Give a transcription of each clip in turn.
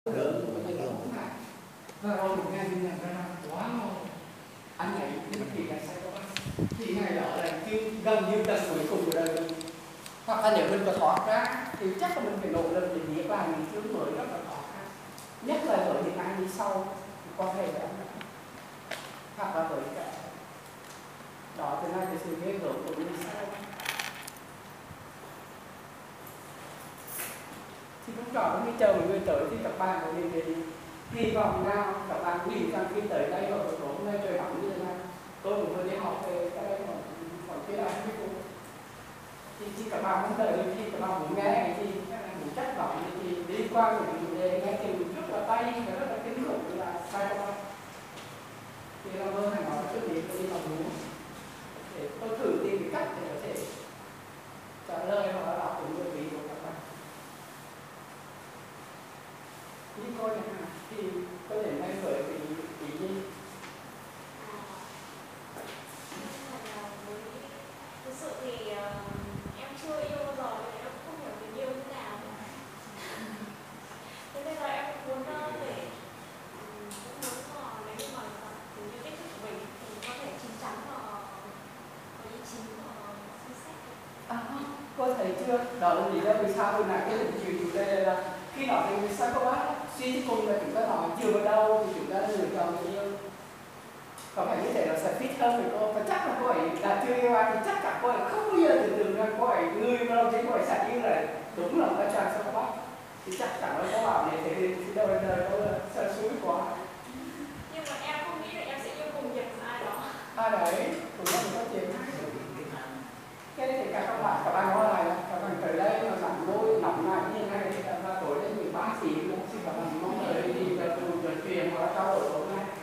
Và rồi một ngày mình nhận ra là quá ngon, anh ấy những kỳ là sai quá, thì ngày đó là gần như lần cuối cùng của đời mình. Hoặc là nếu mình có thoát ra thì chắc là mình phải nỗ lực để viết lại những thứ mới rất là khó khăn, nhất là với những ai đi sau có thể là hoặc là với cả đó từ nay cái sự ghê gớm của mình sau. Thì cũng chọn khi chờ một người tới thì các bạn có thể hy vọng nào các bạn nghĩ rằng khi tới đây ở hôm nay trời nóng như thế này, tôi cũng vừa đi học về cái đây còn kia là cái cô thì khi các bạn muốn tới khi các bạn muốn nghe thì muốn chắc lỏng thì đi qua những chủ đề nghe thì rất là tay và rất là kinh khủng là sai các bạn thì là vâng thằng nói trước đi tôi đi học đúng để tôi thử tìm cái cách để có thể trả lời hoặc là đọc những người vị của các bạn. Như coi chẳng hạn thì có thể ngay gửi ý gì? Thực sự thì em chưa yêu bao giờ nên em không hiểu tình yêu như nào. Thế nên là em cũng muốn để cũng muốn nếu như mà như cách thức của mình thì có thể chín chắn và có ý chí và suy xét. Cô thấy chưa? Đó là lý do vì sao hồi nãy cái định chiều chủ đề là khi nói về psychopath, suy cho cùng là chúng ta nói chưa vào đâu thì chúng ta lựa chọn người yêu. Có phải như thế nó sẽ fit hơn với cô? Và chắc là cô ấy đã chưa yêu ai thì chắc cả cô ấy không bao giờ tưởng tượng rằng cô ấy người mà đồng chí cô ấy sẽ yêu là đúng là một cái chàng psychopath. Thì chắc chắn là cô bảo này thì đâu đến đời cô là sợ suối quá. Nhưng mà em không nghĩ là em sẽ yêu cùng nghiệp với ai đó. Đấy, cũng là một câu chuyện. Cái thì các bạn nói lại là các bạn tới đây mà làm đôi nóng lại như thế này thì là tối đến 13 chỉ luôn thì các bạn mong đợi đi là trò chuyện hoặc là trao đổi tối nay.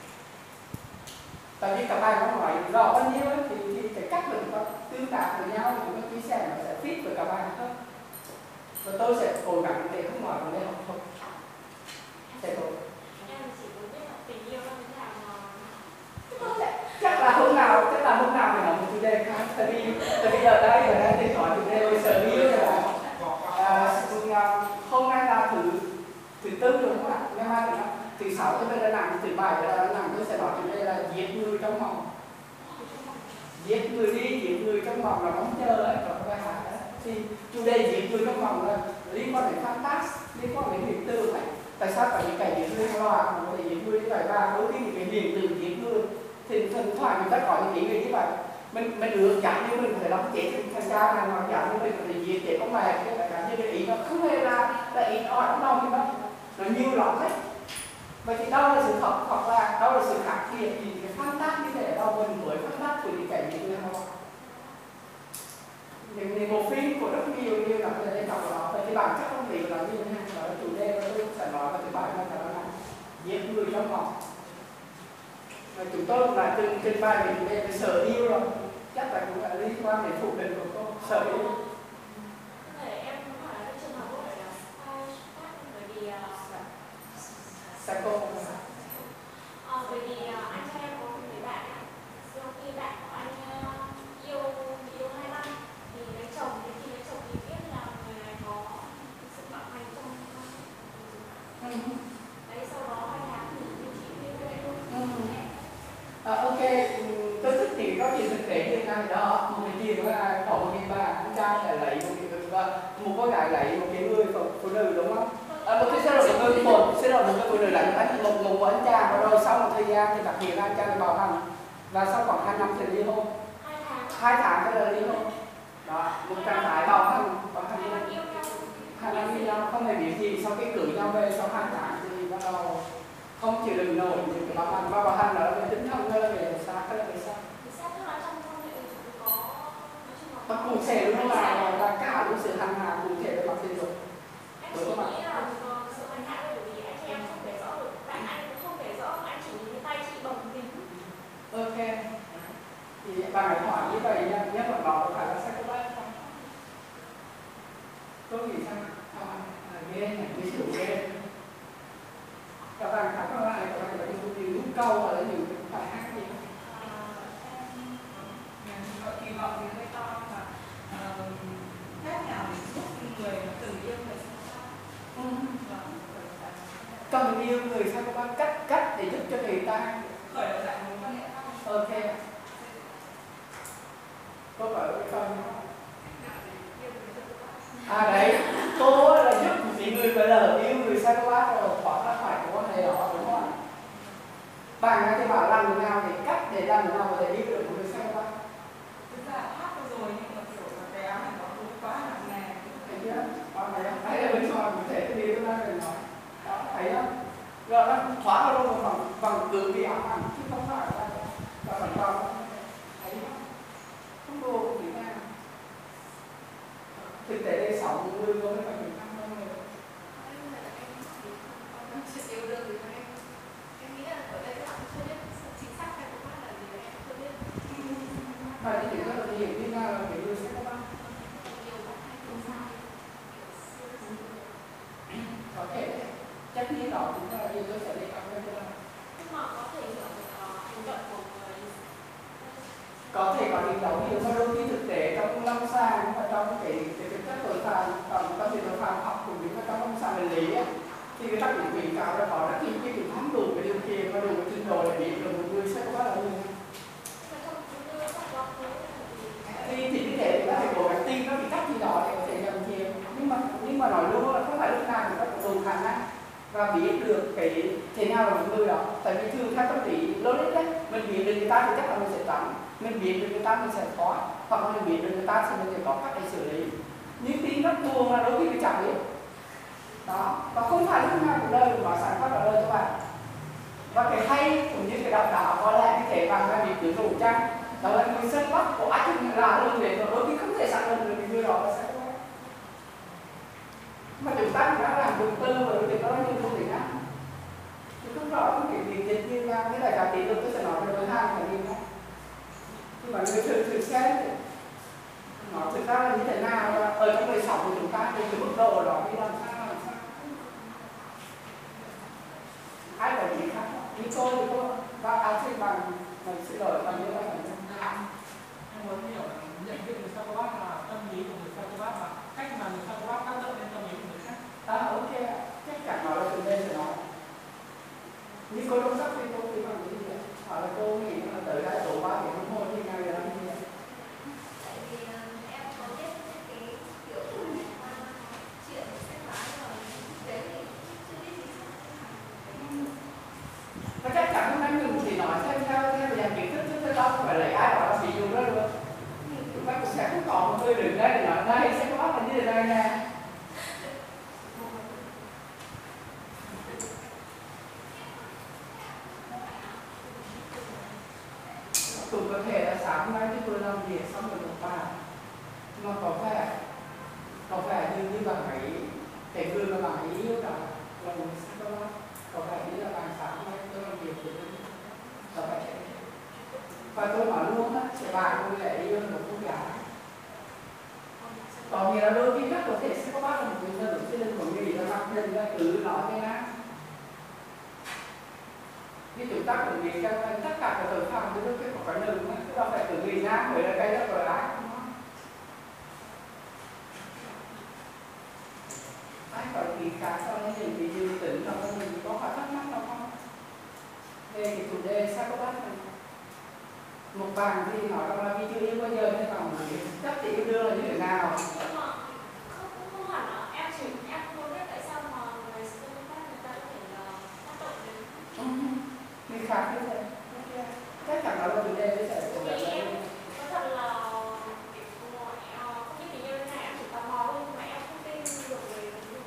Tại vì các bạn có nói rõ bao nhiêu thì cái cách mà chúng ta tương tác với nhau chúng ta chia sẻ nó sẽ fit với các bạn hơn. Và tôi sẽ cố gắng để không nói vấn đề học thuật. Sẽ cố. Em chỉ muốn biết là tình yêu nó thế nào mà chắc là hôm nào phải nói một chủ đề khác. Tại vì ở đây thì nói chủ đề về sở yêu là hôm nay là thứ tư đúng không ạ? Ngày mai là thứ sáu tôi là làm thứ bảy là làm tôi sẽ nói chủ đề là giết người trong mộng. Giết người đi, giết người trong mộng là bóng chờ ấy, có cái hạt đấy. Thì chủ đề giết người trong mộng là liên quan đến fantasy, liên quan đến hiện tượng ấy. Tại sao có những cái giết người loạn, có thể giết người như vậy và đôi khi những cái hiện tượng giết người thì thỉnh thoảng người ta có những ý nghĩ như vậy. Mình ước chẳng như mình phải đóng chết thành ra là nói chẳng như mình phải giết chết con mẹ cái là cả như cái ý nó không hề là ý ở trong lòng như vậy. Nó nhiều lắm đấy. Vậy thì đâu là sự thật hoặc là đâu là sự khác biệt thì cái phát tác như thế đâu mình mới phát tác của những cái gì nào những bộ phim của rất nhiều là để đọc đó. Vậy thì bản chất công việc là như thế này, đó là chủ đề mà tôi sẽ nói vào thứ bảy là giết người trong vòng. Và chúng tôi cũng đã từng trình bày về chủ đề về sở yêu rồi, chắc là cũng đã liên quan đến phụ định của cô sở yêu. em hỏi là cái trường hợp của này là bởi vì bởi vì anh cho em có một người bạn sau khi bạn của anh yêu 2 năm thì lấy chồng thì khi lấy chồng thì biết là người này có sự bạo hành trong đấy sau đó 2 tháng thì chị yêu luôn. Ok, tôi thích thì có gì thực tế như này đó. Một cái gì đó là có một cái bạn trai lại lấy một cô gái lấy một cái người phụ nữ đúng không? Một cái xin lỗi một cái phụ nữ lấy một anh chàng và rồi sau một thời gian thì phát hiện anh chàng bạo hành và sau khoảng 2 năm thì ly hôn. 2 tháng thì là ly hôn. Đó, một trạng thái bạo hành và 2 năm yêu nhau không hề biết gì, sau khi cưới nhau về sau 2 tháng thì bắt đầu không chịu đựng nổi những cái bạo hành đó là về tính thân hay là về xa hay là về sao? Và cụ thể đúng không là cả những sự hành hạ cụ thể về mặt tình dục. Em chỉ nghĩ là sự hành hạ bởi vì anh em không thể rõ được, bạn anh cũng không thể rõ, anh chỉ nhìn cái tay chị bồng kính. Ok. Thì bạn hãy hỏi như vậy nha, nhất là đó phải là psychopath không? Tôi nghĩ sao? Ghê này, ví dụ ghê. Các bạn khác có lại, các bạn có những nhu cầu hoặc là những bài hát gì không? Em có kỳ vọng thì hơi to mà cách nào để giúp người từng yêu người cho mình yêu người sao các bác cách để giúp cho người ta khởi đầu lại mối quan hệ khác. ok có phải cái con đấy cô là giúp chị người gọi là yêu người sao các bác rồi khỏi ra khỏi cái quan hệ đó đúng không ạ? Bạn ấy thì bảo làm thế nào để cách để làm thế nào có thể yêu được một người sao các bác? Thực ra hát rồi nhưng mà kiểu là cái áo này nó cũng quá nặng nề. Thấy chưa? Đấy là bên ngoài mình thể cái điều chúng ta cần nói. Đó, thấy không? Rồi nó thoát vào luôn bằng cử cái áo ăn chứ không phải là phần còn. Thấy không? Không đồ của Việt Nam. Thực tế đây 60 có mấy phần trăm hơn rồi. Chuyện yêu đương thì em nghĩ là ở đây các bạn chưa biết chính xác cái của bạn là gì, em chưa biết. Và cái chuyện đó là thể hiện Việt Nam là phải yêu các bác. Có thể chắc nghĩ đó cũng là yêu tôi sẽ đi cảm ơn cho Nhưng mà có thể hiểu được hành động của người. có thể có những dấu hiệu mà đôi khi thực tế trong lâm sàng và trong cái chất tội phạm trong cái tội phạm học cũng như trong lâm sàng bệnh lý ấy, thì cái tác dụng khuyến cáo là có rất nhiều cái phương pháp đủ cái điều kiện và đủ cái trình độ để biết được một người sẽ có là người thì như thế chúng ta phải cố gắng tin nó bị cách gì đó để có thể nhận diện nhưng mà nói luôn là không phải lúc nào chúng ta cũng đủ khả năng và biết được cái thế nào là một người đó tại vì thường theo tâm lý logic đấy mình biết được người ta thì chắc là mình sẽ tránh mình biết được người ta mình sẽ khó hoặc là mình biết được người ta thì mình sẽ có cách để xử lý nhưng tin rất buồn là đôi khi mình chẳng biết đó và không phải lúc nào cũng lời được nói sẵn phát lời cho bạn và cái hay cũng như cái đào tạo có lẽ như thế bằng cái việc tự chủ trang đó là người sân bắt của ai cũng là luôn để đôi khi không thể xác định được người đó là sẽ mà chúng ta cũng đã làm được tư và được đó như không thể nào thì không rõ cái việc dịch như là cái đại cả tỷ được tôi sẽ nói về đối hai phải gì không nhưng mà người thực xét nó thực ra là như thế nào là ở trong đời sống của chúng ta thì cái mức độ đó đi làm sao ai có gì khác như tôi thì tôi và áo trên bằng mình xin lỗi bằng như vậy em muốn hiểu nhận biết người psychopath là tâm lý của người psychopath và cách mà người psychopath tác động đến tâm lý của người khác. Ok chắc chắn nó là từ bên của nó như cô đông sắc thì cô cứ bằng cái gì hoặc là cô nghĩ là tới đây tổ ba thì không hôn thì ngày là làm gì Tại vì em có biết cái kiểu chuyện sách nói rồi đấy thì chưa biết gì và chắc chắn hôm nay mình chỉ nói theo dạng kiến thức chứ đâu phải lấy ai đó sử dụng đó luôn chúng ta cũng sẽ không còn một người đứng đây để nói đây sẽ có là như thế này nè cũng có thể là sáng nay chúng tôi làm việc xong rồi một bài mà có vẻ như bạn ấy cái người mà bạn ấy yêu là một sẽ có vẻ như là bạn sáng nay tôi làm việc có vẻ và tôi nói luôn á sẽ bạn tôi lại yêu một cô gái có nghĩa là đôi khi rất có thể sẽ có bác là một người thân của trên của người là mặc định là cứ nói thế nào như chúng ta cũng nghĩ rằng tất cả các tội phạm đều cái của cái nữ mà chứ đâu phải từ người nam mới là cái đó rồi ai ai phải nghĩ cả cho nên những cái dương tính là mình có phải thắc mắc đâu không về cái chủ đề sao có bác này một bàn thì nói rằng là vì chưa yêu bao giờ nên còn chắc thì yêu đương là như thế nào nhưng mà không hẳn là em không biết tại sao mà người psychopath người ta có thể là tác động đến người khác như thế chắc chắn là chủ đề sẽ thì em có thật là không biết tình yêu thế này em chỉ tò mò thôi nhưng mà em không tin được về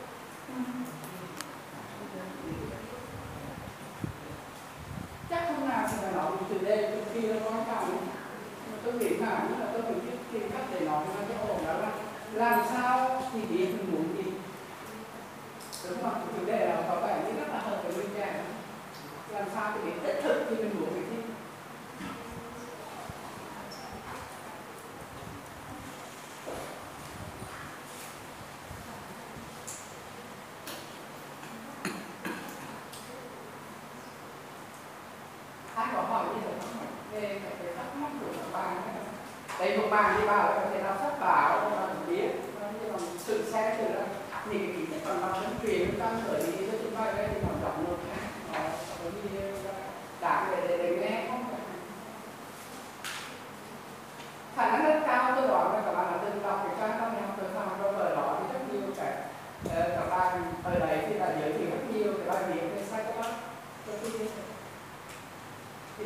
chắc không nào thì phải nói về chủ đề cực kỳ là quan trọng mà tôi nghĩ là như là tôi phải biết tìm cách để nói cho nó ổn đó là làm sao thì biết mình muốn gì đúng không chủ đề là có vẻ như rất là hợp với người trẻ làm sao thì biết đích thực thì mình muốn cái gì ai có hỏi gì được không về cái thắc mắc của các bạn đấy một bạn đi bảo là có thể đọc sách báo và biết như là sự xe từ là những cái kiến thức còn đọc chân truyền trong thời đi cho chúng ta đây thì còn đọc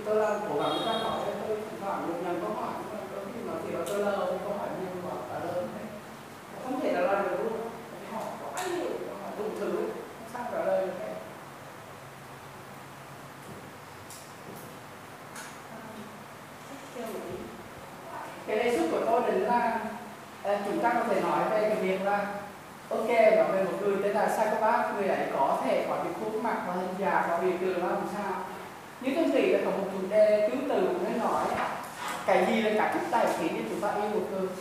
tôi là cố gắng các nói tôi khoảng một nhầm câu hỏi đôi khi nó thì tôi lơ câu hỏi nhiều mà cả lớn không thể trả lời được luôn, họ quá nhiều họ đủ thứ sao trả lời được đấy. Cái đề xuất của tôi đến là chúng ta có thể nói về cái việc là ok, nói về một người tên là psychopath, người ấy có thể có những khuôn mặt và hình dạng và việc đường làm sao. Nhưng tôi nghĩ là có một chủ đề tương tự mới nói cái gì là cả thức tài khiến cho chúng ta yêu một người.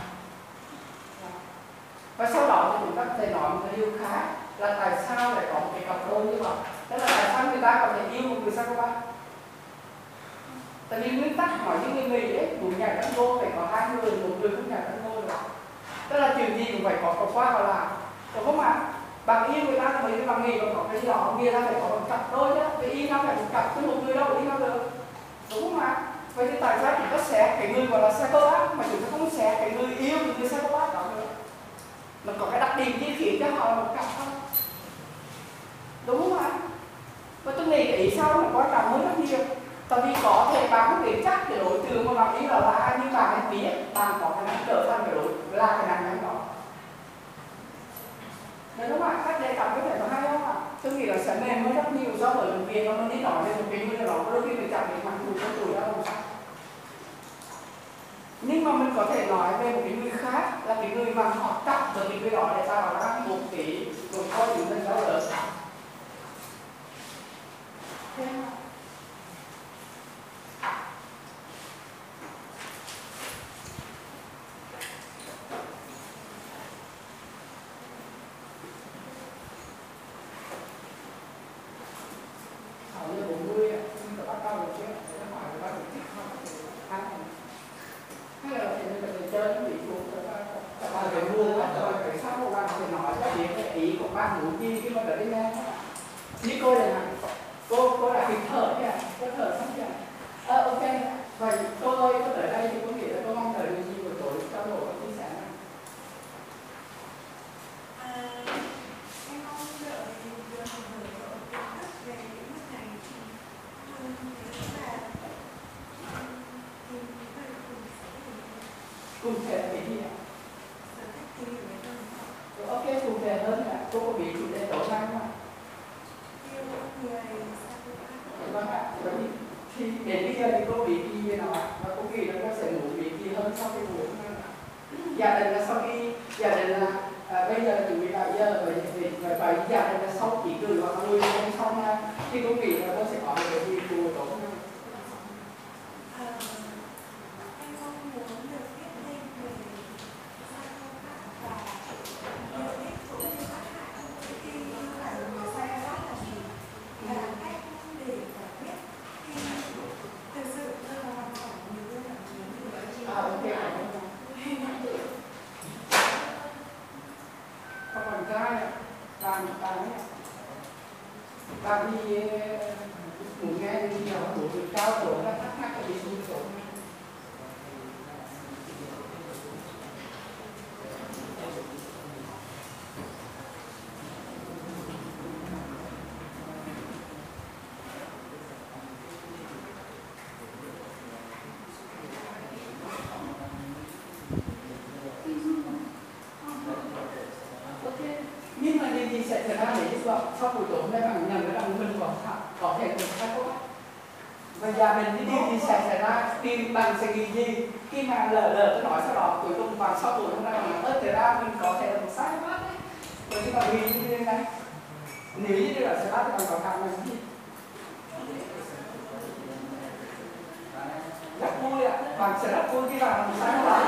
Và sau đó thì chúng ta có thể nói một điều khác là tại sao lại có một cái cặp đôi như vậy. Tức là tại sao người ta có thể yêu một người psychopath. Tại vì nguyên tắc nói với người Mỹ ấy, một nhà tango phải có hai người, một người không nhà tango được. Tức là chuyện gì cũng phải có qua và lại. Đúng không ạ? Bạn yêu người ta là mấy bạn nghĩ có cái gì đó, người ta phải có một cặp đôi chứ. Vì yêu nhau phải một cặp với một người đâu yêu nhau được. Đúng không ạ? Vậy thì tại sao chúng ta xé cái người gọi là psychopath mà chúng ta không xé cái người yêu của người psychopath đó nữa? Nó có cái đặc điểm gì khiến cho họ là một cặp không? Đúng không ạ? Và tôi nghĩ cái ý sau là quan trọng hơn rất nhiều. Tại vì có thể bạn không biết chắc cái đối tượng mà bạn yêu là ai, nhưng bạn hãy biết bạn có khả năng trở thành cái đối là cái nạn nhân đó. Nếu đúng không ạ? Cách đề cập có thể có hay không ạ? Tôi nghĩ là sẽ mềm hơn rất nhiều so với một việc mà mình đi nói về một cái người đó đôi khi mình chẳng biết mặt mùi con tuổi ra làm sao. Nhưng mà mình có thể nói về một cái người khác là cái người mà họ cặp với cái người đó để tạo ra một cái coi chúng mình đau đớn. Như cô này nè, cô là kịp thở kìa, cô thở xong kìa. Ok, vậy cô ơi, cô tới đây thì cô nghĩ là cô mong đợi điều gì buổi tối trao đổi và chia sẻ này? Em mong đợi được hỏi kiến thức về lĩnh vực này thì hơn thế là tìm về cùng sẽ Cùng thể là cái gì ạ? sở thích tìm hiểu về tâm họ. Ok, cụ thể hơn là cô có bị chủ đề tối nay không ạ? Yêu người psychopath. Vâng ạ, bởi vì khi đến bây giờ thì cô bị gì vậy nào ạ? Và cô nghĩ là cô sẽ ngủ bị gì hơn sau khi ngủ không ạ? Gia đình là sau khi, gia đình là bây giờ chuẩn bị lại giờ vậy gia đình là sau chỉ gửi hoặc là người không xong nha. Thì cô nghĩ là cô sẽ có một cái gì phù hợp không? Em mong muốn được biết thêm về psychopath và nhiều ít cũng như tác hại khi là người psychopath là gì và cách để giải quyết khi thực sự rơi vào hoàn cảnh nhiều người cảm thấy như vậy. Ok. Còn bạn trai bạn đi muốn nghe gì nhiều muốn được cao tuổi là thắc mắc cái gì xuống chỗ này. Nhưng mà điều gì sẽ xảy ra để giúp bạn sau buổi tối hôm nay bạn nhận ra rằng mình có thể được sai tốt. Và gia đình thì điều gì sẽ xảy ra khi bạn sẽ nghĩ gì khi mà lỡ tôi nói sau đó cuối cùng vào sau buổi hôm nay bạn nói xảy ra mình có thể là một sai tốt đấy. Bởi vì bạn nghĩ như thế này, nếu như điều đó xảy ra thì bạn có cảm nhận gì? Rất vui ạ, bạn sẽ rất vui khi bạn làm sai tốt.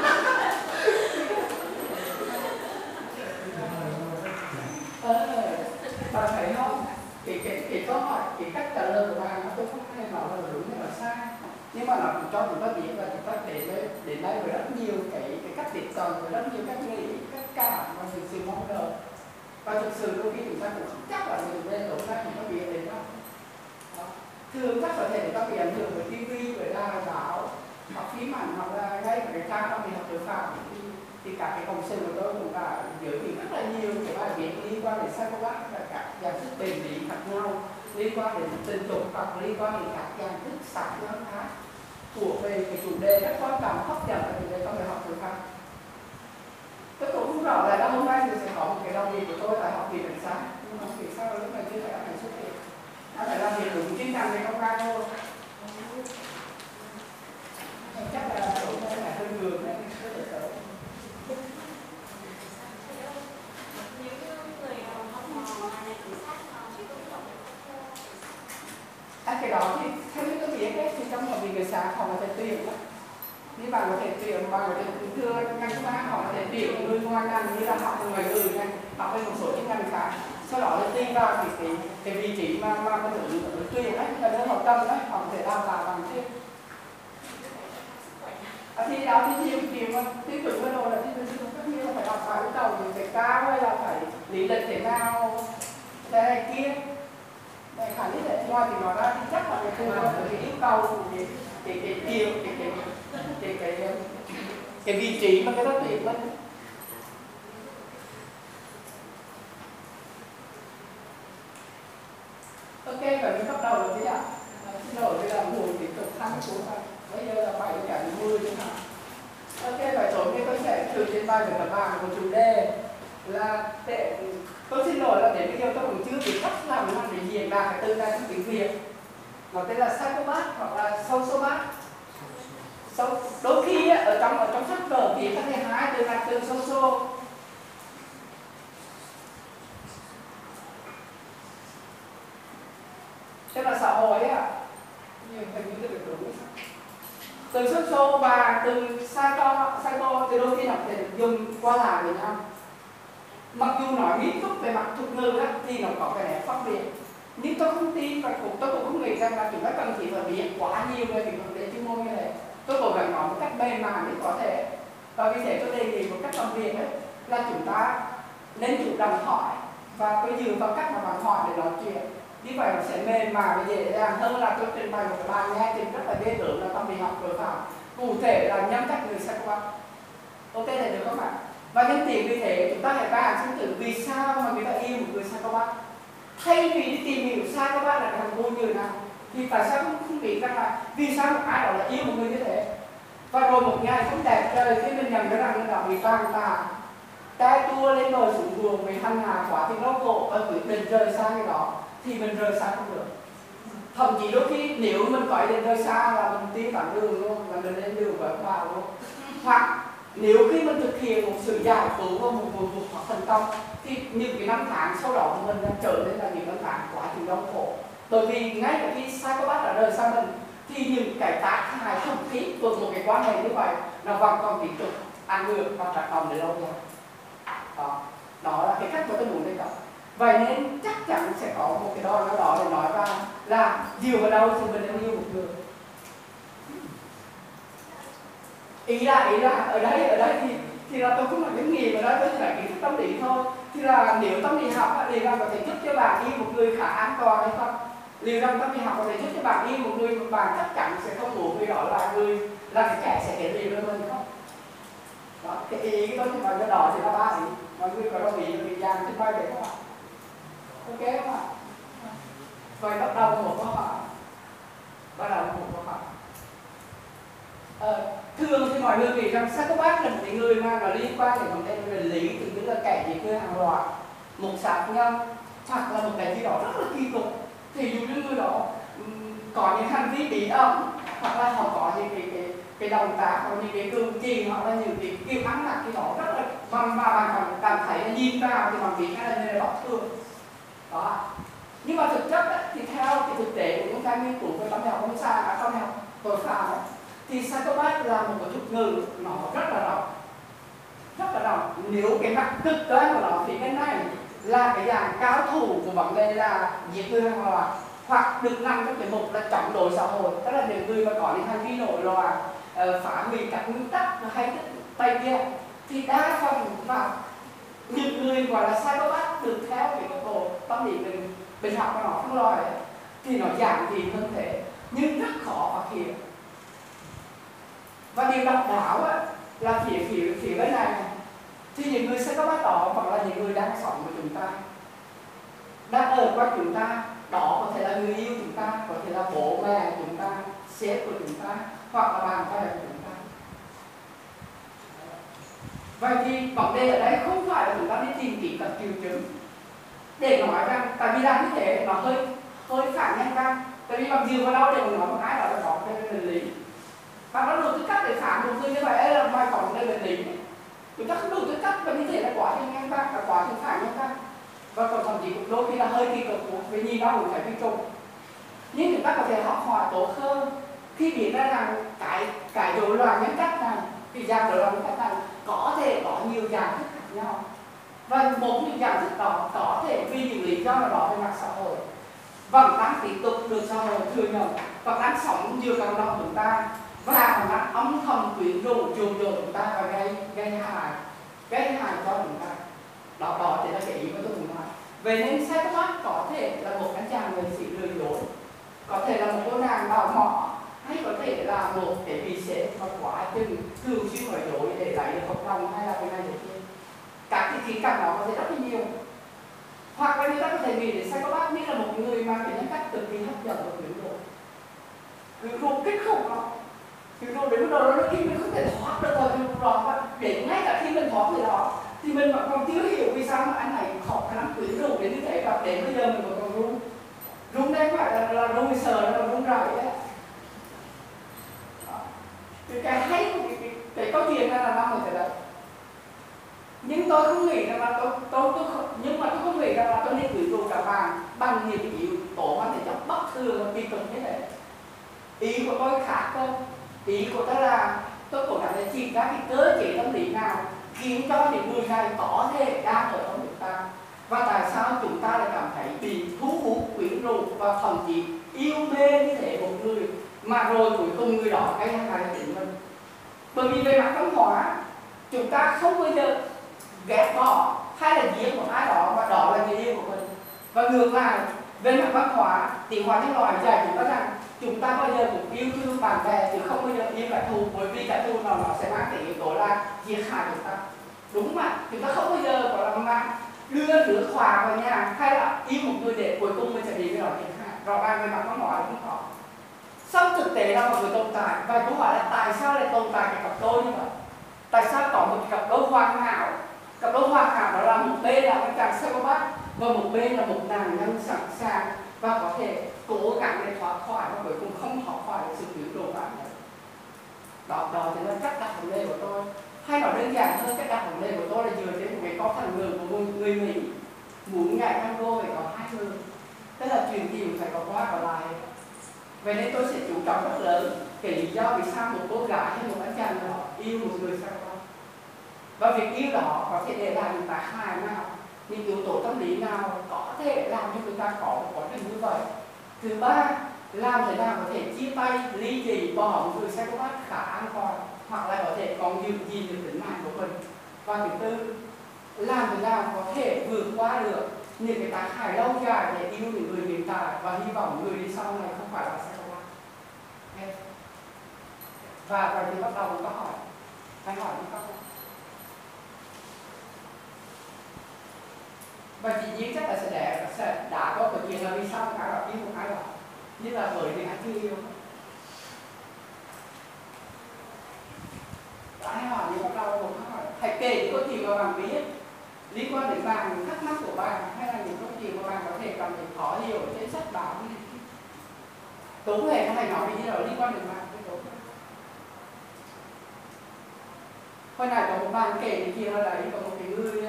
Bạn thấy không? Cái câu hỏi, cái cách trả lời của bạn tôi không hay nói là đúng hay là sai, nhưng mà nó cũng cho chúng ta biết là chúng ta đến đây với rất nhiều cái cách tiếp cận, với rất nhiều cách nghĩ, cách cảm và những sự mong đợi. Và thực sự đôi khi chúng ta cũng không chắc là mình lên tối nay chúng ta bị đến đâu. Thường chắc có thể chúng ta bị ảnh hưởng bởi TV, bởi đài báo, hoặc phim ảnh, hoặc là ngay cả cái trang trong học tội phạm thì cả cái cộng sự của tôi cũng đã giới thiệu rất là nhiều cái bài viết liên quan đến psychopath và các dạng thức bền lý khác nhau. liên quan đến tình dục hoặc liên quan đến các dạng thức xã hội khác thuộc về cái chủ đề rất quan trọng hấp dẫn là chủ đề trong đại học tội phạm. Tôi cũng không rõ là hôm nay thì sẽ có một cái đồng nghiệp của tôi tại học kỳ cảnh sát, nhưng mà vì sao lúc này chưa phải anh xuất hiện. Anh phải làm việc đúng chuyên ngành về công an thôi. Chắc là chỗ này là hơi ngược nên có thể tới. Nếu như người học ngành cảnh sát chỉ có học Cái đó thì theo như tôi biết ấy, thì trong học viện cảnh sát họ có thể tuyển đó. Nếu bạn có thể tuyển, bạn có thể thưa ngành công an họ có thể tuyển người ngoài ngành như là học ngoài người ngành học bên một số những ngành khác. Sau đó là tùy vào cái vị trí mà có thể tuyển ấy, là nơi họ cần đấy, họ có thể đào tạo bằng thêm. Thì đó thì nhiều kiểu mà tiêu chuẩn vừa rồi là thì mình không có nhiều là phải học bài bắt đầu những cái cao hay là phải lý lịch thế nào thế này kia. Để khả lý để ngoài thì nói ra thì chắc là phù hợp với cái yêu cầu của cái vị trí mà cái đó tuyển mình. Ok, vậy mình bắt đầu rồi chứ ạ. Xin lỗi bây giờ ngồi tiếp tục thăng xuống rồi. Bây giờ là 7:10 chẳng hạn. Ok, vậy tối nay tôi sẽ thử trên bài của các bạn của chủ đề là để tôi xin lỗi là đến bây giờ tôi cũng chưa biết cách làm để diễn đạt cái từ này trong tiếng Việt. Nó tên là psychopath hoặc là sociopath. Đôi khi ở trong sách vở viết các hai từ là từ socio. Tức là xã hội á, nhưng hình như được đúng. Từ socio và từ psycho thì đôi khi nó thể dùng qua lại với nhau. Mặc dù nói nghiêm túc về mặt thuật ngữ á, thì nó có cái nét phân biệt. Nhưng tôi không tin và tôi cũng không nghĩ rằng là chúng ta cần chỉ phải biết quá nhiều về cái vấn đề chuyên môn như thế. Tôi cố gắng nói một cách mềm mại nhất có thể. Và vì thế tôi đề nghị một cách làm việc ấy, là chúng ta nên chủ động hỏi và tôi dựa vào cách mà bạn hỏi để nói chuyện. Như vậy nó sẽ mềm mại và dễ dàng hơn là tôi trình bày một cái bài nghe trình rất là ghê gớm là tâm lý học tội phạm. Cụ thể là nhắm chắc người psychopath. Ok thể được không ạ? Và nhân tiện vì thế chúng ta hãy bàn xem thử vì sao mà người ta yêu một người psychopath. Thay vì đi tìm hiểu psychopath là thằng ngu như nào thì tại sao không biết rằng là vì sao một ai đó là yêu một người như thế. Và rồi một ngày không đẹp trời khi mình nhận ra rằng người đó bị toàn tà tay tua lên bờ xuống ruộng vì hành hạ quá thì đau khổ và quyết định rời xa cái đó thì mình rời xa không được. Thậm chí đôi khi nếu mình có ý định rời xa là mình tiến thẳng đường luôn và mình lên đường với vào luôn. Hoặc nếu khi mình thực hiện một sự giải cứu và một vụ hoặc thành công thì những cái năm tháng sau đó của mình đang trở nên là những năm tháng quá trình đau khổ. Bởi vì ngay cả khi psychopath đã rời xa mình thì những cái tác hại khủng khiếp của một cái quan hệ như vậy nó vẫn còn tiếp tục ảnh hưởng và tác động đến lâu dài. Đó là cái cách mà tôi muốn đề cập. Vậy nên chắc chắn sẽ có một cái đo nào đó để nói ra là dựa vào đâu thì mình đang yêu một người. Ý là ở đây thì là tôi cũng là kinh nghiệm ở đây, tôi chỉ là kiến thức tâm lý thôi. Thì là nếu tâm lý học thì là có thể giúp cho bạn yêu một người khá an toàn hay không? Liệu rằng tâm lý học có thể giúp cho bạn yêu một người mà bạn chắc chắn sẽ không muốn người đó là người là cái kẻ sẽ kể liền với mình không? Đó, cái ý cái tôi thì nói cho đó thì là ba ý. Mọi người có đồng ý là bị dàn trên bay để không ạ? Ok không ạ? Vậy bắt đầu một câu hỏi. Thường thì mọi người nghĩ rằng psychopath là một cái người mà nó liên quan đến vấn đề về lý, thì như là kẻ giết người hàng loạt, mục sát nhau, hoặc là một cái gì đó rất là kỳ cục. Thì dù như người đó có những hành vi bí ẩn, hoặc là họ có những cái động tác, hoặc những cái cử chỉ, hoặc là những cái kiểu ăn mặc cái đó rất là mà bạn cảm thấy là nhìn vào thì bạn biết ngay là người là bất thường. Đó. Nhưng mà thực chất ấy, thì theo cái thực tế của những cái nghiên cứu về tâm lý học công xã, tâm lý học tội phạm ấy, thì psychopath là một cái thuật ngữ nó rất là rộng. Nếu cái mặt cực đoan của nó thì cái này là cái dạng cao thủ của vấn đề là giết người hàng loạt, hoặc được nằm trong cái mục là chống đối xã hội, tức là những người mà có những hành vi nổi loạn, phá hủy các nguyên tắc hay tay kia, thì đa phần mà những người gọi là psychopath được theo cái góc độ tâm lý bệnh học mà nó phân loại ấy, thì nó giản dị hơn thế nhưng rất khó phát hiện. Và điều độc đáo là phía bên này thì những người psychopath đó hoặc là những người đang sống với chúng ta, đang ở quanh chúng ta, đó có thể là người yêu chúng ta, có thể là bố mẹ chúng ta, sếp của chúng ta, hoặc là bạn bè của chúng ta. Vậy thì vấn đề ở đây không phải là chúng ta đi tìm kiếm các triệu chứng để nói rằng tại vì làm như thế nó hơi phản nhân văn, tại vì mặc dù vào đâu để mà nói một cái đó là có cái bệnh lý và nó đủ tư cách để phản một người như vậy là mai có một cái bệnh lý, chúng ta không đủ tư cách và như thế là quá trình nhân văn, là quá trình phản nhân văn và còn thậm chí đôi khi là hơi kỳ cực vì nhìn nó cũng phải vi trùng. Nhưng chúng ta có thể học hỏi tốt hơn khi biết ra rằng cái rối loạn nhân cách này, cái dạng rối loạn nhân cách này có thể có nhiều dạng thức khác nhau, và một những dạng thức đó có thể vì những lý do nào đó về mặt xã hội vẫn đang tiếp tục được xã hội thừa nhận, vẫn đang sống giữa cộng đồng chúng ta và vẫn đang âm thầm quyến rũ dụ dỗ chúng ta và gây hại cho chúng ta. Đó thì là cái ý mà tôi muốn nói. Vậy nên psychopath có thể là một anh chàng nghệ sĩ lừa dối, có thể là một cô nàng bảo mỏ, hay có thể là một cái vị sếp mà quá chừng thường xuyên nói dối để lấy được hợp đồng hay là cái này cái kia. Các cái khía cạnh đó có thể rất là nhiều. Hoặc là người ta có thể nghĩ đến psychopath như là một người mà cái nhân cách cực kỳ hấp dẫn và quyến rũ kích khủng đó. Quyến rũ đến lúc đó đôi khi mình không thể thoát được rồi đó, để ngay cả khi mình thoát từ đó thì mình vẫn còn chưa hiểu vì sao mà anh này khó khả năng quyến rũ đến như thế, và đến bây giờ mình vẫn còn run đây không phải là run sờ, nó là run rẩy đấy. Cái hay của cái câu chuyện này là nằm ở thế đấy. Nhưng tôi không nghĩ rằng là tôi không nghĩ rằng là tôi nên quyến rũ các bạn bằng những yếu tố mà thể chất bất thường và kỳ cực như thế. Ý của tôi khác thôi. Ý của tôi là tôi cố gắng để chỉ ra cái cơ chế tâm lý nào khiến cho những người này có thể đang ở trong chúng ta, và tại sao chúng ta lại cảm thấy bị thu hút, quyến rũ và thậm chí yêu mê như thế một người mà rồi cuối cùng người đó gây hại chính mình. Bởi vì về mặt văn hóa chúng ta không bao giờ ghét bỏ hay là giết một ai đó và đó là người yêu của mình, và ngược lại về mặt văn hóa tiến hóa nhân loại dạy chúng ta rằng chúng ta bao giờ cũng yêu thương bạn bè chứ không bao giờ yêu kẻ thù, bởi vì kẻ thù nào nó sẽ mang cái yếu tố là diệt hại chúng ta, đúng mà. Chúng ta không bao giờ có là mang đưa đứa khóa vào nhà hay là yêu một người để cuối cùng mình sẽ bị cái đó diệt hại. Rõ ràng về mặt văn hóa không có. Xong thực tế là mọi người tồn tại, và câu hỏi là tại sao lại tồn tại cái cặp đôi như vậy? Tại sao có một cặp đôi hoàn hảo? Cặp đôi hoàn hảo đó là một bên là anh chàng psychopath và một bên là một nàng nhân sẵn sàng và có thể cố gắng để thoát khỏi và cuối cùng không thoát khỏi sự quyến rũ bạn này. Đó thì là cách đặt vấn đề của tôi. Hay nói đơn giản hơn, cách đặt vấn đề của tôi là dựa trên một cái câu thành ngữ của một người Mỹ: muốn nhảy tango phải có hai người, tức là truyền kiều phải có qua có lại. Vậy nên tôi sẽ chú trọng rất lớn cái lý do vì sao một cô gái hay một anh chàng đó yêu một người psychopath, và việc yêu đó có thể để lại những tác hại nào, những yếu tố tâm lý nào có thể làm cho người ta có một quá trình như vậy. Thứ ba, làm thế nào có thể chia tay, ly dị, bỏ một người psychopath khá an toàn, hoặc là có thể còn giữ gìn được tính mạng của mình. Và thứ tư, làm thế nào có thể vượt qua được những cái tác hại lâu dài để yêu những người hiện tại và hy vọng người đi sau này không phải là psychopath. Okay. Và vậy thì bắt đầu mình có hỏi, anh hỏi đi không? Và chị Duyên chắc là sẽ đã có câu chuyện là vì sao một ai đó yêu một ai đó, như là bởi vì anh chưa yêu. Ai hỏi thì bắt đầu một câu hỏi, hãy kể những câu chuyện mà bạn biết liên quan đến bạn, những thắc mắc của bạn, hay là những câu chuyện mà bạn có thể cảm thấy khó hiểu trên sách báo. Tố hề có thể nói về như là liên quan đến bạn. Hồi nãy có một bạn kể cái chuyện là đấy, có một cái người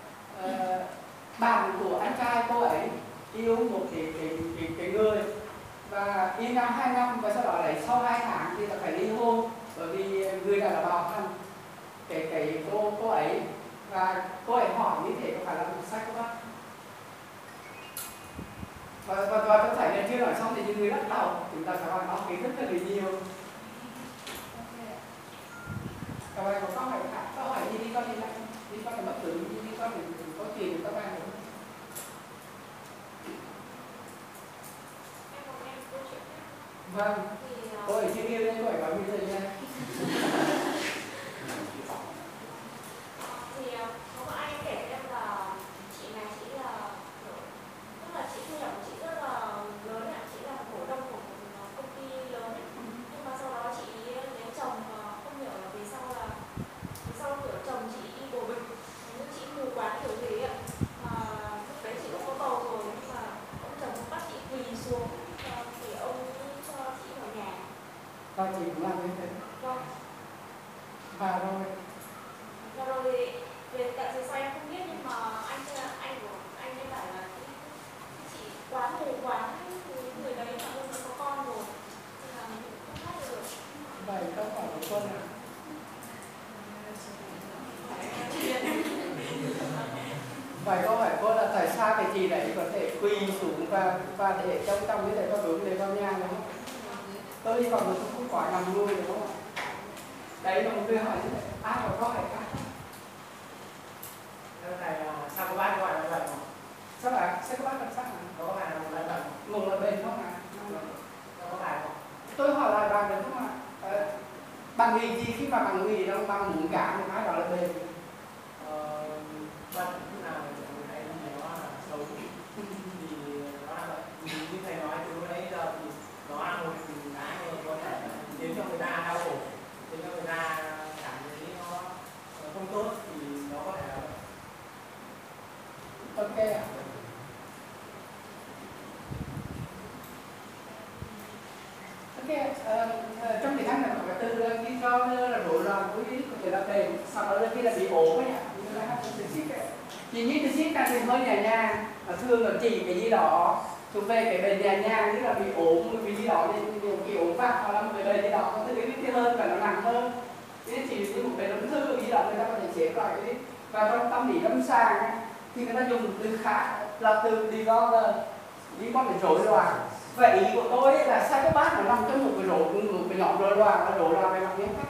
bạn của anh trai cô ấy yêu một cái người và yêu nhau 2 năm, và sau đó lấy sau 2 tháng thì là phải ly hôn bởi vì người này là bạo hành cái cô ấy, và cô ấy hỏi như thế có phải là một psychopath. Và tôi thấy là chưa nói xong thì những người lắc đầu, chúng ta sẽ hoàn báo kiến thức rất là nhiều. Các bạn có câu hỏi khác? Câu hỏi gì đi con đi lại, đi con là bất tử, đi con thì có chuyện của các bạn nữa. Vâng, cô ấy chưa yêu nên cô ấy nói như thế nha. Thì có một anh kể em là chị này, chị là tức là chị thu nhập của chị rất là xuống thì ông cho chị vào nhà. Và chị cũng làm như thế. Vâng. Và rồi về tận giờ sau em không biết, nhưng mà anh của anh ấy bảo là chị quá mù quá, người đấy mà ông đã có con rồi nên là mình không thoát được. vậy câu hỏi của Quân ạ. Vậy câu hỏi cô là tại sao cái chị đấy có thể quỳ xuống và để trong như thế có đúng để vào nhà đúng không? Tôi hy vọng là tôi không phải nằm nuôi đúng không ạ? Đấy là một câu hỏi như thế. Ai có câu hỏi khác? Cái này sao có bác gọi là vậy không? Sao bạn sẽ có bác làm sao? Có bài nào là vậy không? Ngủ là bền không ạ? Có bài không? Tôi hỏi lại bạn được không ạ? Bằng vì gì khi mà bằng vì đâu bằng muốn cả một cái gọi là bền? Bạn lúc nào anh nó là xấu thì nó là vậy. Vì như thầy nói từ lúc nãy giờ thì nó là một cái có thể khiến cho người ta đau khổ, khiến cho người ta cảm thấy nó không tốt thì nó có thể là vậy. Ok ạ. Ok, trong tiếng Anh là có cái từ lý do là rối loạn của ý có thể là bền, sau đó là khi là bị ốm ấy ạ, như là hát từ xích ấy. Chỉ như từ xích ta thì hơi nhẹ nhàng, thường là chỉ cái gì đó thuộc về cái bền nhẹ nhàng, như là bị ốm, bị gì đó nên nhiều kiểu ốm vặt hoặc là một cái bền gì đó có thể cái hơn và nó nặng hơn. Thế chỉ như một bền ung thư gì đó người ta có thể chế loại cái. Và trong tâm lý lâm sàng ấy, thì người ta dùng từ khác là từ lý do để rối loạn. Và ý của tôi là sai các bác nó nằm trong một cái nhóm rối loạn là rối loạn về mặt nguyên tắc.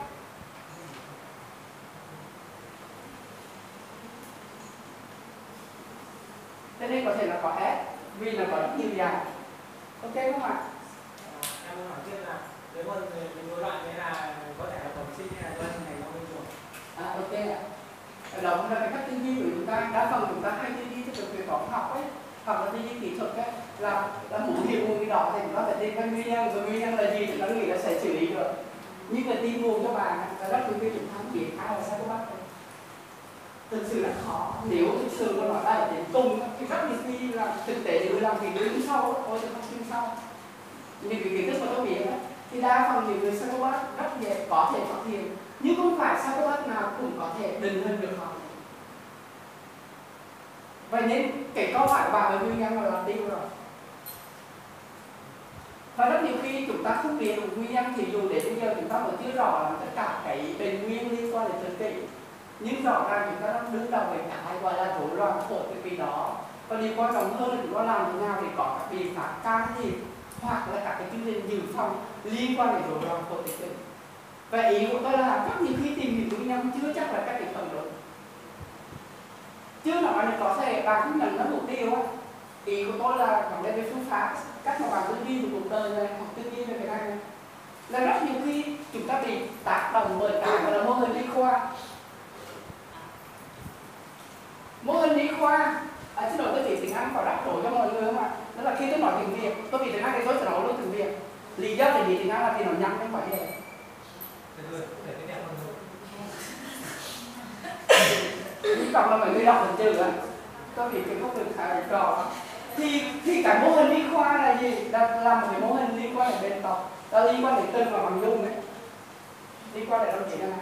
Cho nên có thể là có S vì là có rất nhiều dạng. Ok không ạ? Em muốn hỏi thêm là nếu mà mình rối loạn thế là có thể là bẩm sinh hay là do hình thành trong môi trường? Ok ạ. Đó cũng là cái cách tư duy của chúng ta. Đa phần chúng ta hay tư duy theo cái toán học ấy, hoặc là tư duy kỹ thuật ấy, là muốn hiểu nguồn cái đó thì chúng ta phải tìm cái nguyên nhân. Và nguyên nhân là gì thì nó nghĩ là sẽ xử lý được. Nhưng mà tìm nguồn cho bạn là rất nhiều khi chúng ta không biết ai là sao các bác đây. Thực sự là khó. Nếu thực sự mà nói đây đến cùng thì rất nhiều khi là thực tế thì làm thì đứng sau, tôi sẽ không tin sau. Những cái kiến thức mà tôi biết ấy, thì đa phần những người psychopath rất dễ có thể phát hiện, nhưng không phải psychopath nào cũng có thể định hình được họ. Vậy nên cái câu hỏi của bạn là nguyên nhân là làm tiêu rồi. Và rất nhiều khi chúng ta không biết được nguyên nhân thì dù đến bây giờ chúng ta vẫn chưa rõ là tất cả cái bệnh nguyên liên quan đến tự kỷ. Nhưng rõ ràng chúng ta đang đứng đầu về cái gọi là rối loạn của tự kỷ đó. Và điều quan trọng hơn là chúng ta làm thế nào để có các biện pháp can thiệp hoặc là các cái chương trình dự phòng liên quan đến rối loạn của tự kỷ. Và ý của tôi là rất nhiều khi tìm hiểu nguyên nhân chưa chắc là các cái phần đúng. Chưa nói là có thể bạn không nhận nó mục tiêu á. Ý của tôi là vấn đề về phương pháp, cách mà bạn tư duy về cuộc đời này hoặc tư duy về cái này là rất nhiều khi chúng ta bị tác động bởi cái gọi là mô hình y khoa. Mô hình y khoa, xin lỗi tôi chỉ tiếng Anh có đáp đổi cho mọi người không ạ? Đó là khi tôi nói tiếng Việt, tôi bị tiếng Anh thì tôi sẽ nói luôn tiếng Việt. Lý do để bị tiếng Anh là vì nó nhắn không phải đẹp. Hy vọng là mọi người đọc được chữ ạ. Tôi bị cái gốc từ khá rõ. Thì cái mô hình y khoa là gì? Là một cái mô hình liên quan đến bên tộc, là liên quan đến từng và bằng dung đấy, liên quan đến đồng chí này,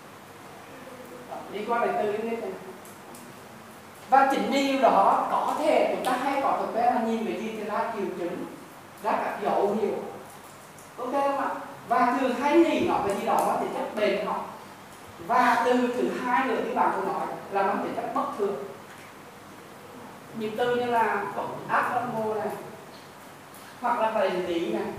liên quan đến từ đến này. Và chính điều đó có thể chúng ta hay có thực tế là nhìn về gì thì ra triệu chứng, ra các dấu hiệu. Ok không ạ? Và thường hay nghĩ nói về gì đó nó tính chất bền học. Và từ thứ hai nữa như bạn vừa nói là nó tính chất bất thường. Những từ như là abnormal này, hoặc là bệnh lý này.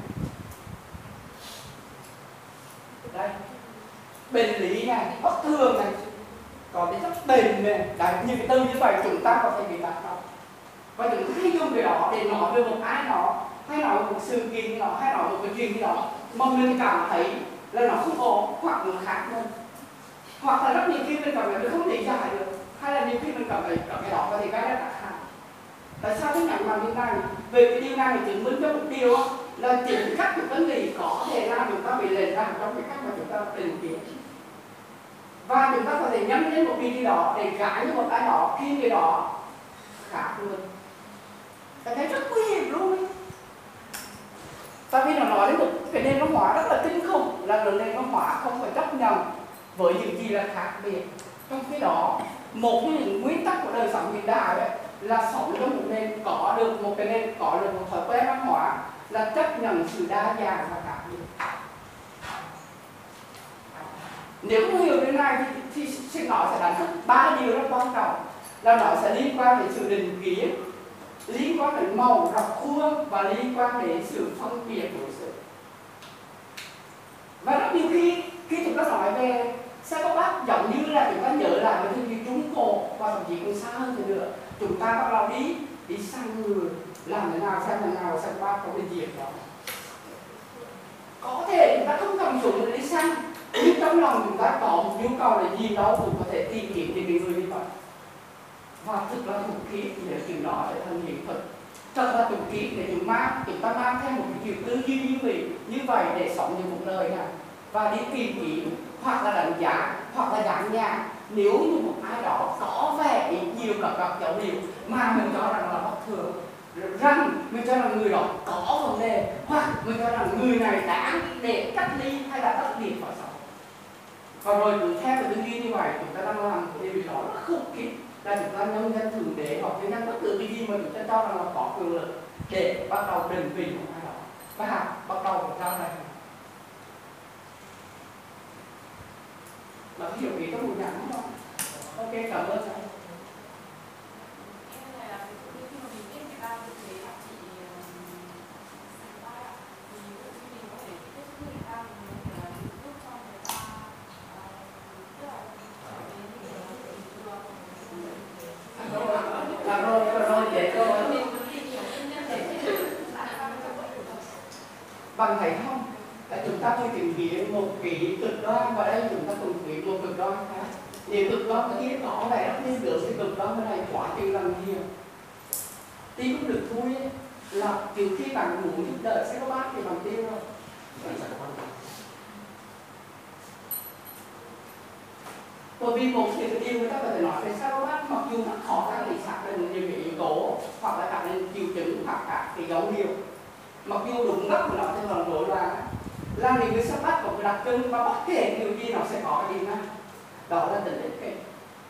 Đây, bệnh lý này, bất thường này, có tính chất bền này. Đấy, những cái từ như vậy chúng ta có thể bị tác động. Và chúng ta hay dùng cái đó để nói về một ai đó, hay nói về một sự kiện đó, hay nói về một cái chuyện gì đó mà mình cảm thấy là nó không ổn hoặc nó khác hơn. Hoặc là rất nhiều khi mình cảm thấy mình không thể giải được, hay là nhiều khi mình cảm thấy cái đó có thể gây ra tác hại. Tại sao tôi nhắc vào điều này? Về cái điều này thì chứng minh cho một điều là chính cách của tâm lý có thể làm chúng ta bị lệch ra trong cái cách mà chúng ta trình kiến. Và chúng ta có thể nhắm đến một cái gì đó để gãi cho một ai đó khi người đó khác luôn. Ta thấy rất nguy hiểm luôn ấy. Tại vì nó nói đến một cái nền văn hóa rất là kinh khủng, là nền văn hóa không phải chấp nhận với những gì là khác biệt. Trong khi đó, một trong những nguyên tắc của đời sống hiện đại ấy, là sống trong một nền có được một thói quen văn hóa là chấp nhận sự đa dạng và khác biệt. Nếu không hiểu điều này thì nó sẽ đánh thức ba điều rất quan trọng, là nó sẽ liên quan đến sự định kiến, liên quan đến màu rọc khuôn và liên quan đến sự phân biệt đối xử. Và rất nhiều khi chúng ta nói về psychopath giống như là chúng ta nhớ lại về thời kỳ Trung Cổ và thậm chí còn xa hơn thế nữa, chúng ta bắt đầu đi săn người, làm thế nào xem thế nào psychopath có cái gì đó. Có thể chúng ta không cầm súng để đi săn, nhưng trong lòng chúng ta có một nhu cầu là gì đó cũng có thể tìm kiếm những người như vậy. Và thực là khủng khiếp để chuyện đó để thành hiện thực. Thật là khủng khiếp để chúng ta mang theo một cái kiểu tư duy như vậy để sống như một đời này và đi tìm kiếm hoặc là đánh giá hoặc là gắn nhà nếu như một ai đó có vẻ nhiều các dấu hiệu mà mình cho rằng là bất thường, rằng mình cho rằng người đó có vấn đề, hoặc mình cho rằng người này đáng để cách ly hay là tách biệt khỏi xã hội. Và rồi cứ theo cái tư duy như vậy, chúng ta đang làm cái điều đó rất khủng khiếp, là chúng ta nhân dân thượng đế hoặc nhân dân bất cứ cái gì mà chúng ta cho rằng là có quyền lực để bắt đầu định vị một ai đó và bắt đầu phải ra này. Bạn hiểu ý tôi một dạng đúng không? Ok, cảm ơn anh. Bạn thấy không? Là chúng ta thôi tìm kiếm một cái cực đoan và đây chúng ta cùng tìm một cực đoan khác. Nếu cực đoan cái kia có vẻ rất liên tưởng thì cực đoan cái này quá chừng làm nhiều. Tim cũng được thôi ấy, là trừ khi bạn muốn giúp đỡ psychopath thì bằng tiêu rồi. Bởi vì một điều người ta có thể nói về psychopath mặc dù nó khó khăn để xác định nhiều cái yếu tố hoặc là cả những triệu chứng hoặc cả cái dấu hiệu. Mặc dù đúng gốc của nó thì còn rối loạn là những người psychopath có cái đặc trưng và bất kể điều gì nó sẽ có cái điểm này, đó là tính ích kỷ.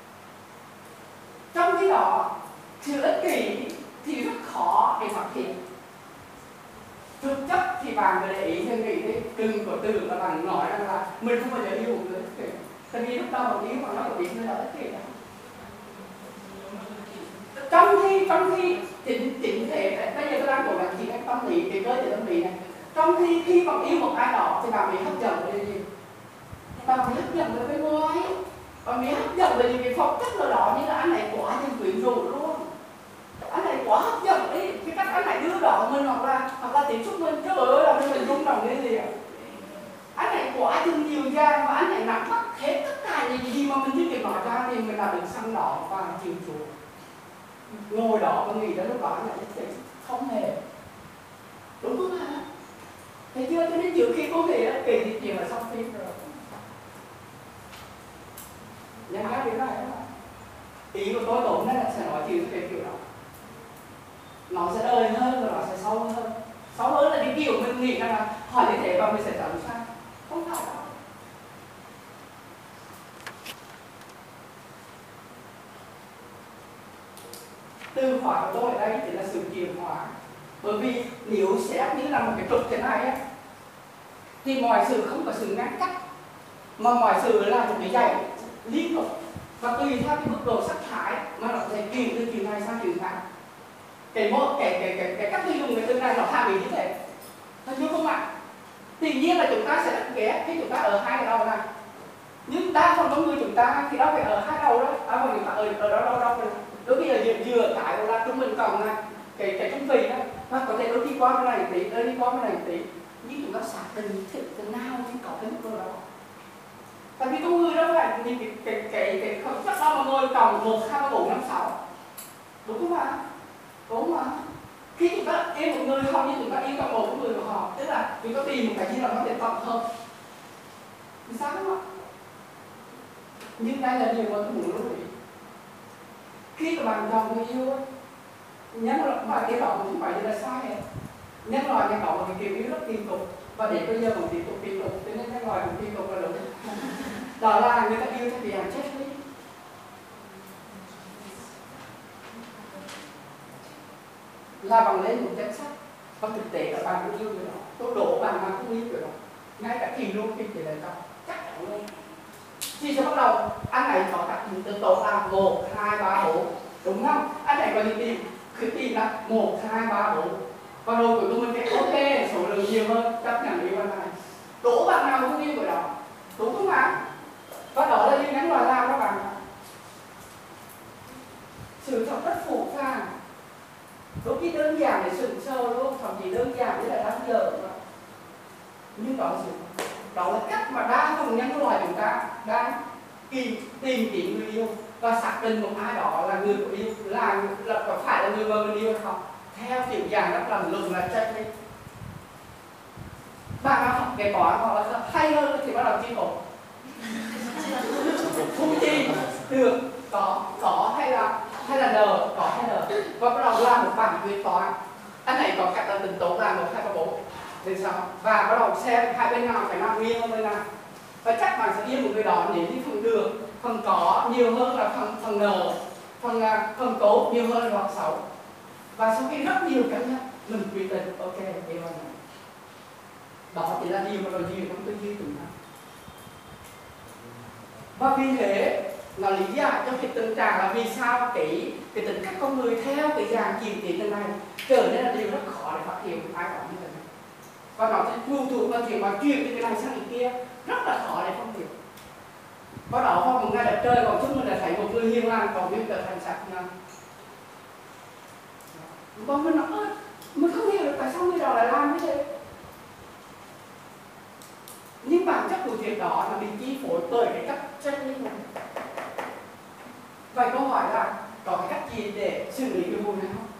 Trong khi đó sự ích kỷ thì rất khó để phát hiện. Thực chất thì bạn phải để ý suy nghĩ đi, đừng có tưởng là bạn nói rằng là mình không bao giờ yêu một người ích kỷ. Tại vì lúc đầu bạn yêu mà nó có biết người đó ích kỷ đâu. Trong khi chính thể bây giờ tôi đang cố gắng chỉ cái tâm lý, cái cơ thể tâm lý này. Trong khi bạn yêu một ai đó thì bạn bị hấp dẫn về gì? Bạn bị hấp dẫn về bên ngoài, bạn bị hấp dẫn về những cái phẩm chất nào đó, như là anh này quá như quyến rũ luôn, anh này quá hấp dẫn đi, cái cách anh này đưa đỏ mình hoặc là tiếp xúc mình, trời ơi làm cho mình rung động cái gì ạ? Anh này quá thương nhiều dàng và anh này nắm bắt hết tất cả những gì mà mình chưa kịp nói ra thì mình là được săn đỏ và chiều chuộng. Ngồi đó và nghĩ đến lúc đó là ích kỷ, không hề. Đúng không ạ? Thấy chưa? Cho nên nhiều khi có thể ích kỷ thì chuyện là xong phim rồi. Nhận ra điều này không? Ý của tôi tổn là sẽ nói chuyện về kiểu đó. Nó sẽ đời hơn và nó sẽ sâu hơn. Sâu hơn là cái kiểu mình nghĩ rằng là hỏi như thế và mình sẽ trả sai. Không phải đâu. Từ khóa của tôi ở đây chỉ là sự chuyển hóa. Bởi vì nếu xét như là một cái trục thế này á, thì mọi sự không có sự ngăn cách, mà mọi sự là một cái dãy liên tục và tùy theo cái mức độ sắc thái mà nó sẽ chuyển từ chuyện này sang chuyện khác. Cái cách tôi dùng cái từ này nó hàm ý như thế, thấy chưa không ạ? Tự nhiên là chúng ta sẽ rất ghét khi chúng ta ở hai cái đầu này, nhưng đa phần con người chúng ta thì đâu phải ở hai đầu đó, đa phần chúng ta ở đâu đôi khi là vừa cái hoặc là trung bình cộng này, cái trung vị đó, hoặc có thể đôi khi qua bên này tí, đôi khi qua bên này tí, nhưng chúng ta xác định từ nào thì có cái mức độ đó. Tại vì con người đâu phải những cái không chắc đâu mà ngồi cộng 1, 2, 3, 4, 5, 6, đúng không ạ? Đúng mà. Khi chúng ta yêu một người không như chúng ta yêu cộng một người của họ, tức là chúng ta tìm một cái gì đó có thể tổng hợp. Thì sao đúng không? Nhưng đây là điều mà tôi muốn lưu ý. Khi các bạn chọn người yêu, nhớ là bài kia đó không phải là sai hết. nhân loại nhân tạo một cái kiểu yêu rất liên tục và đến bây giờ còn tiếp tục cho nên nhân loại cũng liên tục là đúng. Đó là người ta yêu theo vì hàng chết lý. Là bằng lên một chất sắc và thực tế là bạn cũng yêu người đó, tôi đổ bạn mà không yêu người đó, ngay cả kỳ luôn khi chỉ là cho chắc chắn luôn. Khi cho bắt đầu anh này có các từ tố là 1, 2, 3, 4 đúng không? Anh này có đi tìm là 1, 2, 3, 4 và rồi cuối cùng mình phải ok số lượng nhiều hơn chấp nhận yêu anh này. Đổ bạn nào không yêu người đó, đúng không ạ? Và đó là yêu ngắn loài làm các bạn. Sự thật rất phù phàng, đôi khi đơn giản để sừng sờ luôn, thậm chí đơn giản để là đáng giờ. Nhưng đó là cách mà đa phần nhân loại chúng ta đang tìm kiếm người yêu và xác định một ai đó là người của yêu, là có phải là người mà mình yêu hay không, theo kiểu dạng rất là luận là check đi. Bạn nào học cái toán hoặc là hay hơn thì bắt đầu chi cột không chi được có hay là n có hay n và bắt đầu làm một bảng quyết toán. Anh này có cách là tính tố là 1, 2, 3, 4 thì sao, và bắt đầu xem hai bên nào phải nào nghiêng hơn bên nào, và chắc bạn sẽ yêu một người đó nếu như phần được, phần có nhiều hơn là phần n, phần cố nhiều hơn là hoặc xấu. Và sau khi rất nhiều cân nhắc mình quyết định ok yêu anh này. Đó chỉ là điều mà rồi nhiều trong tư duy chúng ta. Và vì thế là lý giải cho cái tình trạng là vì sao cái tính cách con người theo cái dạng chuyển tiến như này trở nên là điều rất khó để phát hiện ai đó như thế này. Và nó sẽ phụ thuộc vào chuyện mà chuyển từ cái này sang cái kia rất là khó để phân biệt. Và đó vào một ngày đẹp trời còn chúng mình đã thấy một người hiền lành còn biết trở thành sạch nhau. Còn mình nói mình không hiểu được tại sao người đó lại làm như thế. Nhưng bản chất của chuyện đó là bị chi phối bởi cái cách check lý này. Vậy câu hỏi là có cái cách gì để xử lý cái vụ này không?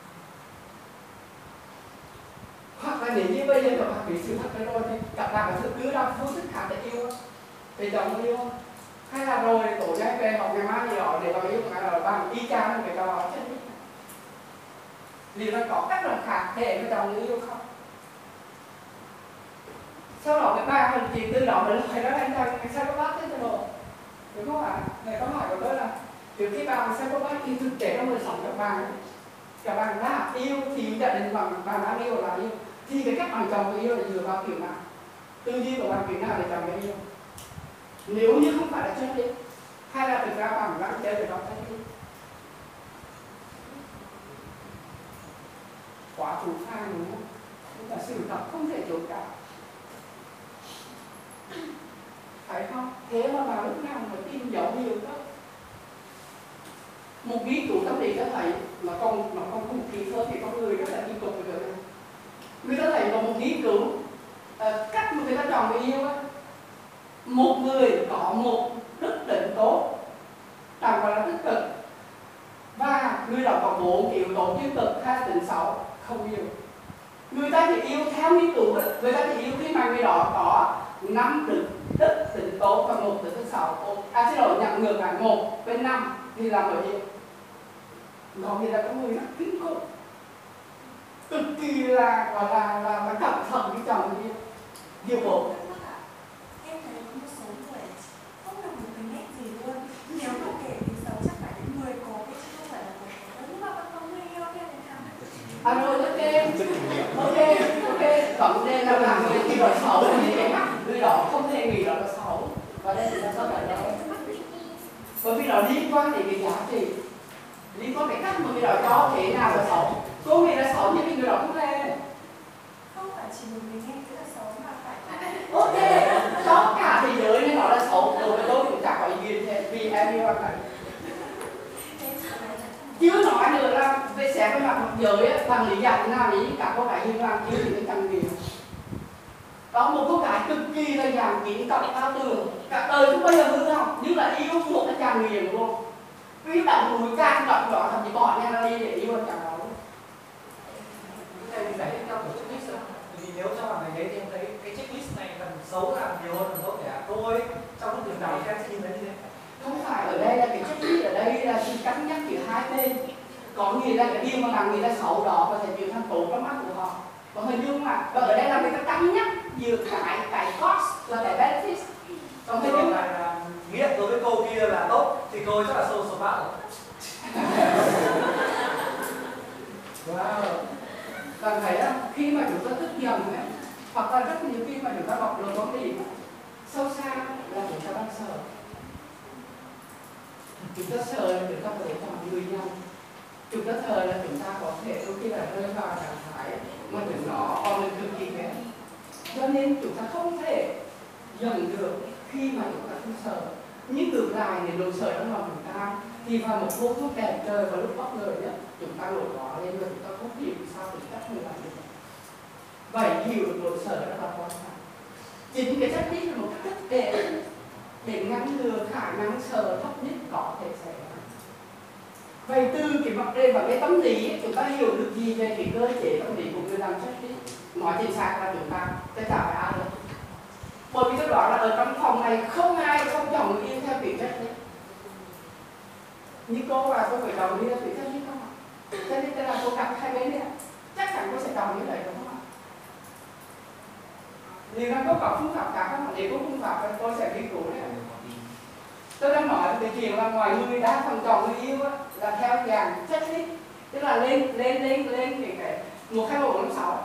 Hoặc là nếu như bây giờ các bạn bị sự thật rồi thì các bạn có thực đưa ra phương thức khác để yêu không? Để chồng yêu không? Hay là rồi tối nay về học ngày mai gì đó để có yêu một ngày là bằng y chang cái đó check lý này. Vì nó có cách làm khác để cho chồng yêu không? Sau đó cái ba hành trình từ đó đến phải nói anh rằng cái sao có bác thế cho đồ, đúng không ạ? Này có hỏi của tôi là từ khi bạn sao có bác thì thực tế trong đời sống các bạn đã yêu thì gia đình bạn đã yêu là yêu, thì cái cách bạn chồng yêu là dựa vào kiểu nào, tư duy của bạn kiểu nào để chồng yêu. Nếu như không phải là chân lý hay là thực ra bạn đang chơi về đó chân lý quá thủ phang đúng không? Chúng ta sự thật không thể chối cãi. Phải không? Thế mà vào lúc nào mà tin dấu hiệu đó. Một ví dụ tâm lý cho thấy mà không có một kỹ thuật thì con người rất là liên tục với điều này. Người ta thấy có một nghiên cứu cách mà người ta chọn người yêu á, một người có một đức tính tốt tạm gọi là tích cực và người đó có 4 yếu tố tiêu cực hay tính xấu không yêu. Người ta chỉ yêu theo nghiên cứu, người ta chỉ yêu khi mà người đó có 5 đức tính tốt và 1 đức tính xấu. Xin lỗi, nhận ngược lại 1 bên 5 thì là bởi vì có nghĩa là có người rất kinh khủng, cực kỳ là gọi là cẩn thận cái chồng như nhiều bộ. Em thấy có một số người không được một cái nét gì luôn. Nếu mà kể tính xấu chắc phải đến 10 có cái chứ không phải là 1 có. Nhưng mà vẫn có người yêu em thì sao? Rồi ok, còn đây là làm người khi đó xấu thì cái mắt người đó không thể nghĩ đó là xấu, và đây là sao lại đó? Bởi vì nó liên quan đến cái giá trị, liên quan đến cách mà người đó cho thế nào là xấu. Cô nghĩ là xấu nhưng người đó không hề. Không phải chỉ một người nghe cái là xấu mà phải Ok, cho cả thế giới nên nó là xấu, đối với tôi cũng chẳng có ý kiến thế vì em yêu anh này. Chưa nói nữa là về xét về mặt giới á, bằng lý giải thế nào ý cả cô gái hiền lành yêu thì nó chẳng gì. Đó một cô gái cực kỳ là dạng kiến trọng cao tường, cả đời không bao giờ hư không, nhưng là yêu một cái chàng nghiền luôn. Vì động núi cao động đó thậm chí bỏ nha ra đi để yêu anh chàng đó. Cái này mình giải thích theo một checklist rồi. Vì nếu cho bạn này thấy thì em thấy cái checklist này cần xấu là nhiều hơn là tốt cả. Tôi trong lúc tìm đầu em sẽ nhìn thấy như thế. Không phải ở đây là cái trách ở đây là sự cân nhắc giữa hai bên. Có nghĩa là cái điều mà làm người ta xấu đó có thể biến thành tốt trong mắt của họ, còn hình dung mà. Và ở đây là người ta cân nhắc giữa cái cost và cái benefit. Còn hình dung là nghĩa đối với cô kia là tốt thì cô chắc là số bạo. wow. Bạn thấy không? Khi mà chúng ta tức giận ấy, hoặc là rất nhiều khi mà chúng ta bộc lộ vấn đề sâu xa là chúng ta đang sợ. Chúng ta sợ là chúng ta có thể làm người nhau. Chúng ta sợ là chúng ta có thể đôi khi là rơi vào trạng thái mà chúng nó mình cực kỳ kém. Cho nên chúng ta không thể dần được khi mà chúng ta không sợ. Nhưng ngược lại thì nỗi sợ trong lòng chúng ta thì vào một lúc lúc đẹp trời và lúc bất ngờ nhất chúng ta nổi đó lên và chúng ta không hiểu sao chúng ta không làm được. Vậy hiểu được nỗi sợ rất là quan trọng. Chính cái chất lý là một cách để ngăn ngừa khả năng sợ thấp nhất có thể xảy ra. Vậy từ cái mặt đề và cái tâm lý chúng ta hiểu được gì về cái cơ chế tâm lý của người làm chất lý? Nói chính xác là chúng ta sẽ chả phải ai đâu. Bởi vì tôi đoán là ở trong phòng này không ai không chồng người yêu theo kiểu chất lý. Như cô và cô phải chồng đi theo kiểu chất lý không ạ? Cho nên là cô gặp hai bên này chắc chắn cô sẽ chồng như vậy đúng không ạ? Nếu nó có phương pháp cả không ạ? Nếu có phương pháp thì tôi sẽ nghiên cứu đấy. Tôi đang nói về chuyện là ngoài người đa phần chồng người yêu là theo dạng chất lý, tức là lên cái 1, 2, 3, 4, 5, 6.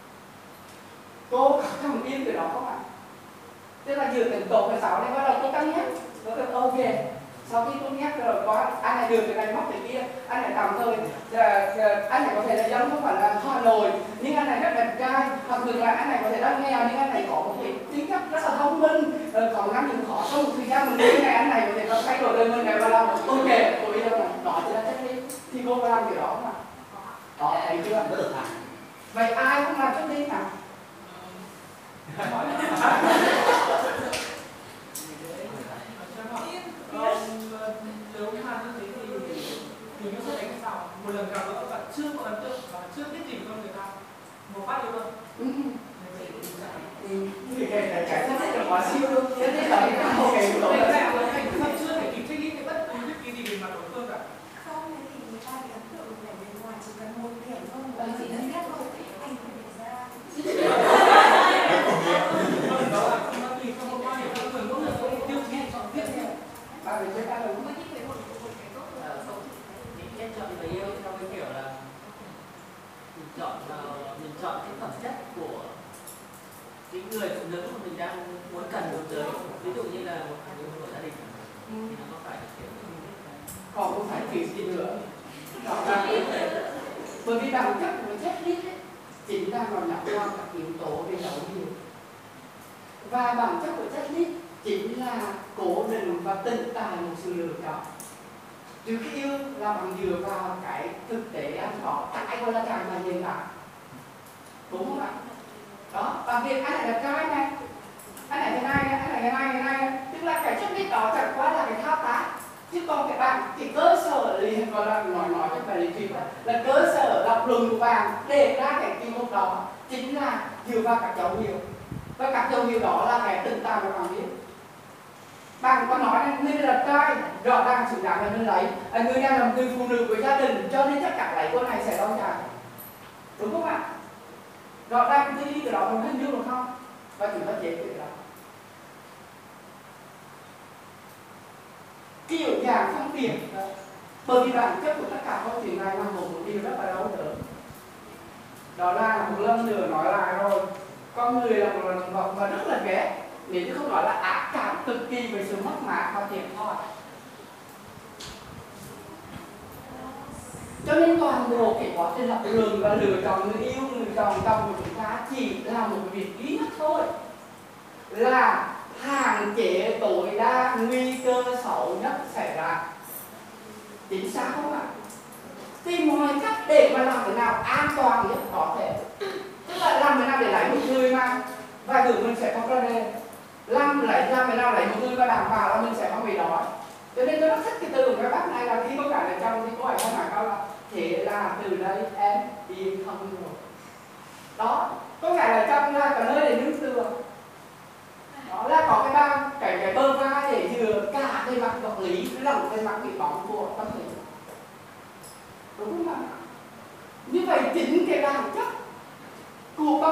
Cô có chồng yêu từ đó không ạ? Tức là dựa từ tổ về 6 này bắt đầu cô cân nhắc, cô được ok. Sau khi cô nhắc rồi có anh này được cái này mất cái kia, anh này tạm thời anh này có thể là dân không phải là Hà Nội nhưng anh này rất đẹp trai, hoặc ngược lại anh này có thể rất nghèo nhưng anh này có một cái tính cách rất là thông minh, còn ngắn những khó trong một thời gian mình nghĩ này anh này có thể nó thay đổi đời mình này và làm ok, cô bây giờ đó chỉ là chất lý thì cô có làm điều đó mà đó thấy chưa? Vậy ai không làm chất lý nào? Nếu mà như thế thì mình sẽ đánh sao? Một lần gặp gỡ bạn chưa một ấn tượng và chưa biết gì con người ta, một phát yêu luôn. Cái rất là quá siêu luôn. Thế nên là cái một cái đó là chưa thể kịp thích cái bất cứ cái gì về mặt đối phương cả. Không, thì người ta bị ấn tượng về bên ngoài chỉ cần một điểm thôi, một chỉ đơn nhất thôi, anh phải để ra. Đó là không có gì không có quan hệ không cần có được tiêu chí chọn tiếp theo. Bạn phải chơi ta đúng. Mới như thế một cái tốt là xấu. Những cái chọn người yêu theo cái kiểu là mình chọn cái phẩm chất của cái người phụ nữ mà mình đang muốn cần hướng tới, ví dụ như là một người yêu của gia đình thì nó có phải kiểu Còn không phải kiểu gì nữa. Bởi vì bản chất của chất lý chính là nó nằm qua các yếu tố về đấu nhiều. Và bản chất của chất lý chính là cố định và tồn tại một sự lựa chọn. Trước khi yêu là bằng dựa vào cái thực tế anh có, cái gọi là càng là hiện tại. Đúng không ạ? Đó, bằng việc anh này là trai này, anh này thế này, anh này thế này, tức là cái chất lý đó chẳng qua là cái thao tác. Chứ còn cái bạn, cái cơ sở liền gọi là nói cho phải lý thuyết là cơ sở lập luận của bạn để ra cái kỳ mục đó chính là dựa vào các dấu hiệu. Và các dấu hiệu đó là cái tình cảm của bạn biết. Bạn có nói là người là trai, rõ ràng xứng đáng là nên lấy, người đang là người phụ nữ của gia đình cho nên chắc chắn lấy cô này sẽ lâu dài. Đúng không ạ? Rõ ràng cái lý từ đó mình hình dung được không? Và chúng ta chế từ đó. Kiểu dạng phân biệt, bởi vì bản chất của tất cả câu chuyện này là một điều rất là đau đớn. Đó là một lần nữa nói lại rồi, con người là một loài vật và rất là ghét, nếu như không nói là ác cảm cực kỳ về sự mất mát và thiệt thòi. Cho nên toàn bộ cái quá trình lập luận và lựa chọn người yêu, người chồng của chúng ta chỉ là một việc duy nhất thôi, là hạn chế tối đa nguy cơ xấu nhất xảy ra. Chính xác không ạ? Tìm mọi cách để mà làm thế nào an toàn nhất có thể. Tức là làm thế nào để lấy một người mà và tưởng mình sẽ không ra đề, làm thế nào lấy một người và đảm bảo là mình sẽ không bị đói. Cho nên tôi rất thích cái từ của các bác này là khi có cả là trong thì cô ấy hỏi câu là thế là từ đây em yên tâm rồi. Đó, có nghĩa là trong là cả nơi để nương tựa. Đó là có cái bờ vai để dựa cả về mặt vật lý lẫn về mặt bị bóng của tâm lý. Đúng không ạ? Như vậy chính cái bản chất của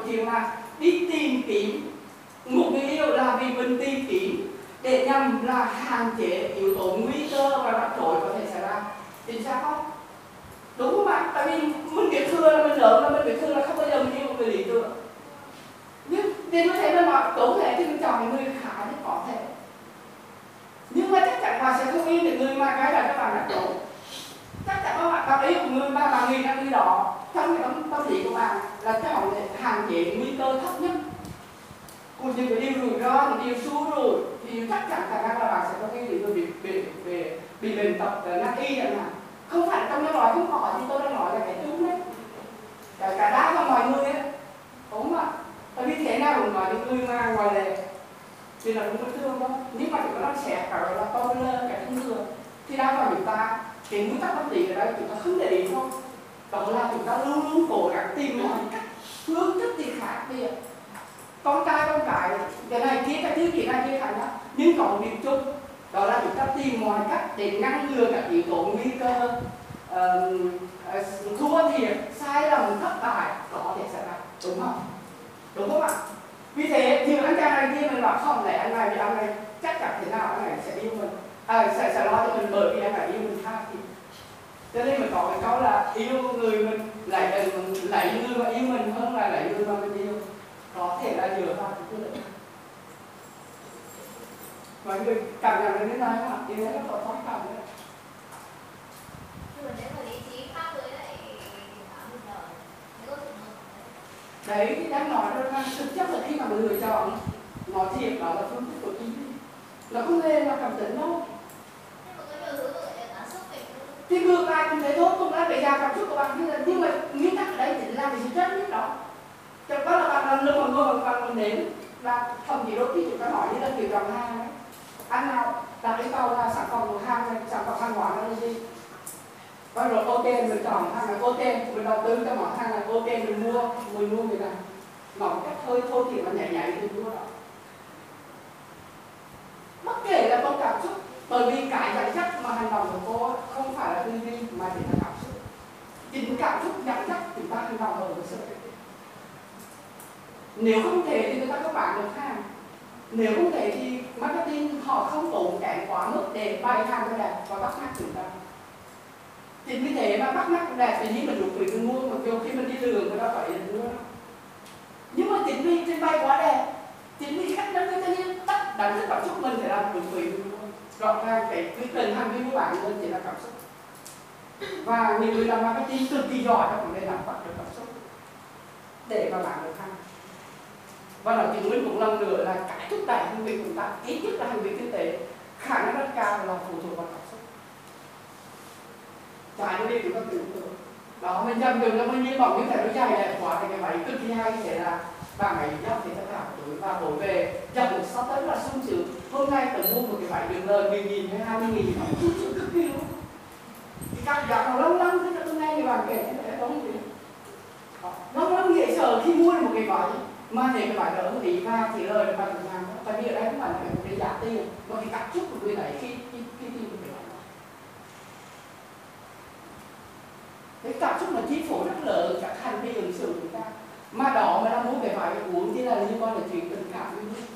chuyện là đi tìm kiếm một người yêu là vì mình tìm kiếm để nhằm là hạn chế yếu tố nguy cơ và rắc rối có thể xảy ra. Chính xác không? Đúng không ạ? Tại vì mình biết thừa là mình lớn, là mình biết thừa là không bao giờ mình yêu một người lý tưởng. Nhưng thì mới thấy là nó có thể thì mình chọn người khá thì có thể. Nhưng mà chắc chắn bạn sẽ không yêu được người mà cái là các bạn đã tốt. Chắc chắn các bạn yêu một người mà bạn nghĩ rằng người đó trong cái tâm lý của bạn là chọn để hạn chế nguy cơ thấp nhất. Còn những cái điều rủi ro, những điều xấu rồi thì chắc chắn khả năng là bạn sẽ có cái điều bị bệnh tật nan y chẳng hạn. Không phải trong cái nói không có thì tôi đang nói là cái chung đấy. Cả đa và mọi người ấy. Đúng không ạ? Tại vì thế nào cũng nói những người mà ngoài lệ thì là cũng có thương đâu. Nhưng mà chúng ta sẽ cả là to lên cái thân thừa. Thì đa vào chúng ta cái nguyên tắc tâm lý ở đây chúng ta không để ý thôi. Đó là chúng ta luôn luôn cố gắng tìm mọi cách phương thức thì khác biệt. Con trai con gái cái này kia cái thứ gì này kia khác nhau. Nhưng có một điểm chung đó là chúng ta tìm mọi cách để ngăn ngừa các yếu tố nguy cơ thua thiệt, sai lầm, thất bại có thể xảy ra, đúng không? Đúng không ạ? Vì thế nhiều anh trai này kia mình bảo không lẽ anh này vì anh này chắc chắn thế nào anh này sẽ yêu mình, sẽ lo cho mình bởi vì anh này yêu mình tha thì. Cho nên mình có cái câu là yêu người mình lấy người mà yêu mình hơn là lấy người mà mình yêu. Có thể là dựa vào cái lợi. Mọi người cảm nhận được đến đây không ạ? Điều này rất là khó khăn đấy. Nhưng mà nếu mà lý trí khác với lại tình cảm bây giờ, nếu có trường hợp đấy thì đang nói là thực chất là khi mà mình lựa chọn nói thiệt đó là phương thức của ý, nó không hề là cảm tính đâu. nhưng mà có nhiều thứ để cảm xúc mình Thì ngược lại cũng thế thôi, cũng đã để ra cảm xúc của bạn như là, nhưng mà nguyên tắc ở đây chính là cái sự chất nhất đó. Chẳng có là bạn làm lương bằng ngôi bằng mình đến là thậm chí đôi khi chúng ta nói như là kiểu trồng hàng đấy. Anh nào đặt cái câu là sản phẩm của hàng này, sản phẩm hàng hóa nó là gì? Và rồi ok mình chọn hàng này, ok mình đầu tư cho món hàng này, ok mình mua người này. Nói một cách hơi thôi thì mà nhảy thì mua đó. Bất kể là con cảm xúc, bởi vì cái dẫn dắt mà hành động của cô không phải là tư duy mà chỉ là cảm xúc. Chính cảm xúc dẫn dắt chúng ta hành động ở cái sự. Nếu không thể thì người ta không bán được hàng. Nếu không thể thì marketing họ không tốn kém quá mức để bày hàng cho đẹp và bắt mắt chúng ta. Chính vì thế mà bắt mắt đẹp thì như mình đúng với mình mua, mặc dù khi mình đi đường người ta phải mua. Nhưng mà chính vì trên bay quá đẹp, chính vì khách đến cái nhiên tất đánh thức cảm xúc mình phải làm đúng với mình mua. Rõ ràng cái cần hành vi mua bán mình chỉ là cảm xúc. Và những người làm marketing cực kỳ giỏi trong vấn đề nắm bắt được cảm xúc để mà bán được hàng. Và nó chứng minh một lần nữa là cái thúc đẩy hành vi của chúng ta, ít nhất là hành vi kinh tế, khả năng rất cao là phụ thuộc vào cảm xúc. Trái với chúng ta tưởng tượng. Đó, mình nhầm tưởng là mình như bỏng những thẻ nó dài đẹp quá thì cái váy cực kỳ hay sẽ là bạn ấy dắt thì tất cả tối và tối về dòng một sáu tấn là sung sướng. Hôm nay tự mua một cái váy đường lời 10.000 hay 20.000 nó sung sướng cực kỳ luôn. Thì cảm giác nó lông lông, tức là tôi nghe người bạn kể như thế đúng gì. Lông lông dễ sợ khi mua một cái váy mà để cái váy đó một tí và chỉ lời được bằng ngàn. Tại vì ở đây không phải là một cái giá tiền mà cái cảm xúc của người này khi tìm một cái váy. Cái cảm xúc là chi phối rất lớn các hành vi ứng xử của chúng ta. Mà đó mà đang muốn cái váy uống thì là liên quan đến chuyện tình cảm như thế.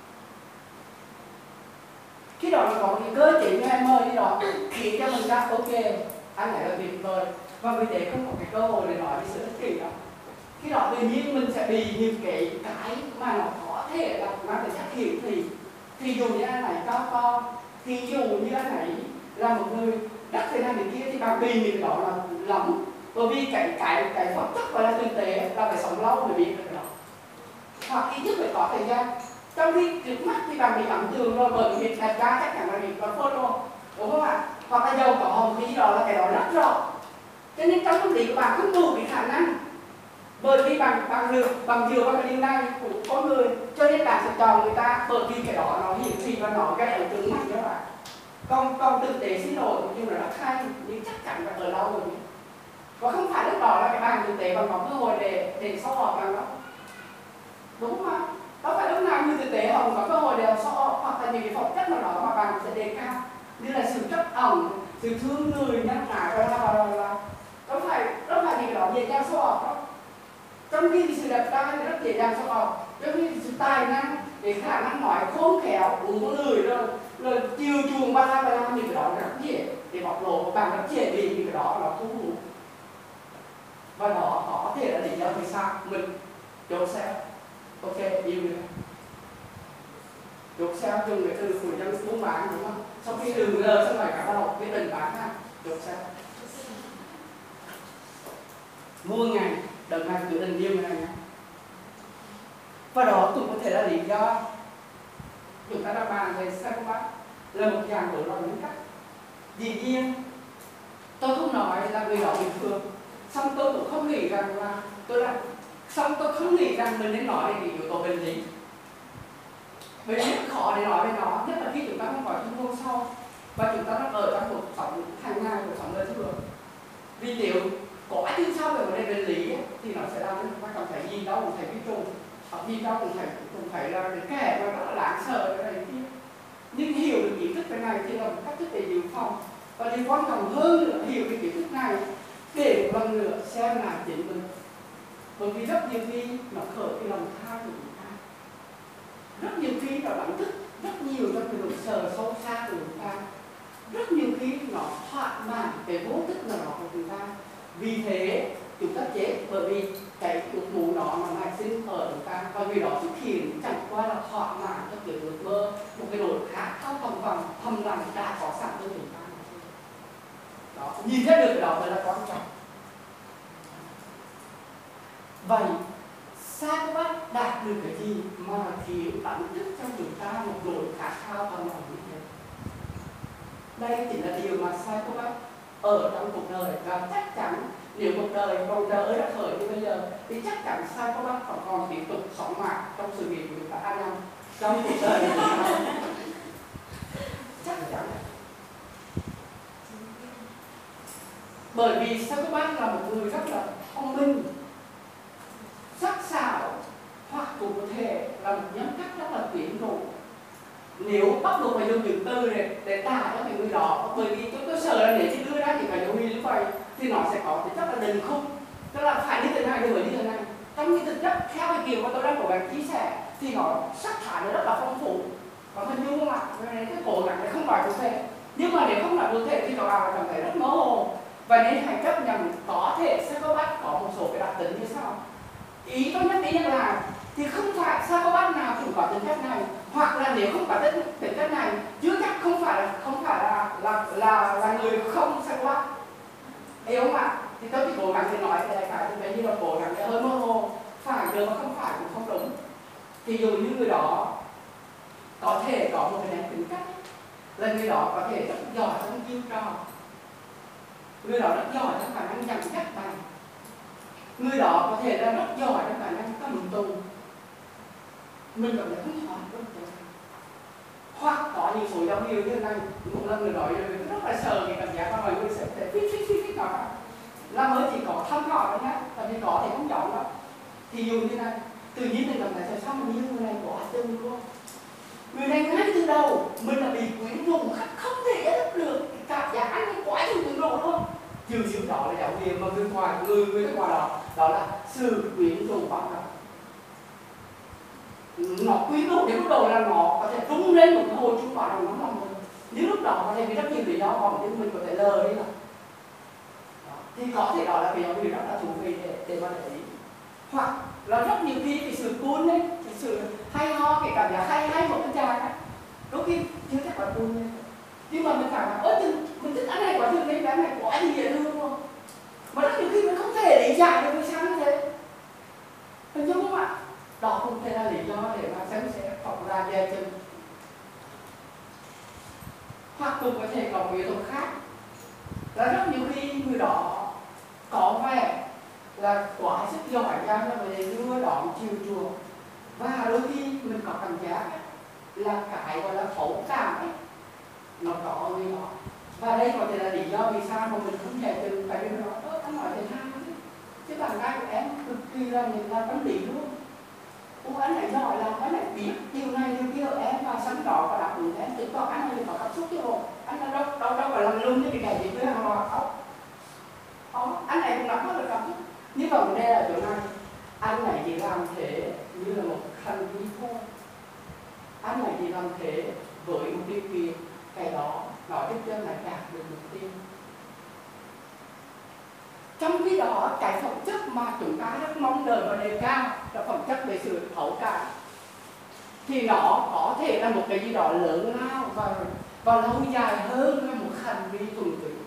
Khi đó là có cái cơ chế như em ơi đi đó khiến cho mình ra ok anh này là tuyệt vời và vì thế không có cái cơ hội để nói về sự ích kỷ đó. Khi đó tự nhiên mình sẽ bị những cái mà nó có thể là mang tính chất hiển thì dù như anh này cao to, thì dù như anh này là một người rất thế này thế kia thì bạn bị những đó là lắm. Bởi vì cái phẩm chất gọi là tinh tế là phải sống lâu mới biết được đó. Hoặc ít nhất phải có thời gian. Trong khi trước mắt thì bạn bị ấn tượng rồi bởi vì đẹp ra chắc chắn là bị có photo, đúng không ạ? Hoặc là giàu có hồng khí đó là cái đó rất rõ. Cho nên trong tâm lý của bạn không đủ cái khả năng. Bởi vì bằng dựa vào cái điều này của con người, cho nên bạn sẽ chọn người ta bởi vì cái đó nó hiển thị và nó gây ấn tượng mạnh cho bạn. Còn thực tế xin lỗi dù là rất hay nhưng chắc chắn là ở lâu rồi. Và không phải lúc đó là cái bàn thực tế còn có cơ hội để so họp bằng đó. Đúng không ạ? Đó phải lúc nào như thực tế họ cũng có cơ hội để so họp hoặc là những cái phẩm chất nào đó mà bạn sẽ đề cao. Như là sự trách ẩn, sự thương người, nhân ái, đó phải những cái đó dễ dàng so họp đó. Trong khi sự đẹp trai rất dễ dàng cho họ, giống như sự tài năng, cái khả năng nói khôn khéo, uống lười rồi chiều chuồng ba la những cái đó rất dễ để bộc lộ, bằng rất dễ vì những cái đó nó thu hút. Và đó có thể là lý do vì sao mình chốt xe, ok yêu người chốt xe dùng cái từ của dân buôn bán đúng không? Sau khi đừng lờ xong rồi cả đầu cái tình bán ha, chốt xe mua ngày đợt này tự tình yêu người này nha. Và đó cũng có thể là lý do chúng ta đã bàn về psychopath là một dạng rối loạn nhân cách. Dĩ nhiên tôi không nói là người đó bình thường, xong tôi cũng không nghĩ rằng là tôi không nghĩ rằng mình nên nói về cái yếu tố bệnh lý, bởi vì rất khó để nói về nó, nhất là khi chúng ta không có chuyên môn sâu và chúng ta đang ở trong cuộc sống hàng ngày, cuộc sống đời thường. Vì nếu có tin sau về vấn đề bệnh lý ấy, thì nó sẽ làm cho chúng ta cảm thấy gì đâu cũng thấy vi trùng, hoặc gì đâu cũng thấy là cái kẻ mà rất là đáng sợ cái này kia. Nhưng hiểu được kiến thức cái này thì là một cách thức để dự phòng, và điều quan trọng hơn nữa hiểu cái kiến thức này để một lần nữa xem lại chính mình. Bởi vì rất nhiều khi nó khởi cái lòng tham của chúng ta, rất nhiều khi nó đánh thức rất nhiều trong cái nỗi sợ sâu xa của chúng ta, rất nhiều khi nó thỏa mãn cái vô thức nào đó của chúng ta. Vì thế chúng ta chết bởi vì cái ước muốn đó nó nảy sinh ở chúng ta, và vì đó xuất hiện chẳng qua là thỏa mãn cho kiểu ước mơ, một cái nỗi khát khao thầm lặng đã có sẵn trong chúng ta. Đó, nhìn thấy được cái đó mới là quan trọng. Vậy psychopath đạt được cái gì mà thiếu đánh thức trong chúng ta một nỗi khát khao thầm lặng như thế? Đây chính là điều mà psychopath ở trong cuộc đời, và chắc chắn nếu cuộc đời bầu trời đất khởi như bây giờ thì chắc chắn psychopath còn tiếp tục sống mãi trong sự nghiệp của chúng ta an nhâm trong cuộc đời của chúng ta. Chắc chắn. Bởi vì psychopath là một người rất là thông minh, sắc sảo, hoặc cũng có thể là một nhân cách rất là quyến rũ. Nếu bắt buộc phải dùng những từ để tả cho cái người đó, bởi vì tôi sợ là nếu chỉ đưa ra những cái dấu hiệu như vậy thì nó sẽ có tính chất là định khung, tức là phải như thế này thì phải như thế này. Trong những thực chất theo cái kiểu mà tôi đang cố gắng chia sẻ thì nó sắc thái nó rất là phong phú, có hình dung mà cái cố gắng để không nói cụ thể, nhưng mà nếu không nói cụ thể thì nó cảm thấy rất mơ hồ. Và nên hãy chấp nhận có thể psychopath có một số cái đặc tính như sau. Ý tôi nhắc đi nhắc lại thì không phải psychopath nào cũng có tính chất này, hoặc là nếu không có tính chất này chưa chắc không phải là người không psychopath, hiểu không ạ? Thì tôi chỉ cố gắng để nói cái này thì như là cố gắng để hơi mơ hồ, phải được mà không phải cũng không đúng. Thì dù như người đó có thể có một cái tính cách là người đó có thể rất giỏi trong chiêu trò, người đó rất giỏi trong khả năng dẫn dắt bạn, người đó có thể là rất giỏi trong khả năng cầm tù, mình cảm thấy không thoải mái. Hoặc có những số dấu hiệu như thế này, một lần người đó rất là sợ cái cảm giác mà mọi người sẽ phít nó là mới chỉ có thăm hỏi thôi nhá, tại vì có thì không giỏi đâu. Thì dù như này, tự nhiên mình cảm thấy sao mà như người này có chân luôn, người này ngay từ đầu mình là bị quyến rũ không thể giải thích được, cảm giác anh ấy quá nhiều quyến rũ luôn. Trừ sự đó là dấu hiệu mà người ngoài đó là sự quyến rũ bắt đầu. Nó quyến rũ đến lúc đầu là nó có thể rung lên một cái hồi chuông báo động nó lòng mình. Nếu lúc đó có thể vì rất nhiều lý do còn nhưng mình có thể lờ đi là thì có thể đó là cái dấu hiệu rất là thú vị để mà để ý. Hoặc là rất nhiều khi cái sự cuốn đấy, cái sự hay ho, cái cảm giác hay một cái chàng ấy, đôi khi chưa chắc là cuốn đấy, nhưng mà mình cảm thấy mình thích anh này quá thương đấy, cái này quá gì vậy thương không? Mà rất nhiều khi mình không thể lý giải được vì sao như thế, hình dung không ạ? Đó cũng thể là lý do để mà xem xét phỏng ra dè chân. Hoặc cũng có thể có một yếu tố khác là rất nhiều khi người đó có vẻ là quá sức giỏi ra cho về đưa đón chiều chuộng, và đôi khi mình có cảm giác là cái gọi là khẩu cảm ấy nó có người đó. Và đây có thể là lý do vì sao mà mình không dè chân, tại vì nó anh nói thế nào chứ bạn gái của em cực kỳ là tâm lý luôn. Anh này giỏi là anh này biết điều này điều kia ở em, và sẵn đó và đáp ứng em, chứng tỏ anh này có cảm xúc chứ bộ anh là đâu phải làm luôn như cái gì với hàng loạt không, anh này cũng nắm bắt được cảm xúc. Nhưng mà vấn đề là chỗ này anh này chỉ làm thế làm thế với một điều kiện cái đó nó giúp cho lại đạt được mục tiêu. Trong khi đó cái phẩm chất mà chúng ta rất mong đợi và đề cao là phẩm chất về sự thấu cảm, thì nó có thể là một cái gì đó lớn lao và lâu dài hơn là một hành vi thuần túy.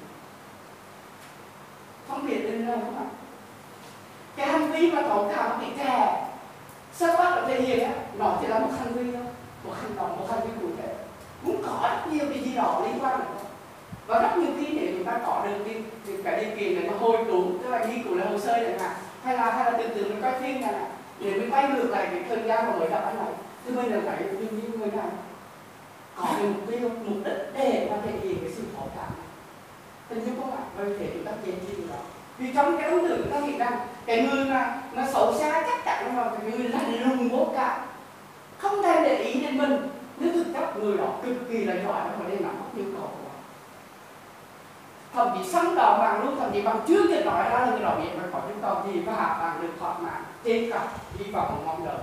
Không biết đến đâu không ạ? Cái hành vi mà thấu cảm bị trẻ sao các bạn thể hiện nó chỉ là một hành vi thôi, một hành động, một hành vi cụ thể, cũng có rất nhiều cái gì đó liên quan đến nó. Và rất nhiều khi để chúng ta có được cái điều kiện để mà hồi tưởng, tức là ghi cụ là hồ sơ chẳng hạn, hay là từ từ mình coi phim này để mình quay ngược lại cái thời gian mà mới gặp anh này, thì mình là phải như người này có được mục tiêu, mục đích để mà thể hiện cái sự thấu cảm này. Tình yêu không ạ? Vậy thì chúng ta chế chi điều đó. Vì trong cái ấn tượng chúng ta nghĩ rằng cái người mà xấu xa chắc chắn là cái người lạnh lùng vô cảm, không thèm để ý đến mình, nhưng thực chất người đó cực kỳ là giỏi và để nắm bắt nhu cầu của họ. Thậm chí sẵn đó bằng luôn, thậm chí bằng chưa kịp nói ra là người đó biết mà có nhu cầu gì và bạn được thỏa mãn trên cả hy vọng mong đợi.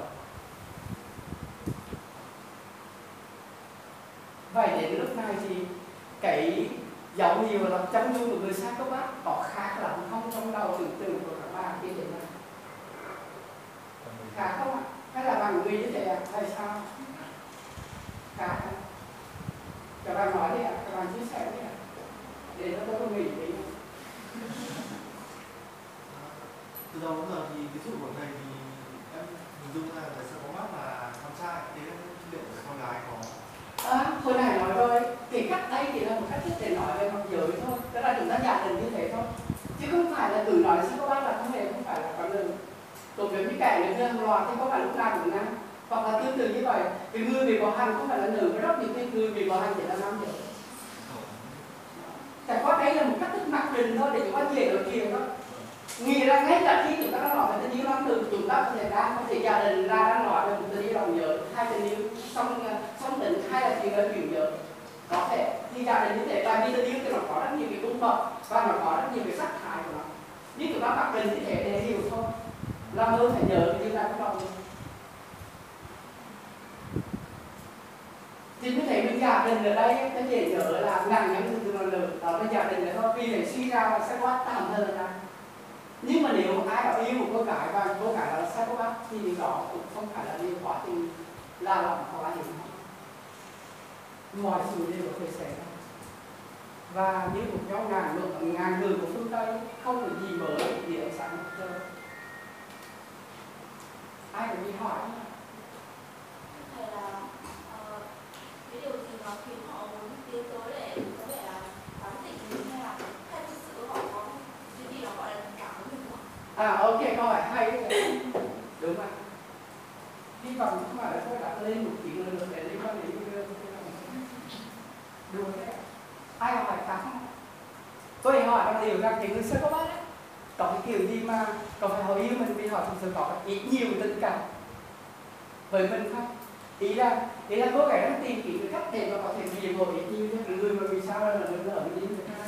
Vậy đến lúc này thì cái dấu hiệu là chăm chú của người psychopath có khác lắm không trong đầu tưởng tượng của các bạn khi đến này? Khác không ạ? Hay là bằng người như thế ạ? Hay sao? Khác không? Các bạn nói đi ạ, các bạn chia sẻ đi ạ. Để nó tôi nghĩ tí. Từ đầu đến giờ thì cái sự của thầy thì em hình dung ra là psychopath là con trai, thế liệu con gái có? Hồi nãy nói rồi, cái cách đây chỉ là một cách thức để nói về mặt giới thôi, tức là chúng ta giả định như thế thôi, chứ không phải là tự nói sẽ có bác là không phải là con đường. Cũng giống như cả những nhân loạt thì có phải lúc nào cũng nam, hoặc là tương tự như vậy, cái người bị bạo hành không phải là nữ, mà rất nhiều cái người bị bạo hành chỉ là nam giới. Tại qua đây là một cách thức mặc định thôi để chúng ta dễ nói chuyện thôi. Nghĩa là ngay cả khi chúng ta đang nói về tình yêu nam nữ, chúng ta có thể giả định ra đang nói về một tình yêu đồng giới, hai tình yêu song tính, hay là chuyện ở chuyển giới. Có thể thì giả định như thế, tại vì tình yêu thì nó có rất nhiều cái cung bậc và nó có rất nhiều cái sắc thái của nó. Nhưng chúng ta mặc định như thế để hiểu thôi. Làm ơn phải nhớ cái điều này trong lòng. Thì như thế mình giả định ở đây cái dễ nhớ là nặng những từ từ lớn, đó là giả định là thôi, vì để suy ra là sẽ quá tạm thời ra. Nhưng mà nếu ai đó yêu một cô gái và cô gái đó là psychopath thì điều đó cũng không phải là điều quá tình là lòng hoặc là hiểm hóc. Mọi sự đều có thể xảy ra. Và như một nhóm ngàn người của phương Tây không có gì mới để ánh sáng mặt trời. Ai có gì hỏi không? Thầy là cái điều gì mà khiến họ muốn tiến tới để có thể là tán tỉnh mình, hay là thực sự họ có cái gì đó gọi là tình cảm với mình không? Ok, câu hỏi hay đấy. Đúng rồi. Hy vọng không phải là tôi đã lên một kỷ lục để liên quan đến yêu. Đúng đấy. Ai hỏi khác không? Tôi hỏi bằng điều rằng cái người psychopath ấy có cái kiểu gì mà có phải họ yêu mình vì họ thực sự có ít nhiều tình cảm với mình không? Ý là cô gái đang tìm kiếm cái cách để mà có thể biện hộ ít nhiều cho người mà vì sao là người lỡ mình đi với ai.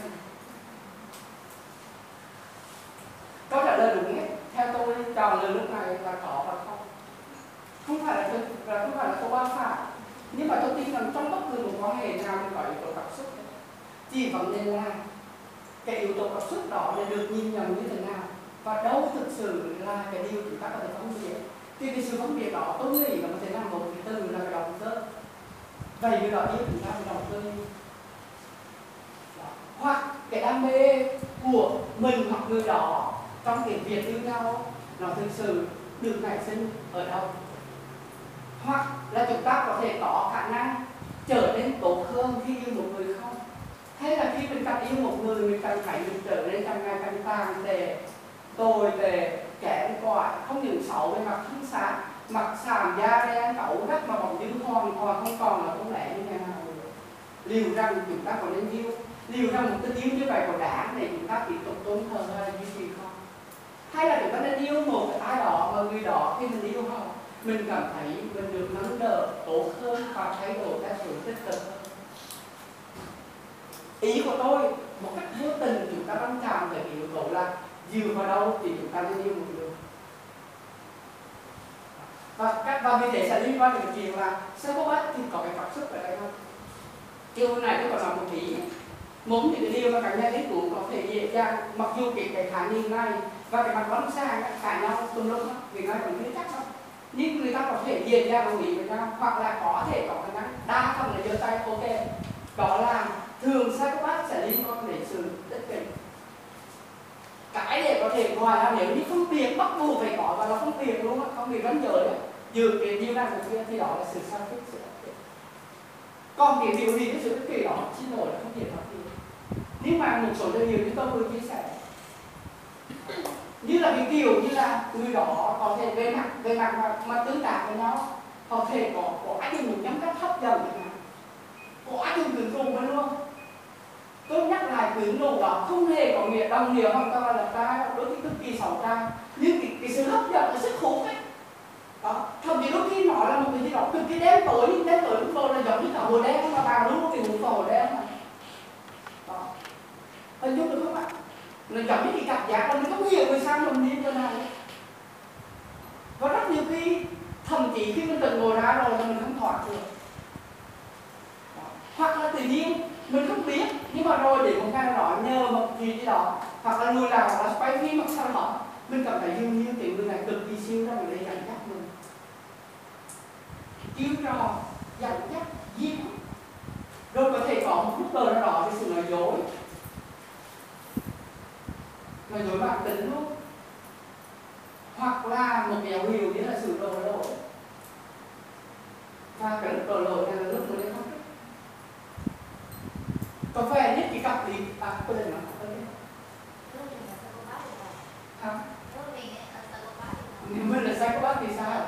Câu trả lời đúng ấy, theo tôi chọn lời lúc này là có và không. Không phải là tôi bao phải, nhưng mà tôi tin rằng trong bất cứ một quan hệ nào mình có yếu tố cảm xúc. Chỉ vấn đề là cái yếu tố cảm xúc đó là được nhìn nhận như thế nào và đâu thực sự là cái điều chúng ta có thể phân biệt. Thì cái sự phân biệt đó tôi nghĩ là có thể làm một cái từ là cái động cơ. Vậy người đó yêu chúng ta cái động cơ gì? Hoặc cái đam mê của mình hoặc người đó trong cái việc yêu nhau nó thực sự được nảy sinh ở đâu? Hoặc là chúng ta có thể có khả năng trở nên tốt hơn khi yêu một người không? Hay là khi mình càng yêu một người, mình càng phải mình trở nên càng ngày càng tàn tệ, tồi tệ, kém cỏi, không những xấu về mặt thân xác, mặt sạm da đen cẩu rách mà bóng dữ hoàn không còn là không lẽ như thế nào nữa. Liệu rằng chúng ta có nên yêu? Liệu rằng một tình yêu như vậy có đáng để chúng ta tiếp tục tôn thờ hay là duy trì không? Hay là chúng ta nên yêu một ai đó mà người đó khi mình yêu họ, mình cảm thấy mình được nâng đỡ tốt hơn và thay đổi theo sự tích cực hơn. Ý của tôi, một cách vô tình chúng ta đang chạm về yếu tố là dựa vào đâu thì chúng ta nên yêu một người. Và vì thế sẽ liên quan đến cái chuyện là psychopath thì có cái cảm xúc ở đây không? Điều này tôi còn nói một tí. Muốn những cái điều mà cả nhà đến cũng có thể dễ dàng, mặc dù cái khả nhìn này và cái mặt lâm sàng cả nhau tương lúc vì nó còn chưa chắc không, nhưng người ta có thể dễ dàng đồng ý với nhau, hoặc là có thể có khả năng đa phần là giơ tay ok. Đó là thường psychopath sẽ liên quan đến sự ích kỷ. Cái để có thể gọi là nếu như phân biệt bắt buộc phải có, và nó phân biệt luôn á, không bị rắn rời đấy, giữa cái điều này một kia thì đó là sự sao thích, sự ích kỷ. Còn cái điều gì cái sự ích kỷ đó xin lỗi là không thể nói gì. Nhưng mà một số điều như tôi vừa chia sẻ, như là cái kiểu như là người đó có thể về mặt mà tương tác với nhau, có thể có áp dụng một nhóm cách hấp dẫn, có áp dụng quyến rũ với luôn. Tôi nhắc lại quyến rũ đó không hề có nghĩa đồng nghĩa hoàn toàn là trai, đôi khi cực kỳ xấu trai, nhưng cái sự hấp dẫn là sức hút ấy. Đó, thậm chí đôi khi nó là một cái gì đó cực kỳ đen tối, nhưng đen tối lúc đầu là giống như cả hồ đen, mà bà lúc thì cũng hồ đen mà. Đó, hình dung được không ạ? Nó giống như cái cảm giác là mình không hiểu vì sao mình đi cho này. Và rất nhiều khi, thậm chí khi mình từng ngồi ra rồi thì mình không thoát được. Đó. Hoặc là tự nhiên mình không biết, nhưng mà rồi để một ngày đó nhờ một gì đó, hoặc là người nào là quay phim hoặc sau đó mình cảm thấy dường như cái người này cực kỳ siêu ra mình để dẫn dắt mình. Chiêu trò, dẫn dắt, giết. Rồi có thể có một lúc đời nào đó cái sự nói dối. Nói dối bản tính luôn. Hoặc là một cái dấu hiệu như là sự đổ lỗi. Và cái lúc đổ lỗi này là lúc người đấy không thích. Có vẻ nhất cái cặp lý, tôi định nói hả? Nếu mình là psychopath thì sao?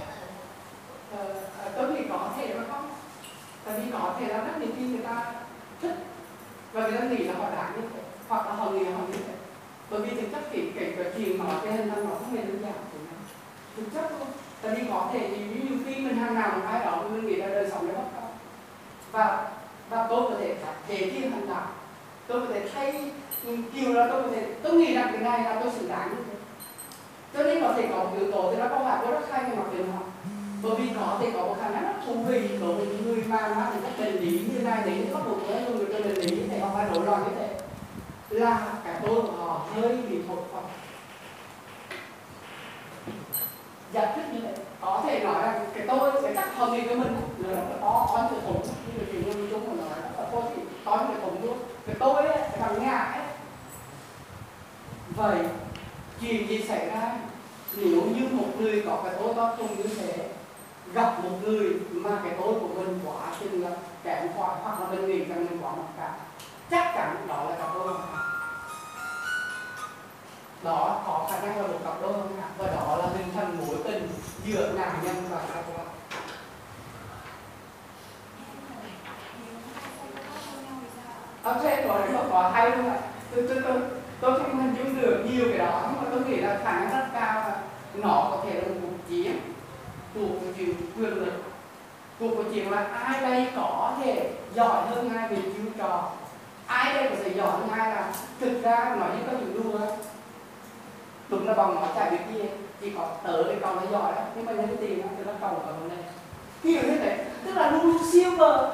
Tôi nghĩ có thể mà không. Tại vì có thể là rất nhiều khi người ta thích và người ta nghĩ là họ đáng như thế, hoặc là họ nghĩ là họ như thế. Bởi vì thực chất cái chuyện nói cái hình thân nó không hề đơn giản của nó. Thực chất luôn. Tại vì có thể thì nhiều khi mình hàng nào một ai đó mình nghĩ là đời sống nó bất công. Và tôi có thể thể thiên hành đạo. Tôi có thể thay kiểu là tôi nghĩ rằng cái này là tôi xứng đáng như thế. Cho nên có thể có một yếu tố thì nó không phải tôi rất hay về mặt tiền học. Bởi vì có thể có một khả năng rất thú vị đối với những người mà thì các bệnh lý như này đến bắt buộc với người tôi bệnh lý như thế, họ phải nổi loạn như thế, là cái tôi của họ hơi bị thổi phồng. Giải thích như thế có thể nói là cái tôi cái cách hợp lý của mình là nó có từ thủng như là chuyện người chúng mình nói là tôi thì có những cái thủng luôn, cái tôi ấy cái bằng ngại ấy. Vậy chuyện gì xảy ra nếu như một người có cái tôi to trùng như thế gặp một người mà cái tôi của mình quá chừng là kém quá, hoặc là mình nghĩ rằng mình quá mặc cảm, chắc chắn đó là cặp đôi mặc cảm. Đó có khả năng là một cặp đôi mặc cảm, và đó là hình thành mối tình giữa nạn nhân và psychopath. Ok, rồi nó có hay luôn ạ. Tôi không hình dung được nhiều cái đó, nhưng mà tôi nghĩ là khả năng rất cao là nó có thể là một cuộc chiến, cuộc chuyện quyền lực, cuộc chuyện là ai đây có thể giỏi hơn ai về chiêu trò, ai đây có thể giỏi hơn ai. Là thực ra nói như có chuyện đùa, đúng là bằng nó chả biết gì, chỉ có tớ cái cầu nó giỏi đó, nhưng mà những cái tiền thì nó cầu ở bên đây. Kiểu như thế, tức là luôn luôn siêu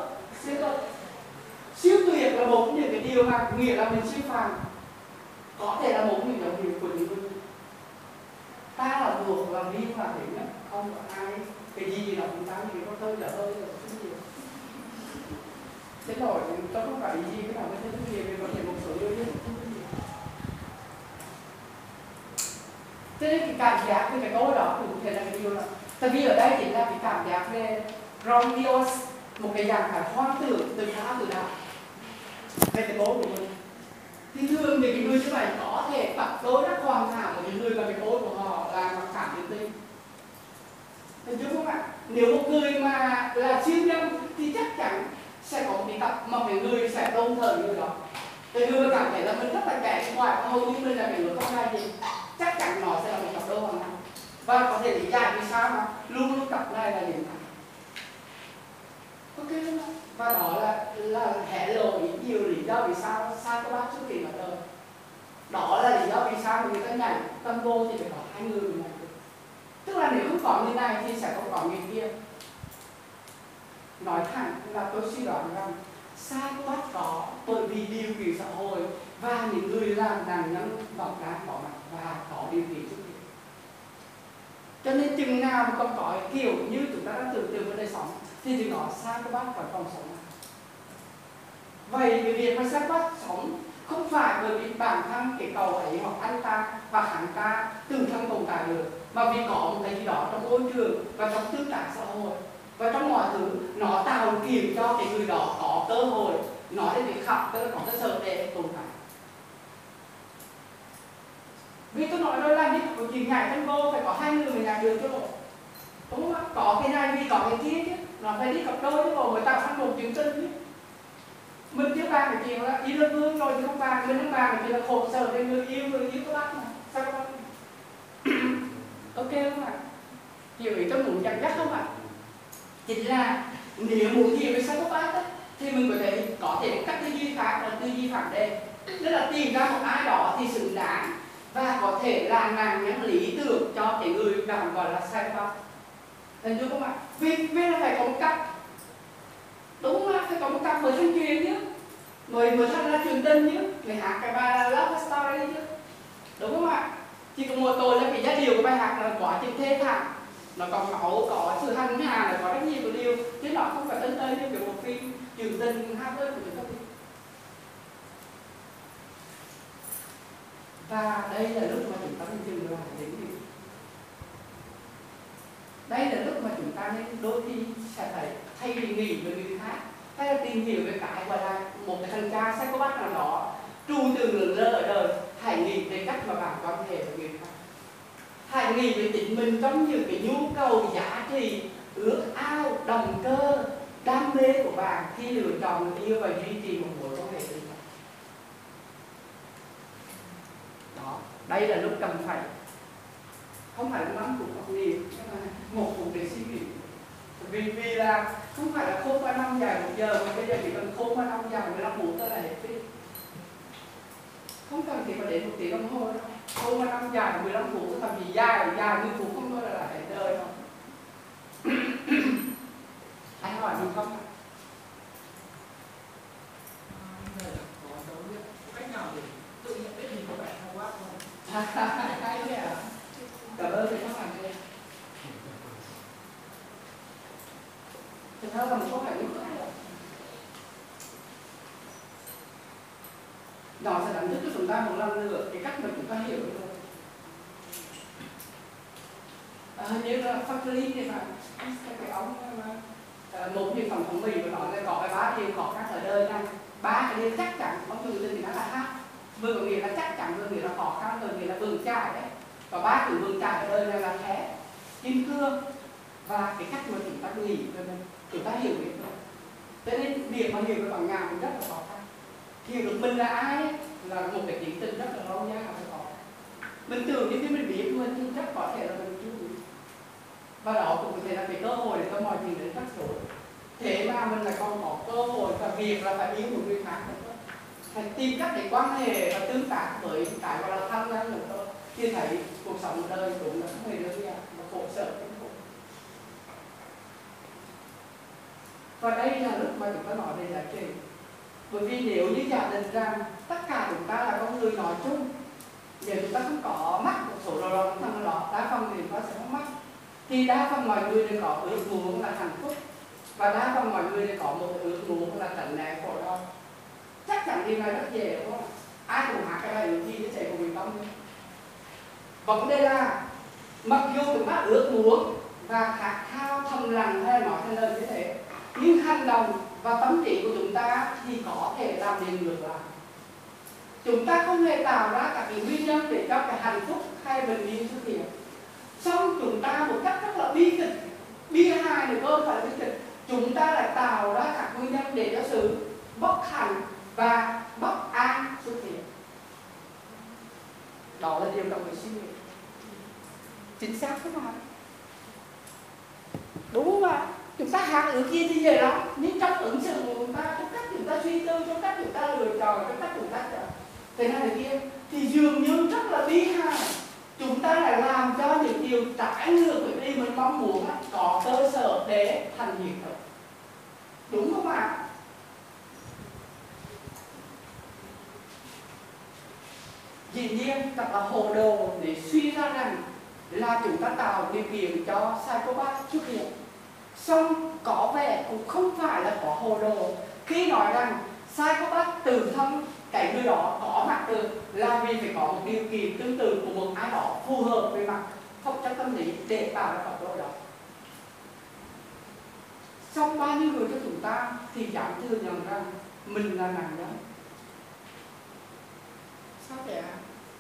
tuyệt là một những cái điều mà nghĩa là mình siêu phàm, có thể là một những dấu hiệu của những người ta là buộc làm riêng là thế nhất, không có ai cái gì là chúng ta thì có tôi là hơi là cái gì. Thế rồi tôi không phải gì cái nào với cái gì vì có thể một số điều không có gì. Cho nên cái cảm giác với cái tôi đó cũng thể là cái điều là, tại vì ở đây chính là cái cảm giác về grandiose, một cái dạng phải hoang tưởng từ xa từ đạo về cái tôi của mình. Thì thường thì cái người như vậy có thể bắt tôi rất hoàn hảo của những người mà cái tôi của họ là mặc cảm tự tin. Hình dung không ạ? Nếu một người mà là siêu nhân thì chắc chắn sẽ có một cái cặp mà cái người sẽ tôn thờ người đó. Cái người cảm thấy là mình rất là kẻ ngoại, hầu như mình là cái người không ai gì, chắc chắn nó sẽ là một cặp đôi hoàn hảo. Và có thể lý giải vì sao mà luôn luôn cặp này là điểm thẳng. Ok không? Và đó là hé lộ nhiều lý do vì sao các bác xuất hiện ở đời. Đó là lý do vì sao người ta nhảy tango thì phải có hai người nhảy. Tức là nếu không có người này thì sẽ không có người kia. Nói thẳng là tôi suy đoán rằng sai của bác có bởi vì điều kiện xã hội và những người làm nạn nhân vọng đá có mặt và có điều kiện xuất hiện. Cho nên chừng nào mà còn có kiểu như chúng ta đã tưởng tượng ở đời sống thì nó sai của bác còn sống. Vậy cái việc mà sai của bác sống không phải bởi vì bản thân cái cầu ấy hoặc anh ta hoặc hắn ta tự thân tồn tại được, mà vì có một cái gì đó trong môi trường và trong tương tác xã hội và trong mọi thứ nó tạo điều kiện cho cái người đó có cơ hội nói đến việc học, tức là có cơ sở để tồn tại. Vì tôi nói rồi là như có chuyện nhảy trên vô phải có 2 người mới nhảy được chứ bộ, đúng không ạ? Có cái này vì có cái kia chứ, nó phải đi cặp đôi chứ bộ mới tạo thành một chuyện chân chứ. Mình chưa bàn cái chuyện là đi lên vương rồi thì không bàn, mình không bàn cái chuyện là khổ sở về người yêu các bác mà sao các bác ok không ạ? Hiểu ý tôi muốn dẫn dắt không ạ? Chính là nếu muốn hiểu về psychopath thì mình có thể một cách tư duy khác là tư duy phản đề, tức là tìm ra một ai đó thì xứng đáng và có thể là nàng nhân lý tưởng cho cái người bạn gọi là psychopath. Hình dung không ạ? Vì là phải có một cách, đúng không ạ? Phải có một cách mới thành chuyện chứ, mới thành ra truyền tin chứ, người hát cái bài là love story chứ, đúng không ạ? Chỉ có một tội là cái giá điều của bài hát là quá trình thê thảm, nó còn máu, có sự hành hạ, có rất nhiều cái điều chứ nó không phải ân ơi như kiểu một phim truyền tình hát ơi của chúng ta. Và đây là lúc mà chúng ta nên dừng lại đến điều. Đây là lúc mà chúng ta nên đôi khi sẽ phải thay vì nghĩ về người khác hay là tìm hiểu về cái gọi là một cái thằng cha psychopath nào đó tru từ lớn lơ ở đời, hãy nghĩ về cách mà bạn quan hệ với người khác. Hãy nghĩ về chính mình trong những cái nhu cầu, giá trị, ước ao, động cơ, đam mê của bạn khi lựa chọn người yêu và duy trì một mối quan hệ tình cảm. Đó, đây là lúc cần phải, không phải là 5 phút học nhiều, nhưng mà 1 phút để suy nghĩ. Vì là không phải là khôn qua 5 giờ 1 giờ, mà bây giờ chỉ cần khôn qua 5 giờ 15 phút tới là hết phim. Không cần thì mà đến 1 tiếng đồng hồ đâu. Khôn qua 5 giờ 15 phút, thậm chí dài 10 phút không thôi là hết đời rồi. Anh hỏi gì không? Có dấu hiệu cách nào để tự nhận biết mình có vẻ không quá không? Hay thế à? Cảm ơn thầy các bạn đây. Thực ra là một câu hỏi như thế này. Nó sẽ đánh thức cho chúng ta một lần nữa cái cách mà chúng ta hiểu được. Như là Factory thì phải cái ống một những phẩm thông minh của nó là có cái 3 điều khó khăn ở đời này. 3 cái điều chắc chắn, mặc dù từ thì nó là hát, vừa có nghĩa là chắc chắn, vừa nghĩa là khó khăn, vừa nghĩa là vững chãi đấy. Và 3 từ vững chãi ở đời này là thép, kim cương và cái cách mà chúng ta nghĩ về mình, chúng ta hiểu biết rồi. Cho nên việc mà hiểu về bằng ngàn cũng rất là khó khăn. Hiểu được mình là ai là một cái tiến trình rất là lâu dài và khó khăn. Mình tưởng như khi mình biết mình thì chắc có thể là mình chưa biết. Và đó cũng có thể là cái cơ hội để cho mọi chuyện đến rắc rối. Thế mà mình lại còn có cơ hội và việc là phải yêu một người khác nữa. Phải tìm cách để quan hệ và tương tác với cái gọi là thân nhân nữa thôi. Khi thấy cuộc sống ở đời cũng là không hề đơn giản và khổ sở kinh khủng. Và đây là lúc mà chúng ta nói về giá trị. Bởi vì nếu như giả định rằng tất cả chúng ta là con người nói chung, nếu chúng ta không có mắc một số nào đó thằng đó, đa phần thì chúng ta sẽ không mắc. Thì đa phần mọi người đều có ước muốn là hạnh phúc và đa phần mọi người đều có một ước muốn là tránh né khổ đau. Chắc chắn điều này rất dễ đúng không? Ai cũng hát cái bài ước gì để chạy của mình tâm. Vấn đề là mặc dù chúng ta ước muốn và khát khao thầm lặng hay là nói thành lời như thế, nhưng hành động và tâm trí của chúng ta thì có thể làm điều ngược lại. Chúng ta không hề tạo ra các cái nguyên nhân để cho cái hạnh phúc hay bình yên xuất hiện. Xong chúng ta một cách rất là bi kịch, bi hài được hơn phải bi kịch, chúng ta lại tạo ra các nguyên nhân để cho sự bất hạnh và bất an xuất hiện. Đó là điều cần phải suy nghĩ. Chính xác thế nào? Đúng không ạ? Chúng ta hát ước gì thì dễ lắm, nhưng trong ứng xử của chúng ta, trong cách chúng ta suy tư, trong cách chúng ta lựa chọn, trong cách chúng ta thế này thế kia thì dường như rất là bi hài. chúng ta lại làm cho những điều trái ngược với điều mình mong muốn có cơ sở để thành hiện thực, đúng không ạ? Dĩ nhiên thật là hồ đồ để suy ra rằng là chúng ta tạo điều kiện cho psychopath xuất hiện. Song có vẻ cũng không phải là có hồ đồ khi nói rằng psychopath tự thân cái người đó có mặt được là vì phải có một điều kiện tương tự của một ai đó phù hợp với mặt học chất tâm lý để tạo ra tốc độ đó. Trong bao nhiêu người cho chúng ta thì dám thừa nhận rằng mình là nạn nhân. Sao vậy ạ?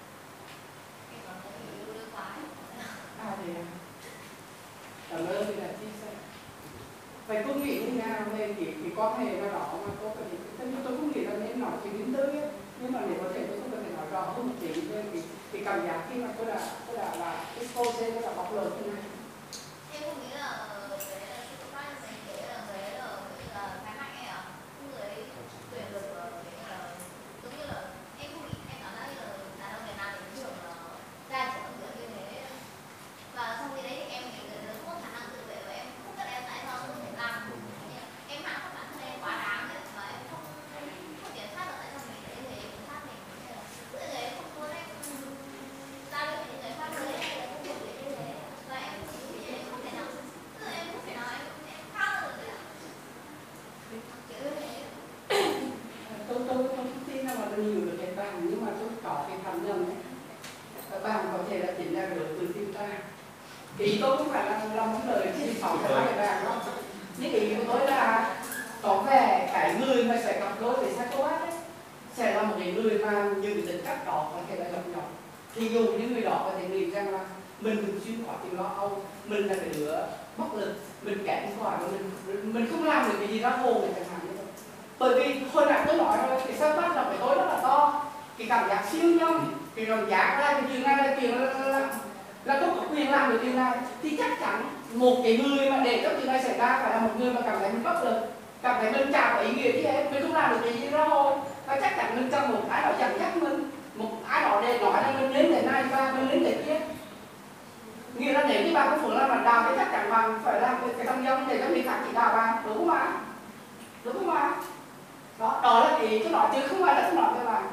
Thì cảm ơn vì đã chia sẻ. Vậy cô nghĩ như nào về cái quan hệ nào đó mà cô có thể, tôi không nghĩ là nên nói chuyện đến tới ấy. Nhưng mà nếu có thể tôi không có thể nói rõ hơn một tí về cái cảm giác khi mà tôi đã là expose, tôi đã bộc lộ như này. Em không nghĩ là cái là psychopath này cái là cái mạnh ấy ạ, không người ấy tuyển được giống như là em không nghĩ em cảm giác như là đàn ông Việt Nam thì thường là ra chỉ tâm tưởng như thế, và xong khi đấy thì em nghĩ là không có khả năng tự vệ và em không biết em tại sao không thể làm, em hạ thấp bản thân em quá đáng ấy, mà em không kiểm soát được tại sao mình lại như thế, kiểm soát mình tự người em không muốn em giao lưu với những người khác giới hay là không thể như thế, và em không thể nào tức là em không thể nào em thoát ra được đấy ạ, kiểu như thế. Tôi không tin là mà tôi hiểu được cái bạn, nhưng mà tôi có cái cảm nhận ấy. Các bạn có thể là chính là đối từ tim ta. Ý tôi không phải là lòng vấn lời chỉ phỏng cho các bạn đó. Nhưng ý của tôi là có vẻ cái người mà sẽ gặp đối với psychopath ấy sẽ là một cái người mà như cái tính cách đó có thể là gặp nhau. Thì dù những người đó có thể nghĩ rằng là mình thường xuyên có chuyện lo âu, mình là cái đứa bất lực, mình kém quả và mình không làm được cái gì ra hồ người chẳng hạn như vậy. Bởi vì hồi nãy tôi nói rồi, cái psychopath là cái tôi rất là to, cái cảm giác siêu nhân, cái cảm giác là cái chuyện này là chuyện là tôi có quyền làm được điều này, thì chắc chắn một cái người mà để cho chuyện này xảy ra phải là một người mà cảm thấy mình bất lực, cảm thấy mình chả có ý nghĩa gì hết, mình không làm được cái gì ra thôi, và chắc chắn mình cần một ai đó dẫn dắt mình, một ai đó để nói là mình đến thế này và mình đến thế kia. Nghĩa là nếu như bạn không muốn làm bạn đào thì chắc chắn bạn phải làm cái thông dân để cho người khác chỉ đào bạn, đúng không ạ? Đúng không ạ? Đó là cái ý tôi nói chứ không phải là tôi nói cho bạn.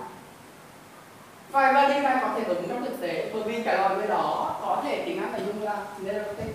Và điều này có thể đúng trong thực tế, bởi vì cái loại người đó có thể tiếng Anh phải dùng là neurotic.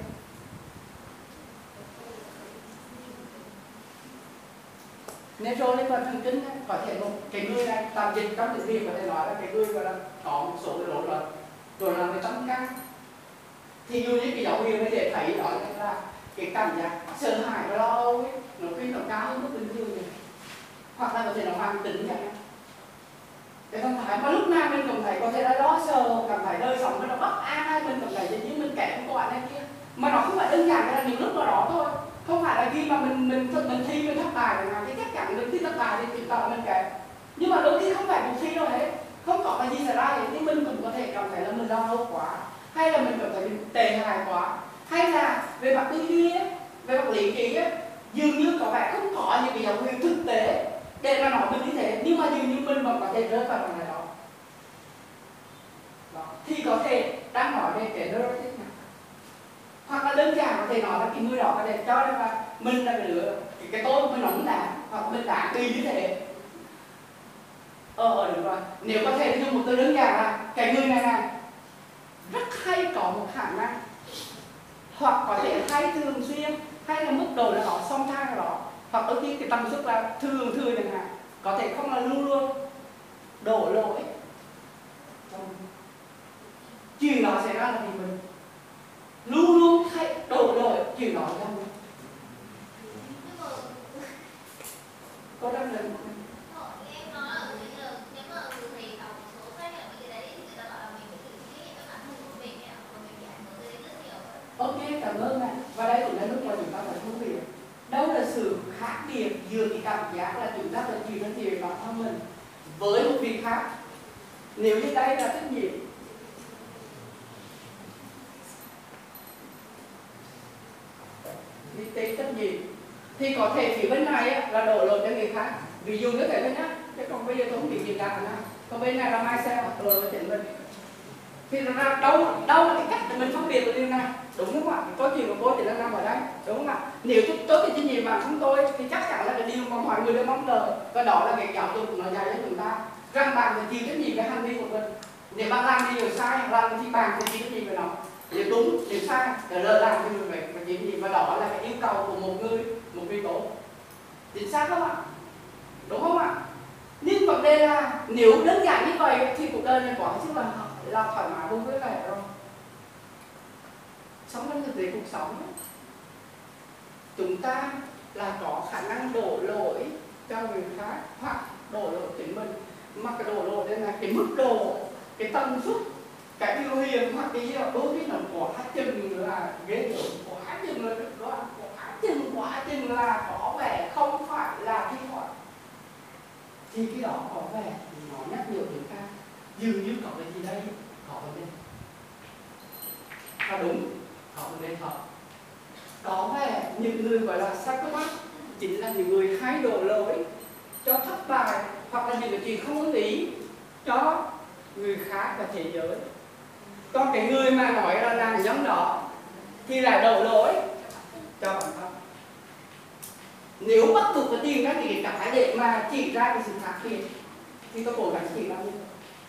Neuro liên quan thần kinh có thể một cái người này tạm dịch trong tiếng Việt có thể nói là cái người gọi là có một số cái rối loạn về tâm căn. Thì dù như cái dấu hiệu này để thấy đó là cái cảm giác sợ hãi và lo âu ấy, nó khi nó cao hơn mức bình thường này. Hoặc là có thể nó mang tính vậy. Cái tâm thái mà lúc nào mình cảm thấy có thể là lo sợ, cảm thấy đời sống nó bất an, hay mình cảm thấy như mình kém của bạn này kia, mà nó không phải đơn giản là những lúc đó thôi, không phải là khi mà mình thi mình thất bại mà thì chắc chắn mình thi thất bại thì chứng tỏ mình kém, nhưng mà đôi khi không phải cuộc thi đâu hết, không có cái gì xảy ra thì mình cũng có thể cảm thấy là mình lo âu quá, hay là mình cảm thấy mình tệ hại quá, hay là về mặt tư duy ấy, về mặt lý trí ấy, dường như có vẻ không có những cái dấu hiệu thực tế để mà nói mình như thế, nhưng mà dường như mình vẫn có thể rơi vào vòng này đó. Thì có thể đang nói về cái neurotic này, hoặc là đơn giản có thể nói là cái người đó có thể cho rằng là mình là cái đứa cái tôi mình nóng đá, hoặc mình đã bị như thế. Đúng rồi, nếu có thể dùng một từ đơn giản là cái người này rất hay có một khả năng, hoặc có thể hay thường xuyên, hay là mức độ là đó song thai nào đó, hoặc đôi khi cái tần suất là thường chẳng hạn, có thể không là luôn luôn đổ lỗi. Chuyện đó xảy ra là vì mình luôn luôn hay đổ lỗi chuyện đó ra mình. Có đang lần Em nói là nếu mà thầy đọc một số sách ở cái đấy thì người ta bảo là mình phải tự chịu trách nhiệm với bản thân của mình và mình bị ảnh hưởng tới rất nhiều. Ok, cảm ơn ạ. Và đây cũng là lúc mà chúng ta phải thú vị. Đâu là sự khác biệt giữa cái cảm giác là chúng ta phải chịu trách nhiệm bản thân mình với một việc khác. Nếu như đây là trách nhiệm thì trách nhiệm thì có thể phía bên này là đổ lỗi cho người khác. Ví dụ như thế thôi nhá. Chứ còn bây giờ tôi không bị gì cả nữa. Còn bên này là mai xe đổ lỗi chính mình. Thì ra đâu là cái cách để mình phân biệt được điều này, đúng không ạ? Câu chuyện của cô thì đang nằm ở đây, đúng không ạ? Nếu tốt thì nhìn vào chúng tôi thì chắc chắn là cái điều mà mọi người đều mong đợi, và đó là cái giáo dục nó dạy cho chúng ta rằng bạn phải chịu trách nhiệm với hành vi của mình. Nếu bạn làm điều sai hoặc làm thì bạn phải chịu trách nhiệm với nó. Nếu đúng, nếu sai, để lỡ làm thì mình phải chịu trách nhiệm, và đó là cái yêu cầu của một người tốt. Chính xác không ạ? Đúng không ạ? Nhưng vấn đề là nếu đơn giản như vậy thì cuộc đời này quá chứ là thoải mái vui vẻ rồi. Sống trong thực tế cuộc sống ấy, chúng ta là có khả năng đổ lỗi cho người khác hoặc đổ lỗi chính mình, mà cái đổ lỗi đây là cái mức độ, cái tần suất, cái biểu hiện hoặc cái gì đó đôi khi nó quá chừng là ghê gớm, quá chừng là có vẻ không phải là thi thoảng, thì cái đó có vẻ thì nó nhắc nhở chúng ta dường như có cái gì đây có vấn đề. Và đúng, có vấn đề thật. Có vẻ những người gọi là psychopath chính là những người hay đổ lỗi cho thất bại hoặc là những cái chuyện không ưng ý cho người khác và thế giới. Còn cái người mà nói là làm giống đó thì lại đổ lỗi cho bản thân. Nếu bắt buộc phải tìm ra cái cả để mà chỉ ra cái sự khác biệt thì tôi cố gắng chỉ ra như vậy.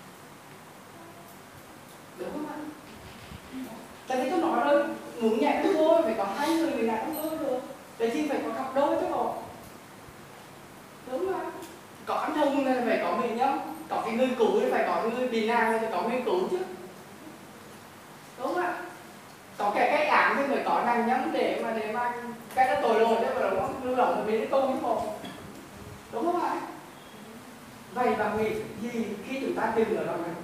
Đúng không ạ? Tại vì tôi nói rồi, muốn nhảy trong đôi phải có hai người nhảy trong đôi được. Tại vì phải có cặp đôi chứ bộ. Đúng không ạ? Có anh hùng thì phải có mình nhá. Có cái người cũ thì phải có người bị nạn thì phải có người cũ chứ. Đúng không ạ? Có cái án thì phải có nạn nhân để mà cái đó tội lỗi đấy mà nó lưu động một cái câu chứ bộ. Đúng không ạ? Vậy bạn nghĩ gì khi chúng ta tìm ở đoạn này?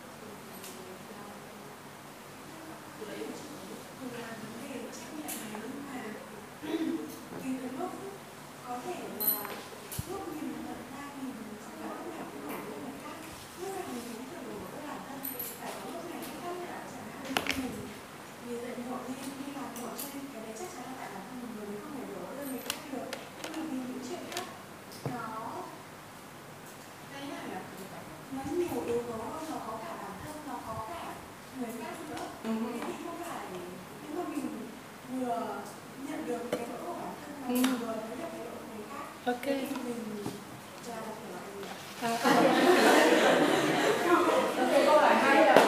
Có thể là lúc mình thật ra mình không có lúc nào cũng làm cho người khác, lúc nào mình cũng tự đổ với bản thân, phải có lúc này lúc khác là chẳng hạn như mình vì dậy muộn nên đi làm muộn, cho nên cái đấy chắc chắn là tại bản thân mình không thể đổ với người khác được. Nhưng mà vì những chuyện khác nó nhiều yếu tố hơn, nó có cả bản thân, nó có cả người khác nữa. Thế thì không phải nhưng mà mình vừa nhận được cái lỗi của bản thân mà mình vừa thấy được cái lỗi của người khác. Ok. Thì mình là phải loại gì ạ? Ok, câu hỏi hay rồi.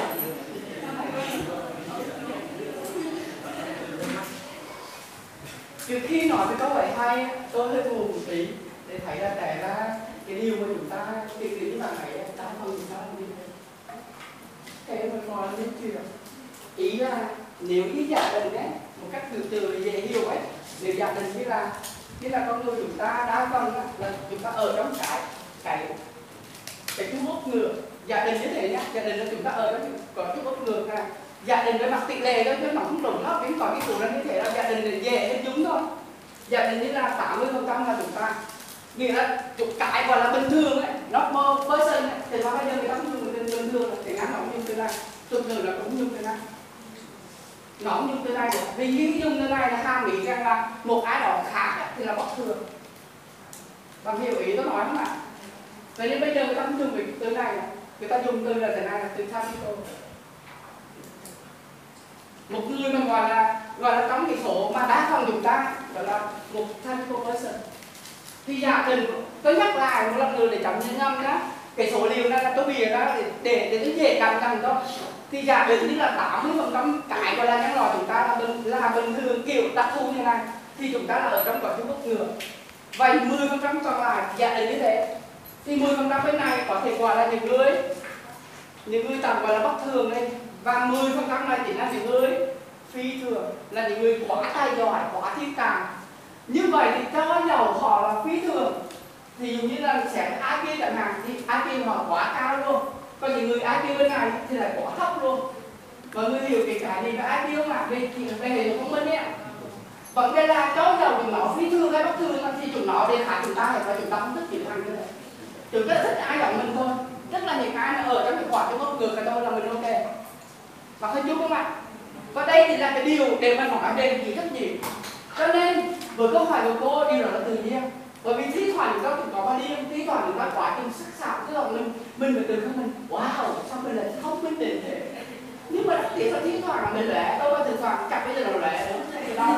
Trước khi nói về câu hỏi hay, tôi hơi buồn một tí để thấy ra cái điều mà chúng ta tìm đến như bạn ấy đa phần chúng ta làm như thế. Thế mình nói đến chuyện ý là nếu như gia đình ấy một cách từ từ dễ hiểu ấy, nếu gia đình như là con người chúng ta đa phần là chúng ta ở trong cái chung hút ngược gia đình như thế nhá, gia đình là chúng ta ở đó có chung hút ngược này, gia đình với mặt tỷ lệ đó chứ nó không đúng lắm, nhưng có cái cụ là như thế là gia đình là dễ hết chúng thôi. Gia đình như là 80% là chúng ta, nghĩa là cái gọi là bình thường ấy, normal person ấy, thì mà bây giờ người ta không dùng bình thường là tiếng Anh nó không dùng từ này, tục ngữ là cũng dùng từ này. Nó không dùng từ này được, vì khi dùng từ này là hàm ý rằng là một ai đó khác thì là bất thường. Bạn hiểu ý tôi nói không ạ? Vậy nên bây giờ người ta không dùng cái từ này, người ta dùng từ là thế này là từ typical. Một người mà gọi là trong cái số mà đa phần chúng ta gọi là một typical person. Thì giả định tôi nhắc lại một lần nữa để chấm nhân ngâm đó, cái số liệu này là tôi bịa ra để tôi dễ cầm thôi. Thì giả định như là 80% cái gọi là nhân loại chúng ta là bình thường kiểu đặc thù như này, thì chúng ta là ở trong cõi chung bất ngờ. Vậy 10% còn lại giả định như thế, thì 10% bên này có thể gọi là những người tạm gọi là bất thường đây, và 10% này chính là những người phi thường, là những người quá tài giỏi, quá thiên tài. Như vậy thì cho dầu họ là phi thường thì dường như là sẽ IQ chẳng hạn, thì IQ họ quá cao luôn, còn những người IQ bên này thì lại quá thấp luôn. Mọi người hiểu cái gì về IQ không ạ? Về hệ thống thông minh ấy. Vấn đề là cho dầu chúng nó phi thường hay bất thường thì chúng nó để hại chúng ta, và chúng ta không thích chịu thành như thế. Chúng ta thích ai giống mình thôi, tức là những ai mà ở trong cái khoảng trong góc ngược cái thôi là mình ok. Và hơi chút không ạ? Và đây thì là cái điều để mà nói về chịu trách nhiệm. Cho nên với câu hỏi của cô, điều đó là tự nhiên. Bởi vì thi thoảng chúng ta cũng có bao điên, thi thoảng chúng ta quá trình sắc sảo, tức là mình phải tự thân mình wow, sao mình lại thông minh đến thế. Nhưng mà đặc biệt là thi thoảng là mình lệ, đâu có thỉnh thoảng cặp bây giờ là lệ nữa, thì đó.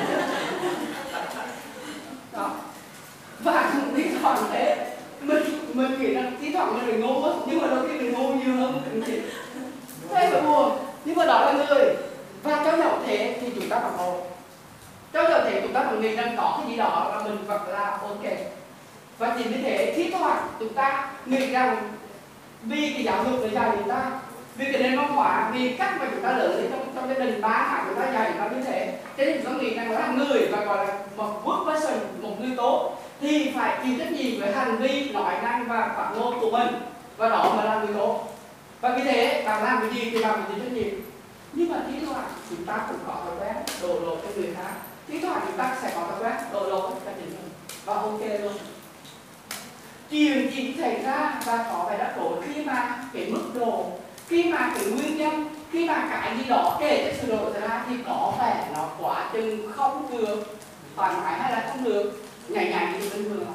Đó. Và thi thoảng thế, mình nghĩ là thi thoảng mình ngu á, nhưng mà đôi khi mình ngu nhiều hơn mình nghĩ. Thế phải buồn, nhưng mà đó là người. Và cho dẫu thế thì chúng ta bằng một. Cho dẫu thế chúng ta bằng nghĩ rằng có cái gì đó là mình vẫn là ok. Và chính vì thế thi thoảng chúng ta nghĩ rằng vì cái giáo dục để dạy chúng ta, vì cái nền văn hóa, vì cách mà chúng ta lớn lên trong gia đình ba hẳn chúng ta dạy nó như thế, thế thì chúng ta nghĩ rằng là người và gọi là một good person, một người tốt thì phải chịu trách nhiệm với hành vi, nói năng và phản ngôn của mình, và đó mà là người tốt. Và vì thế bạn làm cái gì thì bạn phải chịu trách nhiệm. Nhưng mà thi thoảng chúng ta cũng có thói quen đổ lỗi cho người khác, thi thoảng chúng ta sẽ có thói quen đổ lỗi cho chính mình, và ok luôn. Chuyện chỉ xảy ra và có phải đắc đối khi mà cái mức độ, khi mà cái nguyên nhân, khi mà cái gì đó kể cho sự đổi ra thì có vẻ nó quá chừng không được thoải mái hay là không được nhảy thì bình thường.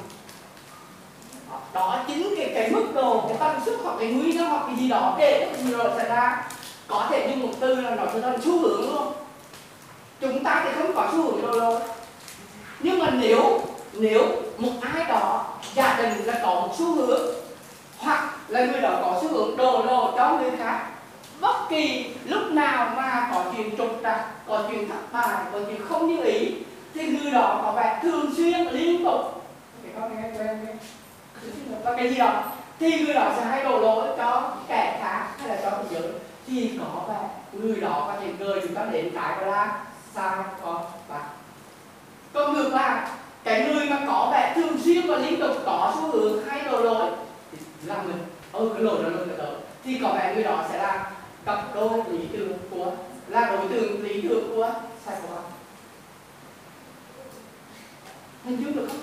Đó chính cái mức độ, cái tần suất hoặc cái nguyên nhân hoặc cái gì đó kể cho sự đổi xảy ra, có thể dùng một từ là nó trở thành xu hướng luôn. Chúng ta thì không có xu hướng đâu đâu. Nhưng mà nếu một ai đó giả định là có một xu hướng, hoặc là người đó có xu hướng đổ lỗi cho người khác, bất kỳ lúc nào mà có chuyện trục trặc, có chuyện thất bại, có chuyện không như ý, thì người đó có vẻ thường xuyên liên tục và cái gì đó thì người đó sẽ hay đổ lỗi cho kẻ khác hay là cho thế giới, thì có vẻ người đó có thể gợi chúng ta đến cái gọi là sao có bạn. Còn ngược lại, cái người mà có vẻ thường xuyên và liên tục có xu hướng hay đổ lỗi thì là mình cái lỗi đó lỗi đó, thì có vẻ người đó sẽ là cặp đôi lý tưởng của, là đối tượng lý tưởng của psychopath. Hình dung được không?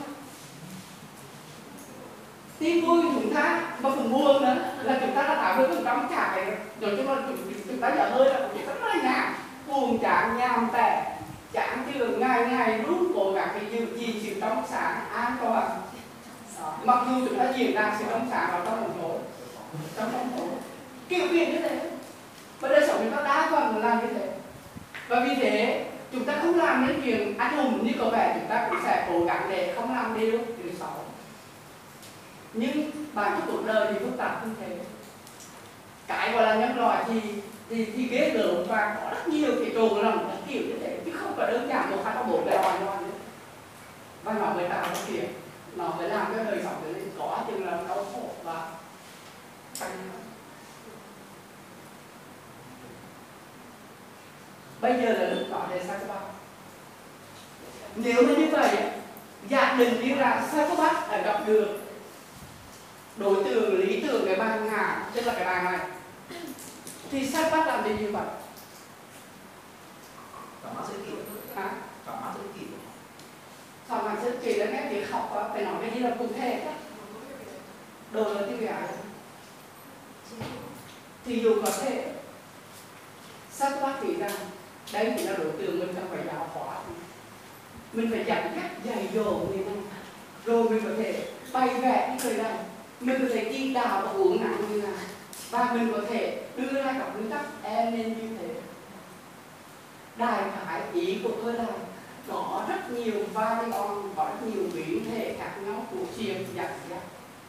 Tin vui chúng ta và phần buồn nữa là chúng ta đã 80% cả cái, nói chung là chúng ta dở hơi là cũng rất là nhàm, buồn chán, nhàm tẻ, chán chường, ngày luôn cố gắng cái giữ gìn sự trong sáng an toàn. Mặc dù chúng ta diễn đạt sự trong sáng vào trong bóng tối, kiểu việc như thế. Và đời sống chúng ta đa phần làm như thế. Và vì thế chúng ta không làm những chuyện anh hùng như có vẻ chúng ta cũng sẽ cố gắng để không làm điều xấu. Nhưng bản chất cuộc đời thì phức tạp như thế. Cái gọi là nhân loại thì ghê gớm và có rất nhiều cái trộn lẫn các kiểu như thế, chứ không phải đơn giản một hai ba bốn cái loài nữa. Và nó mới tạo ra chuyện, nó mới làm cái đời sống của mình có chừng là đau khổ và bây giờ là lúc nói về psychopath. Nếu mà như vậy, giả định như là psychopath đã gặp được đối tượng lý tưởng cái bàn ngả, tức là cái bàn này, thì psychopath làm gì như vậy? Cảm ơn sự kiện. Hả? Cảm ơn sự kiện. Còn mà sự kiện là nghe tiếng học phải nói cái gì là cụ thể. Đồ là tiêu giải. Thì dù có thể psychopath nghĩ rằng đây chỉ là đối tượng mình cần phải giáo hóa, mình phải dẫn dắt dạy dỗ người này, rồi mình có thể bày vẽ cái người này, mình có thể chỉ đạo và uống nặng như này, và mình có thể đưa ra các nguyên tắc em nên như thế. Đại khái ý của tôi là có rất nhiều variant, có rất nhiều biến thể khác nhau của chuyện dẫn dắt.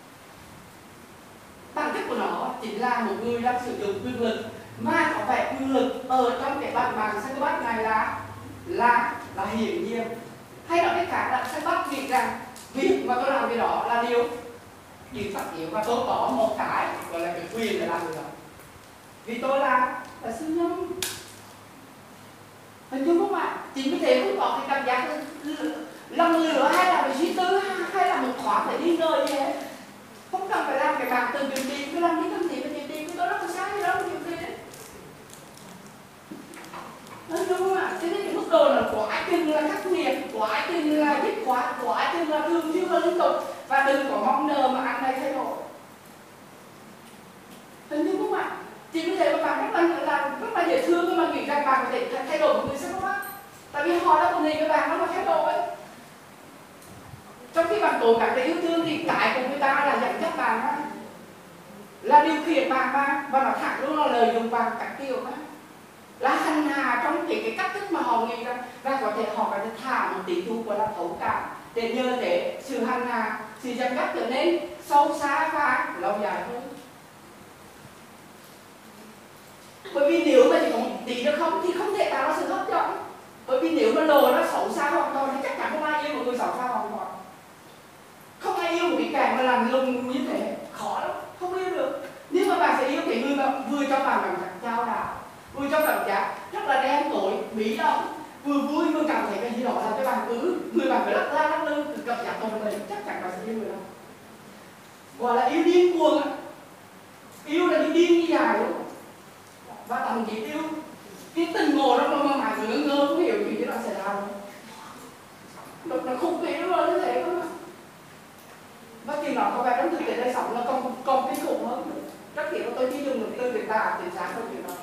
Bản chất của nó chính là một người đang sử dụng quyền lực, mà có vẻ quyền lực ở trong cái bàn psychopath này là hiển nhiên. Hay nói cách khác là psychopath nghĩ rằng việc mà tôi làm cái đó là điều tất yếu, và tôi có một cái gọi là cái quyền để làm điều đó, vì tôi là siêu nhân. Hình dung không ạ? Chính vì thế không có cái cảm giác lầm lửa hay là phải suy tư hay là một thoáng phải đi ngơi gì hết. Không cần phải làm cái bảng từ chuyện gì, cứ làm đi tâm gì và chuyện gì, cứ tôi rất là sáng gì đó là chuyện gì đấy. Hình dung không ạ? Thế nên cái mức độ là quá chừng là khắc nghiệt, quá chừng là dứt khoát, quá chừng là thường xuyên và liên tục, và đừng có mong nờ mà anh này thay đổi. Hình dung không ạ? Chính vì thế mà bạn rất là dễ thương, nhưng mà nghĩ rằng bạn có thể thay đổi một người psychopath. Tại vì họ đã cùng nhìn với bạn nó mà thay đổi. Trong khi bạn cố gắng để yêu thương thì cái của người ta là dẫn dắt bạn, là điều khiển bạn mà, và nó thẳng luôn là lợi dụng bạn các kiểu mà. là hành hạ trong cái cách thức mà họ nghĩ ra, và có thể họ có thể thả một tí dụ của là thấu cảm để nhờ thế sự hành hạ, sự giằng cắt trở nên sâu xa và lâu dài hơn. Bởi vì nếu mà chỉ có một tí được không thì không thể tạo ra sự hấp dẫn. Bởi vì nếu mà đồ nó xấu xa hoàn toàn thì chắc chắn không ai yêu một người xấu xa hoàn toàn. Không ai yêu một cái kẻ mà làm lùng như thế, khó lắm, không yêu được. Nhưng mà bạn sẽ yêu cái người mà vừa cho bạn cảm giác trao đảo, vừa cho cảm giác rất là đen tối, bí ẩn, vừa vui vừa cảm thấy cái gì đó làm cho bạn người bạn phải lắc la lắc lư, cảm giác tồn tại, chắc chắn bạn sẽ yêu người đó. Gọi là yêu điên cuồng á, yêu là đi điên như dài luôn. Và thậm chí yêu cái tình ngộ đó mà mãi ngơ ngơ không hiểu gì đó xảy ra đâu. Nó khủng khiếp luôn như thế không? Và thì nó có vẻ trong thực tế đời sống nó còn kinh khủng hơn nữa. Rất hiểu tôi chỉ dùng một từ để tả để sáng câu chuyện đó.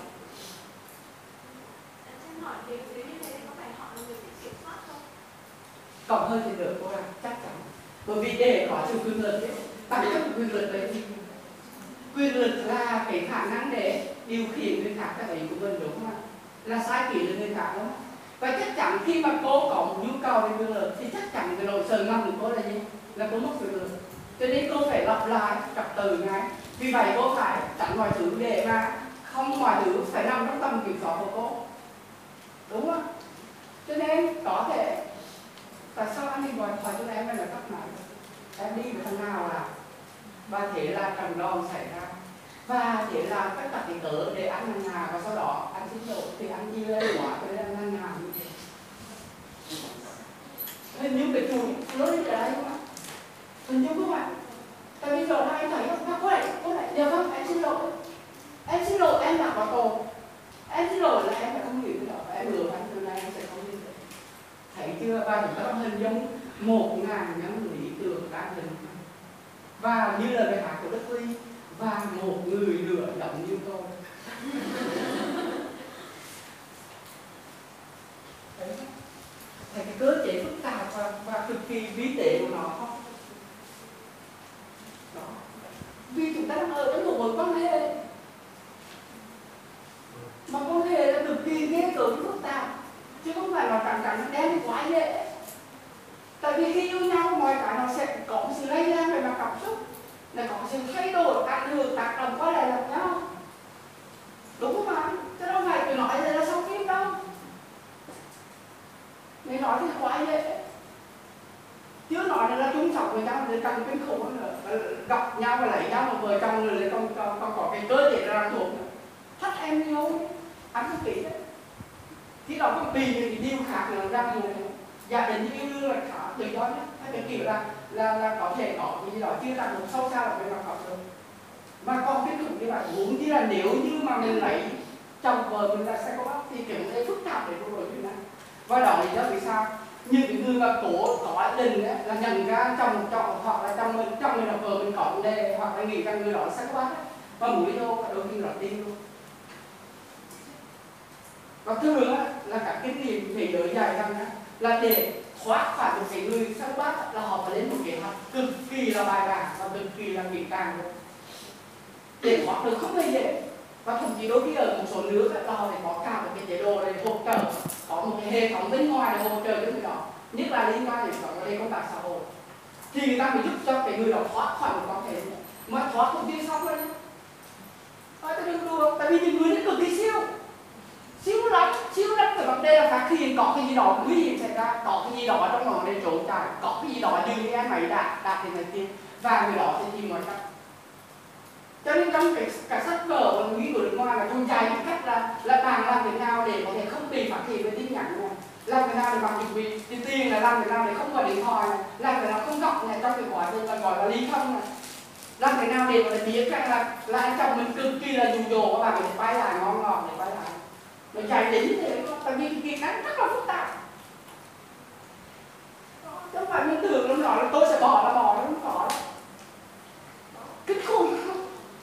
Em hỏi thì nếu như thế có phải họ là người thích kiểm soát không? Còn hơn thì được cô ạ, chắc chắn. Bởi vì để có sự quyền lực ấy, bản chất quyền lực đấy gì? Quyền lực là cái khả năng để điều khiển người khác cái ý của mình, đúng không ạ? Là sai chỉ được người khác đúng không? Và chắc chắn khi mà cô có một nhu cầu về quyền lực thì chắc chắn cái nỗi sợ ngầm của cô là gì? Là cô mất quyền lực. Cho nên cô phải lặp lại trật tự ngay. Vì vậy cô phải tránh mọi thứ để mà không mọi thứ phải nằm trong tầm kiểm soát của cô. Đúng không? Cho nên có thể tại sao anh đi gọi hỏi cho em là cách này? Em đi với thằng nào à? Và thế là trận đòn xảy ra. Và thế là tất cả cái cớ để ăn ngân hàng và sau đó anh xin lỗi thì anh chia lên quả cho nên ngân hàng như thế. Hình như cái chủ lớn ở đây không ạ? Hình như không ạ? Tại vì giờ hai anh thấy không? Cô lại, được không? Em xin lỗi. Em xin lỗi em là có tội. Em xin lỗi là em phải không hiểu cái đó. Em lừa anh từ nay em sẽ không như thế. Thấy chưa? Và chúng ta hình dung 1.000 nhân lý tưởng đang hình. Và như lời bài hát của Đức Huy, và một người lửa giống như tôi. Thấy không? Thấy cái cơ chế phức tạp và cực kỳ vi tế của nó không? Đó. Vì chúng ta đang ở trong một mối quan hệ mà quan hệ là cực kỳ ghê gớm phức tạp, chứ không phải là cắn đen thì quá dễ. Tại vì khi yêu nhau mọi cái nó sẽ có một sự lây lan về mặt cảm xúc, là có sự thay đổi, ảnh hưởng, tác động qua lại lẫn nhau. Đúng không ạ? Chứ đâu phải tôi nói là xong phim đâu. Mình nói thì quá dễ. Chứ nói là chung sống với nhau thì càng kinh khủng nữa. Gặp nhau và lấy nhau một vợ chồng rồi còn có cái cơ thể ra thuộc nữa. Thắt em yêu, anh không kỹ đấy. Khi đó còn tùy những cái điều khác nữa ra nhiều này. Gia đình như yêu là khá tự do nhất. Hay cái kiểu là có thể có cái gì đó chưa làm được sâu xa là về mặt cảm xúc. Mà còn kinh khủng như vậy, muốn như là nếu như mà mình lấy chồng vợ mình là sẽ có bác thì kiểu này phức tạp để vô đối như này. Và đó lý do vì sao? Như cái người mà có ý định ấy, là nhận ra chồng hoặc là chồng người là vợ mình có vấn đề, hoặc là nghĩ rằng người đó sẽ có bác ấy, và muốn đi đâu đôi khi là đi luôn. Và thường á, là cả kinh nghiệm thế giới dài rằng á, là để thoát khỏi một cái người sát bát là họ phải lên một kế hoạch cực kỳ là bài bản và cực kỳ là kỹ càng rồi. Để thoát được không hề dễ. Và thậm chí đôi khi ở một số nước là họ phải có cả một cái chế độ để hỗ trợ, có một cái hệ thống bên ngoài để hỗ trợ cho người đó, nhất là liên quan đến công tác xã hội, thì người ta mới giúp cho cái người đó thoát khỏi một quan hệ mà thoát không chưa xong rồi. Tôi đừng đùa, tại vì những người nó cực kỳ siêu lắm cái vấn đề là phát hiện có cái gì đó nguy hiểm xảy ra, có cái gì đó trong nó để trốn chạy, có cái gì đó như em ấy đạt đến này kia, và người đó sẽ tìm mọi cách. Cho nên trong cái sách vở và nghĩ của nước ngoài là trong dạy cái cách là bạn làm thế nào để có thể không bị phát hiện về tin nhắn này, làm thế nào để bằng việc tiền là làm thế nào để không gọi điện thoại này, làm thế nào không gặp này trong cái quá trình là gọi là ly thân này, làm thế nào để có thể biết rằng là anh chồng mình cực kỳ là dụ dỗ các bạn có thể quay lại ngon ngọt để quay lại. Nó dạy đến như thế không? Tại vì kỹ năng rất là phức tạp. Chứ không phải mình tưởng lúc đó là tôi sẽ bỏ nó không có đâu. Kinh khủng không?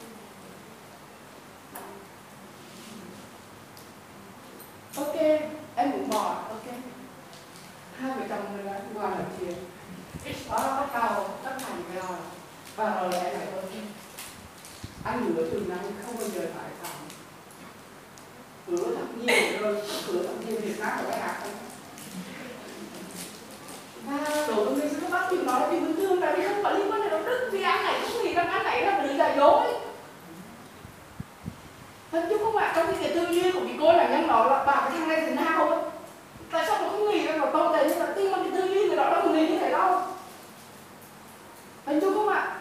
Ok, em muốn bỏ, ok. Hai vợ chồng mình là ngoài nói chuyện. Đó, bắt đầu tất cả những cái rồi. Và rồi lại lại ok. Anh hứa từ nay không bao giờ phải phạm. Hứa thật nhiều cửa nhiều Việt Nam của cái hạt không. Và đối với người các bác chịu nói là chuyện bình thường, tại vì không có liên quan đến đạo đức, vì anh này cũng nghĩ rằng anh này là người giả dối. Thật chứ không ạ, trong cái tư duy của cái cô nạn nhân đó là bảo cái thằng này thế nào ấy. Tại sao nó không nghĩ rằng nó tốt đấy, nhưng mà tin vào cái tư duy người đó đâu nghĩ như thế đâu. Thật chứ không ạ.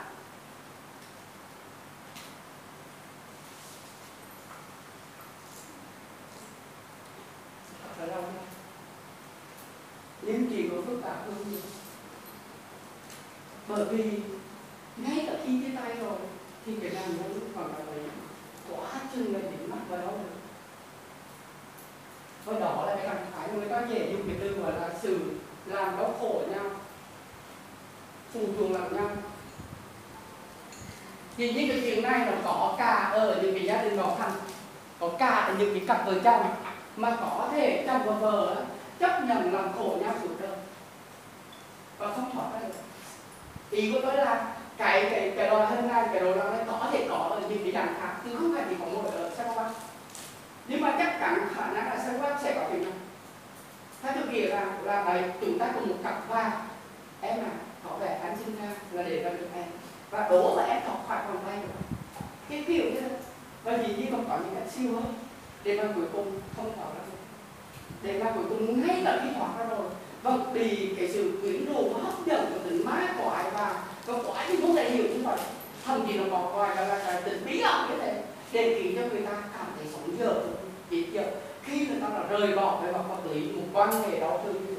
Thật là đâu nhưng chỉ có phức tạp hơn nhiều. Bởi vì ngay cả khi chia tay rồi thì cái nạn nhân còn là đấy quá chừng là dính mắc vào đâu được. Và đó là cái trạng thái người ta dễ dùng cái từ gọi là sự làm đau khổ nhau, phụ thuộc làm nhau. Vì những cái chuyện này nó có cả ở những cái gia đình khó khăn, có cả ở những cái cặp vợ chồng mà có thể chồng và vợ chấp nhận làm khổ nhau suốt đời và không thoát ra được. Ý của tôi là cái đòi hơn này, cái đồ này có thể có ở những cái dạng khác, chứ không phải chỉ có một ở sao không? Nhưng mà chắc chắn khả năng là sao sẽ có chuyện này. Theo tôi nghĩ là đấy, chúng ta cùng một cặp và em à, có vẻ anh sinh ra là để ra được em và đố là em thoát khỏi vòng tay rồi. Cái kiểu như thế. Và dĩ nhiên còn có những cái siêu hơn để mà cuối cùng không thoát ra được. Để mà cuối cùng ngay cả khi thoát ra rồi vâng bị cái sự quyến rũ và hấp dẫn của tình ma quái và quái thì không thể hiểu như vậy. Thậm chí nó có gọi là cái tình bí ẩn như thế để khiến cho người ta cảm thấy sống dở biết giờ khi người ta đã rời bỏ về mặt vật lý một quan hệ đau thương như thế.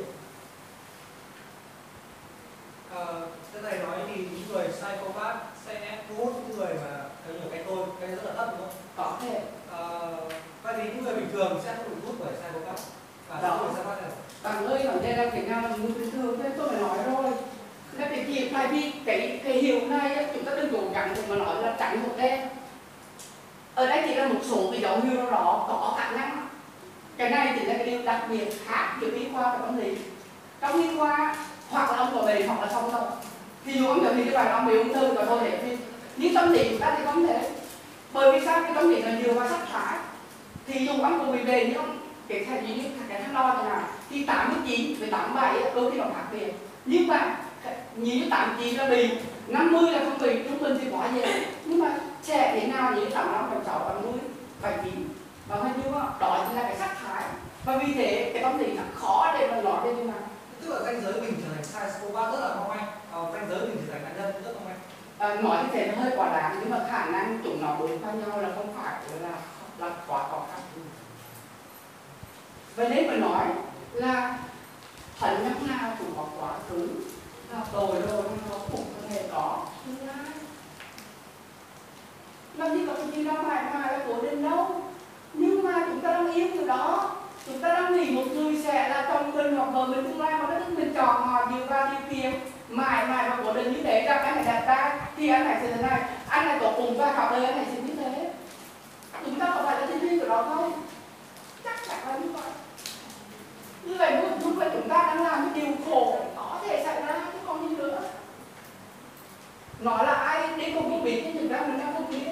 Cái này nói thì những người psychopath sẽ thu hút những người mà có nhiều cái tôi, cái rất là thấp đúng không? Có thể. Vậy thì những người bình thường sẽ không bị thu hút bởi psychopath và những người psychopath này. Bạn ơi, ở đây là Việt Nam là người bình thường, thế tôi phải nói rồi. Là cái chuyện tại vì cái hiệu này chúng ta đừng cố gắng để mà nói là tránh một đen. Ở đây chỉ là một số cái dấu hiệu đó có khả năng. Cái này chỉ là cái điều đặc biệt khác giữa y khoa và tâm lý. Trong y khoa hoặc là ông có bệnh hoặc là xong rồi. Thì dù ông trở thì cái bài ông bị ung thư và thôi thể nhưng tâm lý chúng ta thì không thể. Bởi vì sao? Cái tâm lý là dựa vào sắc thái. Thì dù ông có bị bệnh nhưng ông cái thằng gì như cái thằng đo thế nào thì 89 với 87 đôi khi nó khác biệt. Nhưng mà như 89 là bị, 50 là không bị, trung bình thì quá dễ. Nhưng mà trẻ thế nào như 85, 86, 80, 79 và hình như đó chính là cái sắc thái. Và vì thế cái tâm lý nó khó để mà nói lên như nào. Tức là ranh giới mình trở thành psychopath rất là mong manh, ranh giới mình trở thành nạn nhân rất mong manh. Nói như thế nó hơi quá đáng nhưng mà khả năng chúng nó đối với nhau là không phải là quá khó khăn. Vậy nên mà nói là thần nhắc nào cũng có quá khứ, là tội rồi nó cũng có thể có tương lai. Làm gì có cái gì đâu mãi mãi là cố định đâu. Nhưng mà chúng ta đang yêu người đó, chúng ta đang nghĩ một người sẽ là chồng mình hoặc vợ mình tương lai mà đất mình chọn họ dựa vào điều kiện mãi mãi mà cố định như thế rằng anh này đặt ra thì anh này sẽ thế này, anh này có cùng và cả đời anh này sẽ như thế. Chúng ta có phải là thiên nhiên của đó không? Chắc chắn là như vậy. Như vậy lúc mà chúng ta đang làm cái điều khổ có thể xảy ra chứ không như nữa. Nói là ai đến cùng không biết nhưng thực ra mình đang không biết.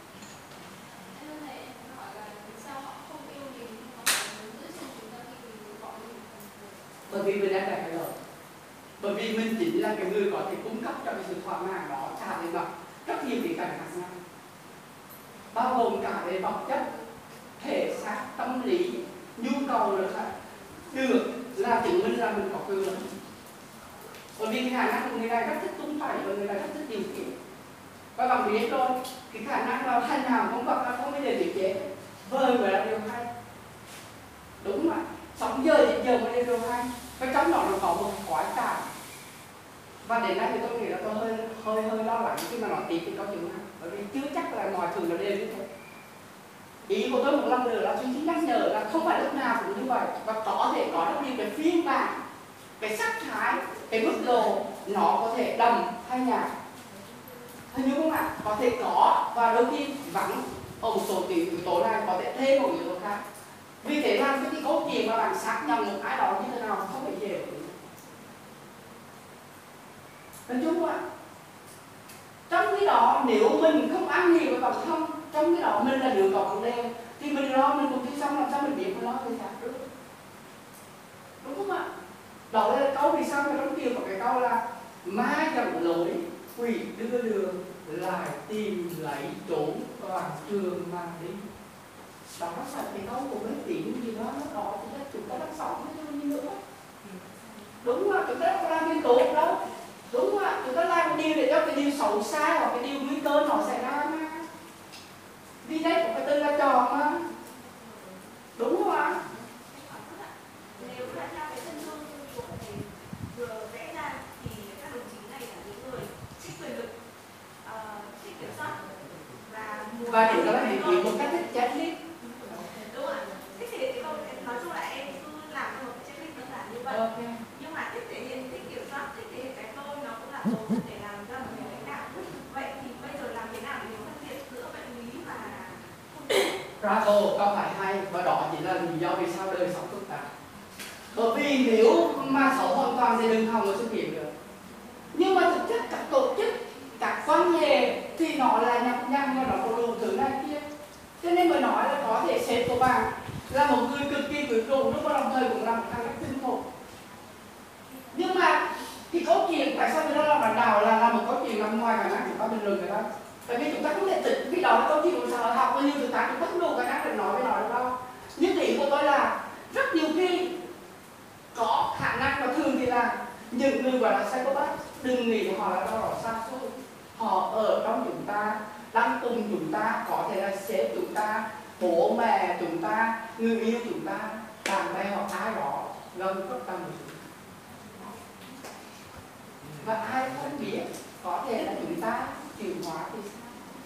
Bởi vì mình đang đặt cái lời. Bởi vì mình chính là cái người có thể cung cấp cho cái sự thỏa mãn đó trả về mặt rất nhiều cái cảnh khác nhau. Bao gồm cả về vật chất, thể xác, tâm lý, nhu cầu nữa khác. Được là chứng minh là mình có quyền lực. Bởi vì cái khả năng của người này rất thích tung phải và người này rất thích điều khiển. Và bằng biết rồi, cái khả năng là hành hàm công vật là không bao giờ điều chế. Vời mới là điều hay. Đúng mà, sống giờ thì giờ mới là điều hay. Và trong đó nó có một khói cảm. Và đến nay thì tôi nghĩ là tôi hơi lo lắng khi mà nói tiếp thì có chuyện này. Bởi vì chưa chắc là mọi thứ nó đều như thế. Ý của tôi một lần nữa là xin nhắc nhở là không phải lúc nào cũng như vậy. Và có thể có rất nhiều cái phiên bản, cái sắc thái, cái mức độ nó có thể đậm hay nhạt. Hình như không ạ? Có thể có và đôi khi vắng ở một số yếu tố này có thể thêm một yếu tố khác. Vì thế làm cái câu chuyện mà bạn xác nhận một ai đó như thế nào không phải dễ. Nói chung ạ, trong cái đó nếu mình không ăn hiểu về bản thân, trong cái đó mình là đứa có vấn đề thì mình lo mình cũng đi xong làm sao mình biết mình lo người khác được. không ạ? Đó là câu vì sao mà trong kia có cái câu là ma dẫn lối, quỷ đưa đường, lại tìm lấy trốn toàn trường mà đi. Đó là cái câu của mấy tiếng gì đó nó đó thì chúng ta đang sống với nhau như nữa. Đúng không ạ? Chúng ta không làm điều tốt đâu. Đúng không ạ? Chúng ta làm cái điều để cho cái điều xấu xa hoặc cái điều nguy cơ nó xảy ra mà. Vì đây có cái từ là tròn mà. Đúng không ạ? Nếu là theo cái chân dung của thầy vừa vẽ ra thì các đồng chí này là những người thích quyền lực, thích kiểm soát và để các bạn hiểu một cách thích checklist. đúng không ạ? Thích thể hiện nói chung là em cứ làm cho một cái checklist đơn giản như vậy. Okay. Nhưng mà thích thể hiện, thích kiểm soát, thích thể hiện cái tôi nó cũng là một để làm ra một cái lãnh đạo. Vậy thì bây giờ làm thế nào để phân biệt giữa bệnh lý và không tốt? Bravo, câu hỏi hay và đó chỉ là lý do vì sao đời sống phức tạp. Bởi vì nếu mà xấu hoàn toàn thì đừng hòng mà xuất hiện được. Nhưng mà thực chất các tổ chức, các quan hệ thì nó là nhập nhằng và nó có đủ thứ này kia. Cho nên mới nói là có thể sếp của bạn là một người cực kỳ quý trọng nhưng mà đồng thời cũng là một thằng rất tinh khổ. Nhưng mà thì câu chuyện tại sao người ta làm lãnh đạo là một câu chuyện nằm ngoài khả năng chúng ta bình luận người ta. Tại vì chúng ta không thể tỉnh, vì đó là câu chuyện của xã hội học bao nhiêu thực tại chúng ta không đủ khả năng để nói với nó được đâu. Nhưng ý của tôi là rất nhiều khi có khả năng và thường thì là những người gọi là psychopath đừng nghĩ họ là đâu đó xa xôi. Họ ở trong chúng ta, đang cùng chúng ta, có thể là sếp chúng ta, bố mẹ chúng ta, người yêu chúng ta, bạn bè hoặc ai đó gần rất tâm chúng ta. Và ai không biết có thể là chúng ta chuyển hóa thì sao?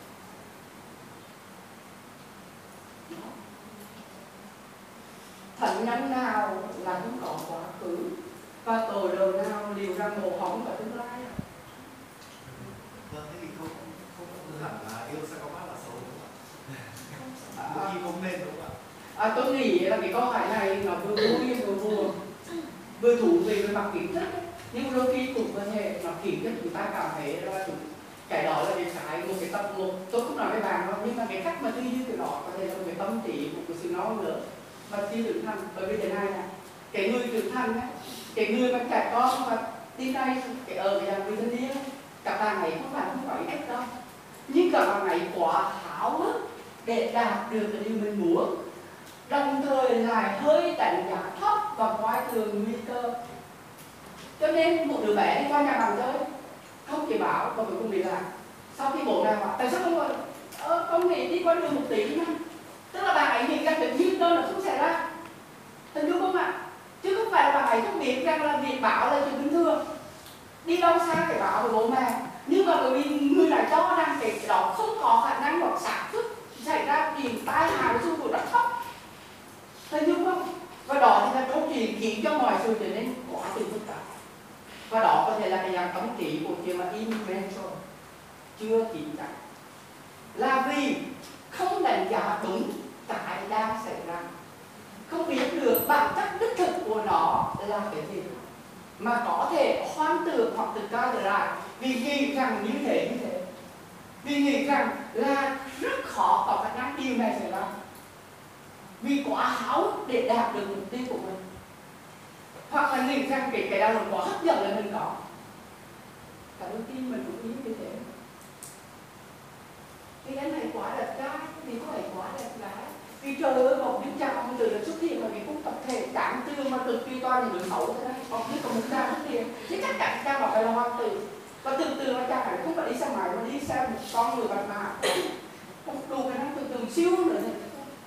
Thần nhân nào là không có quá khứ và tội đầu nào liều ra mồ hóng vào tương lai. Vâng, thế thì không hẳn là yêu psychopath là xấu đúng không ạ? Đôi khi không nên đúng không ạ? Tôi nghĩ là cái câu hỏi này nó vừa vui vừa buồn, vừa thú vị về mặt kiến thức ấy. Nhưng đôi khi cũng có thể nó khiến cho chúng ta cảm thấy là cái đó là cái một cái tâm một tôi không nói với bạn đâu, nhưng mà cái cách mà tư duy từ đó có thể là một cái tâm trí của cái sự non nữa và chưa trưởng thành. Bởi vì thế này nè, cái người trưởng thành ấy, cái người mà trẻ con mà đi đây cái ở cái người thanh niên, các bạn ấy không phải không có ý thức đâu, nhưng các bạn ấy quá háo hức để đạt được cái điều mình muốn, đồng thời lại hơi đánh giá thấp và coi thường nguy cơ. Cho nên một đứa bé đi qua nhà bạn chơi không chỉ bảo và cuối cùng đi làm. Sau khi bố mẹ hỏi tại sao không nghĩ đi qua đường một tí mà, tức là bạn ấy nghĩ rằng cái nguy cơ là không xảy ra, hình dung không ạ? Chứ không phải là bạn ấy không biết rằng là việc bảo là chuyện bình thường, đi đâu xa phải bảo với bố mẹ, nhưng mà bởi vì người lại cho rằng cái đó không có khả năng hoặc sản xuất xảy ra thì tai hại xung của rất thấp, hình dung không? Và đó thì là câu chuyện khiến cho mọi sự trở nên quá trình phức tạp. Và đó có thể là cái dạng tâm trí của chuyện là invention, chưa chính xác, là vì không đánh giá đúng cái đang xảy ra, không biết được bản chất đích thực của nó là cái gì, mà có thể hoang tưởng hoặc tự cao trở lại vì nghĩ rằng như thế, vì nghĩ rằng là rất khó có khả năng điều này xảy ra, vì quá háo để đạt được mục tiêu của mình, hoặc là nghĩ rằng cái đạo luật quá hấp dẫn là mình có. Cả đôi khi mình cũng nghĩ như thế. Cái anh này quá đẹp trai, thì có phải quá đẹp gái. Vì trời ơi, một đứa chàng từ là xuất hiện ở cái cung tập thể đáng thương mà cực kỳ toàn những người xấu thế đấy. Còn biết có một cha xuất hiện, chứ chắc chắn cha bảo phải là hoàng tử. Và từ từ mà cha phải không phải đi xe máy mà đi xe một con người bạch mã. Không đủ khả năng từ từ siêu nữa này.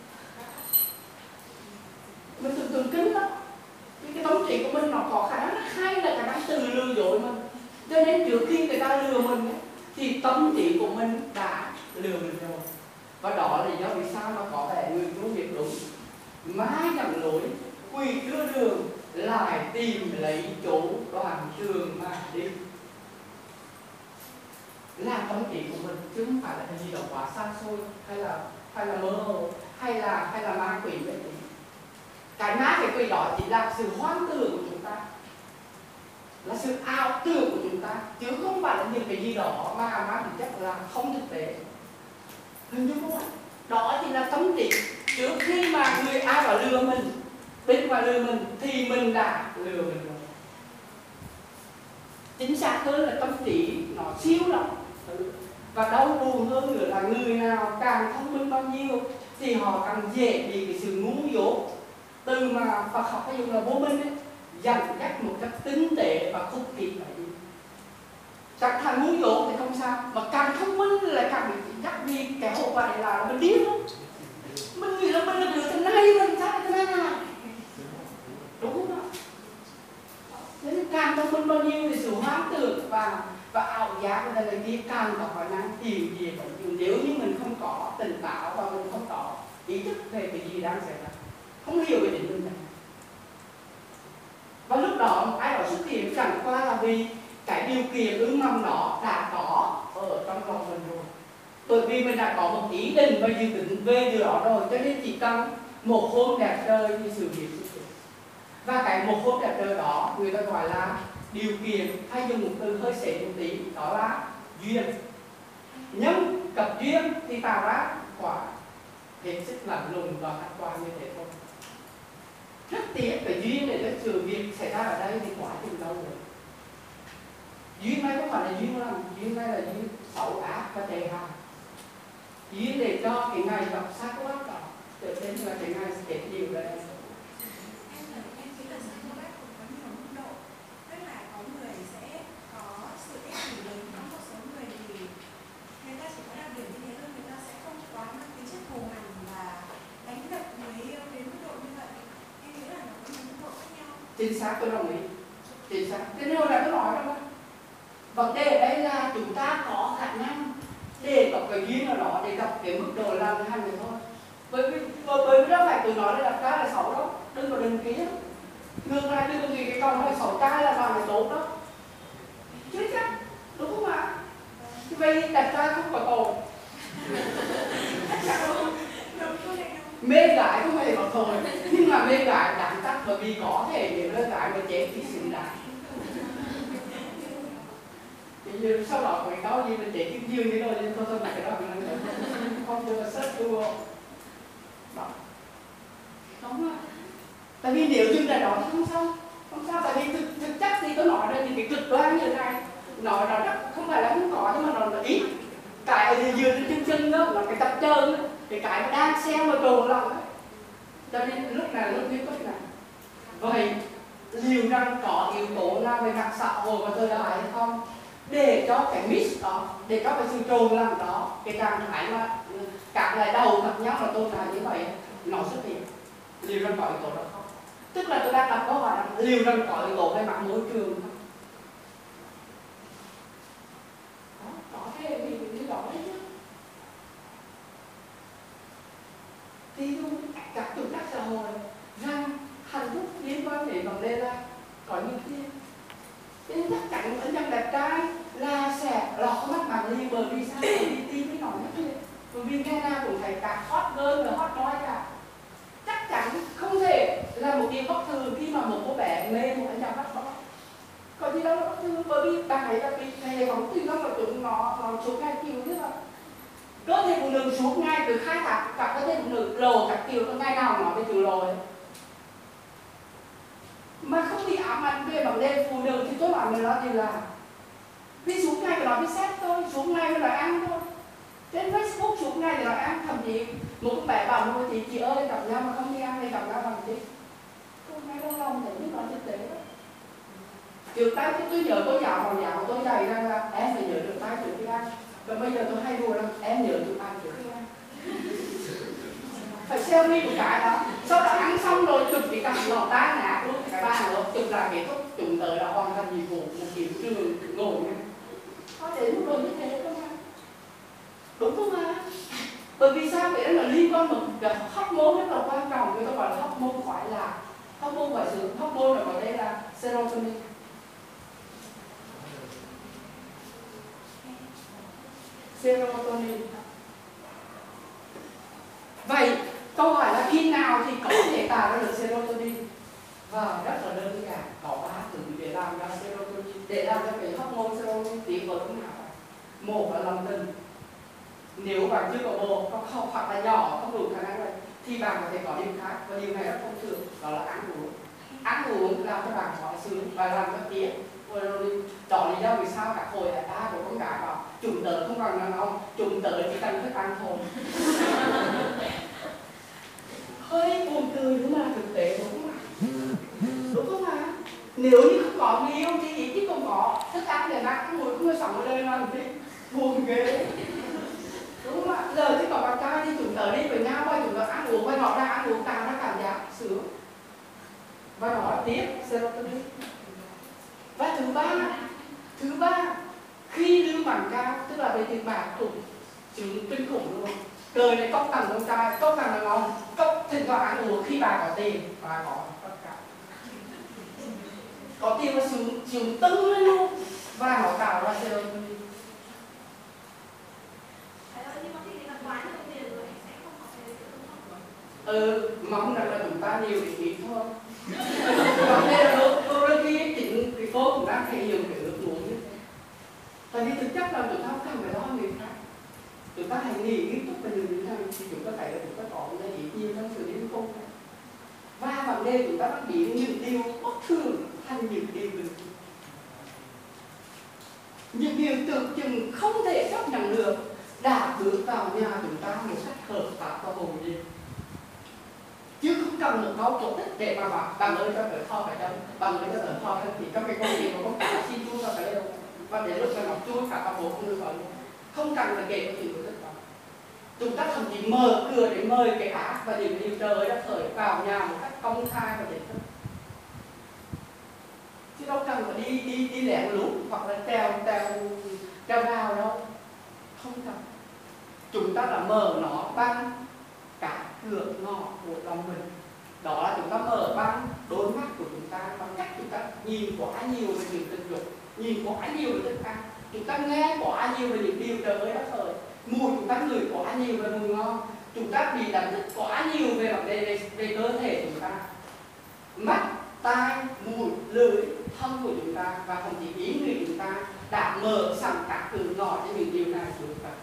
Mình từ từ kính lắm. Cái tấm trí của mình nó có khả năng hay là khả năng từ lừa dối mình. Cho nên trước khi người ta lừa mình ấy, thì tâm trí của mình đã lừa mình rồi. Và đó là lý do vì sao mà có vẻ người chú việc đúng, má nhận lối, quỷ đưa đường, lại tìm lấy chỗ đoàn trường mà đi. Là tâm trí của mình chứ không phải là cái gì đó quá xa xôi hay là mơ hồ hay là ma quỷ vậy. Cái ma cái quỷ đó chỉ là sự hoang tưởng của chúng ta, là sự ảo tưởng của chúng ta, chứ không phải là những cái gì đó mà thực chất là không thực tế. Hình dung không ạ? Đó chỉ là tâm trí trước khi mà người ai bảo lừa mình, bên ngoài lừa mình thì mình đã lừa mình rồi. Chính xác hơn là tâm trí nó siêu lắm. Và đau buồn hơn nữa là người nào càng thông minh bao nhiêu thì họ càng dễ bị cái sự ngu dốt. Từ mà Phật học hay dùng là vô minh ấy, dần dắt một cách tinh tế và khúc kịp là gì? Càng thằng ngu dốt thì không sao, mà càng thông minh lại càng bị dắt đi cái hậu quả này là mình điên lắm. Mình nghĩ là mình là được thế này, mình sao thế này à? Đúng không ạ? Nên càng thông minh bao nhiêu thì sự hoang tưởng và ảo giác của thằng kia càng có khả năng tìm gì và nếu như mình không có tỉnh táo và mình không có ý thức về cái gì đang xảy ra, không hiểu về chính mình này. Và lúc đó ai đó xuất hiện chẳng qua là vì cái điều kiện ưng mầm đó đã có ở trong lòng mình rồi. Bởi vì mình đã có một ý định và dự định về điều đó rồi, cho nên chỉ cần một hôm đẹp trời thì sự việc xuất hiện. Và cái một hôm đẹp trời đó người ta gọi là điều kiện, hay dùng một từ hơi xệ một tí, đó là duyên. Nhưng cặp duyên thì tạo ra quả hết sức lạnh lùng và khách quan như thế thôi. Rất tiếc cái duyên để cái sự việc xảy ra ở đây thì quá trình lâu rồi. Duyên này không phải là duyên lắm, duyên này là duyên xấu ác và tệ hại. Duyên để cho cái ngày gặp sát của bác đó trở nên là cái ngày sẽ nhiều đây. Em nghĩ là sát của bác cũng có nhiều mức độ. Tức là có người sẽ có sự ích kỷ lớn, có một số người thì người ta chỉ có đặc điểm như thế thôi, người ta sẽ không quá mang tính chất thù hằn và đánh đập người yêu đến mức độ như vậy. Em nghĩ là nó có những mức độ khác nhau. Chính xác, tôi đồng ý. Chính xác. Thế nên hồi nãy tôi nói đó, vấn đề ở đây là chúng ta có khả năng để có cái duyên nào đó để gặp cái mức độ làm hành này thôi. Bởi vì đó phải tôi nói là đặt cái là xấu đó, đừng có đừng kia. Ngược lại đừng có nghĩ cái con này xấu trai là làm cái tốt đó. Chứ chắc, đúng không ạ? Vậy đặt ra không có tội. Mê gái không hề có tội, nhưng mà mê gái đáng chắc bởi vì có thể nếu là gái mà chết thì xứng đáng. Sau đó phải có gì mình để kim dương đi rồi nên tôi cái đó mình không cho sớt đua đó đúng không? Tại vì nếu như là đó thì không sao tại vì thực chất thì tôi nói đây thì cái cực đoan như thế này nói nó rất không phải là không có nhưng mà nó ít cái ở dưới trên chân đó là cái tập trơn cái mà đang xen vào đồ lòng cho nên lúc này lúc nghiêm túc này vậy liệu rằng có yếu tố nào về mặt xã hội và thời đại hay không để cho cái mix đó, để cho cái sự trộn lẫn đó, cái trạng thái mà các lại đầu gặp nhau là tồn tại như vậy nó xuất hiện. Liệu rằng có yếu tố đó không? Tức là tôi đang đặt câu hỏi là liệu rằng có yếu tố về mặt môi trường không? Có thể vì như đó đấy chứ. Thì các chủ tác xã hội rằng hạnh phúc liên quan đến vấn đề là có những tiền. Nên chắc chắn những nhân đẹp trai là sẽ lọt mắt bằng ly bởi vì sao? Bởi vì tim mới nói nhất thế. Bởi vì ngày nào cũng thấy cả hot girl và hot boy cả. Chắc chắn không thể là một điều bất thường khi mà một cô bé mê một anh chàng hot boy. Có gì đâu là bất thường bởi vì bạn ấy là bị này bóng từ nó là chúng nó suốt ngày kiểu chứ mà. Cơ thể phụ nữ suốt ngày từ khai thác cả cơ thể phụ nữ lồ các kiểu ngày nào nó bị từ lồ ấy. Mà không bị ám ảnh về vấn đề phụ nữ thì tôi nói mình nói thì là vì suốt ngày phải nói với sếp thôi, suốt ngày phải nói ăn thôi. Trên Facebook suốt ngày thì nói ăn, thậm chí một bé bảo một chị ơi gặp nhau mà không đi ăn thì gặp nhau bằng gì? Tôi ngay trong lòng để biết nói thực tế đó. Trước tay tôi nhớ tôi giáo tôi dạy rằng là em phải nhớ được tay trước khi ăn. Và bây giờ tôi hay đùa rằng em nhớ được tay trước khi ăn. Phải selfie một cái đó, sau đó ăn xong rồi chụp cái cặp lò tan nát luôn cái bàn nữa, chụp là kết thúc, chúng tới là hoàn thành nhiệm vụ một kiểu trường ngồi nha. Có đến mức độ như thế không ạ? Đúng không ạ? Bởi vì sao vậy? Đó là liên quan một cái hormone rất là quan trọng, người ta gọi là hormone khoái lạc, hormone khoái sướng, hormone ở đây là serotonin. Serotonin. Vậy câu hỏi là khi nào thì có thể tạo ra được serotonin? Và rất là đơn giản, có 3 thứ để làm ra serotonin, để làm ra cái hormone serotonin tiến vào trong não. Một là lòng tin. Nếu bạn chưa có bồ, hoặc là nhỏ, không đủ khả năng này, thì bạn có thể có điều khác, và điều này rất thông thường, đó là ăn uống. Ăn uống làm cho bạn khó sướng và làm cho tiếc. Đó là lý do vì sao các hồi ta của con gái bảo chúng tớ không còn đàn ông, chúng tớ chỉ cần thức ăn thôi. Hơi buồn cười đúng mà thực tế đúng không ạ? Đúng không ạ? Nếu như không có người yêu thì ít nhất không có thức ăn để ăn, ngồi không có sống ở đây làm gì? Buồn ghê. Đúng không ạ? Giờ thì có bạn trai thì chúng tớ đi với nhau và chúng tớ ăn uống và nó đang ăn uống tạo ra cảm giác sướng. Và nó là tiếp serotonin. Và thứ ba khi lưu bằng cao tức là về tiền bạc cũng chứng kinh khủng luôn. Đời này cốc tầng con trai, cốc tầng đàn ông, cốc thỉnh thoảng ăn uống khi bà có tiền, bà có tất cả. Có tiền là sướng tưng lên luôn và nó tạo ra serotonin. Mong rằng là chúng ta nhiều để nghĩ thôi. Còn đây là đôi khi chính cái cô cũng đang thể hiện cái ước muốn như thế. Tại vì thực chất là chúng ta không cần phải lo người khác. Chúng ta hãy nghĩ nghiêm túc về điều như thế này thì chúng ta thấy là chúng ta có một cái ý nhiều trong sự liên công này. Và vấn đề chúng ta bắt biến những điều bất thường thành những điều bình thường. Những điều tưởng chừng không thể chấp nhận được đã bước vào nhà chúng ta một cách hợp pháp và hồn nhiên. Chứ không cần một câu cổ tích để mà bảo bằng ơi cho tớ kho phải đâu, bằng ơi cho tớ kho thì trong cái công việc của con cả xin chui vào cái đâu. Và đến lúc mà nó chui cả bộ không được gọi luôn. Không cần là kể cái chuyện cổ tích đó. Chúng ta thậm chí mở cửa để mời cái ác và những điều trời đã khởi vào nhà một cách công khai và chính thức. Chứ đâu cần phải đi lẻn lút hoặc là treo vào đâu. Không cần. Chúng ta là mở nó bằng cả cửa ngõ của lòng mình. Đó là chúng ta mở bằng đôi mắt của chúng ta, bằng cách chúng ta nhìn quá nhiều về những tình dục, nhìn quá nhiều về thức ăn, chúng ta nghe quá nhiều về những điều trời ơi đất trời, mùi chúng ta ngửi quá nhiều về mùi ngon, chúng ta bị đánh thức quá nhiều về vấn đề về cơ thể chúng ta, mắt, tai, mũi, lưỡi, thân của chúng ta và thậm chí ý người chúng ta đã mở sẵn các cửa ngõ cho những điều này của chúng ta.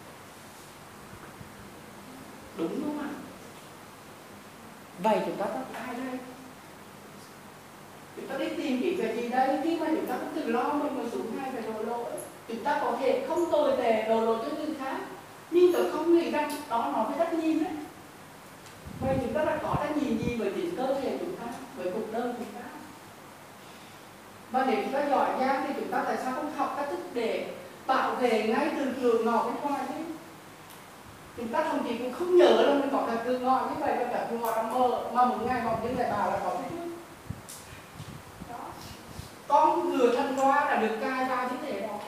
Đúng không ạ? Vậy chúng ta bắt ai đây? Chúng ta đi tìm kiếm cái gì đây? Khi mà chúng ta không tự lo mình mà xuống hai về đổ lỗi, chúng ta có thể không tồi tệ đổ lỗi cho người khác, nhưng tôi không nghĩ rằng đó nó phải trách nhiệm đấy. Vậy chúng ta đã có trách nhiệm gì với chính cơ thể chúng ta, với cuộc đời chúng ta? Và nếu chúng ta giỏi giang thì chúng ta tại sao không học cách thức để bảo vệ ngay từ cửa ngõ bên ngoài thế? Chúng ta thậm chí cũng không nhớ là mình có cả cửa ngõ như vậy và cả cửa ngõ đang mơ mà một ngày một những lại bảo là có cái trước. Con ngựa thân loa đã được cài vào như thế đó.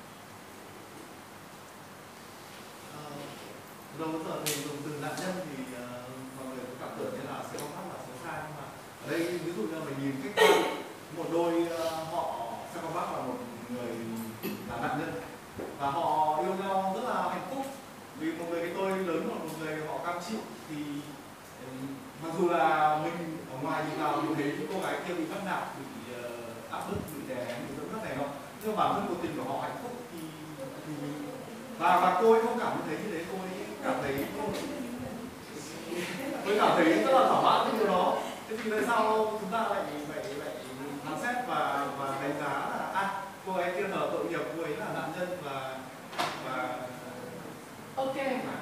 Lâu giờ thì dùng từ nạn nhân thì mọi người cũng cảm tưởng như là sẽ có phát là xấu xa, nhưng mà ở đây ví dụ như mình nhìn khách quan một đôi họ sẽ có bác là một người là nạn nhân và họ yêu nhau rất là hạnh phúc vì một người cái tôi lớn và một người họ cam chịu, thì mặc dù là mình ở ngoài nhìn vào mình thấy những cô gái kia bị bắt nạt, bị áp bức, bị đè nén, bị dẫm này nọ, nhưng mà bản thân cuộc tình của họ hạnh phúc thì và cô ấy không cảm thấy như thế, cô ấy cảm thấy rất là thỏa mãn với điều đó. Thế thì tại sao chúng ta lại phán xét và đánh giá là cô ấy kia là tội nghiệp, cô ấy là nạn nhân và ok.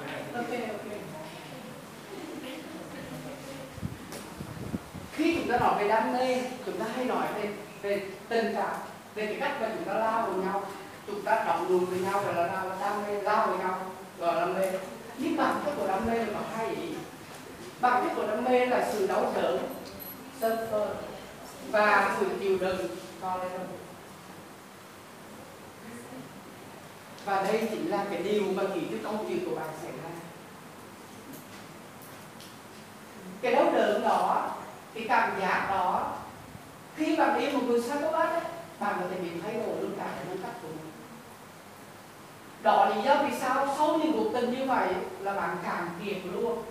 Khi chúng ta nói về đam mê, chúng ta hay nói về tình cảm, về cái cách mà chúng ta lao vào nhau, chúng ta động đùi với nhau rồi là đam mê, lao vào nhau rồi là đam mê. Nhưng bản chất của đam mê là có hai ý. Bản chất của đam mê là sự đau đớn, sân phơ và sự chịu đựng cho lên. Và đây chính là cái điều mà kỳ cái công chuyện của bạn xảy ra. Cái đau đớn đó, cái cảm giác đó, khi bạn yêu một người sao các bác ấy, bạn có thể bị thay đổi luôn cả cái nhân cách của mình. Đó là lý do vì sao sau những cuộc tình như vậy là bạn càng kiệt luôn.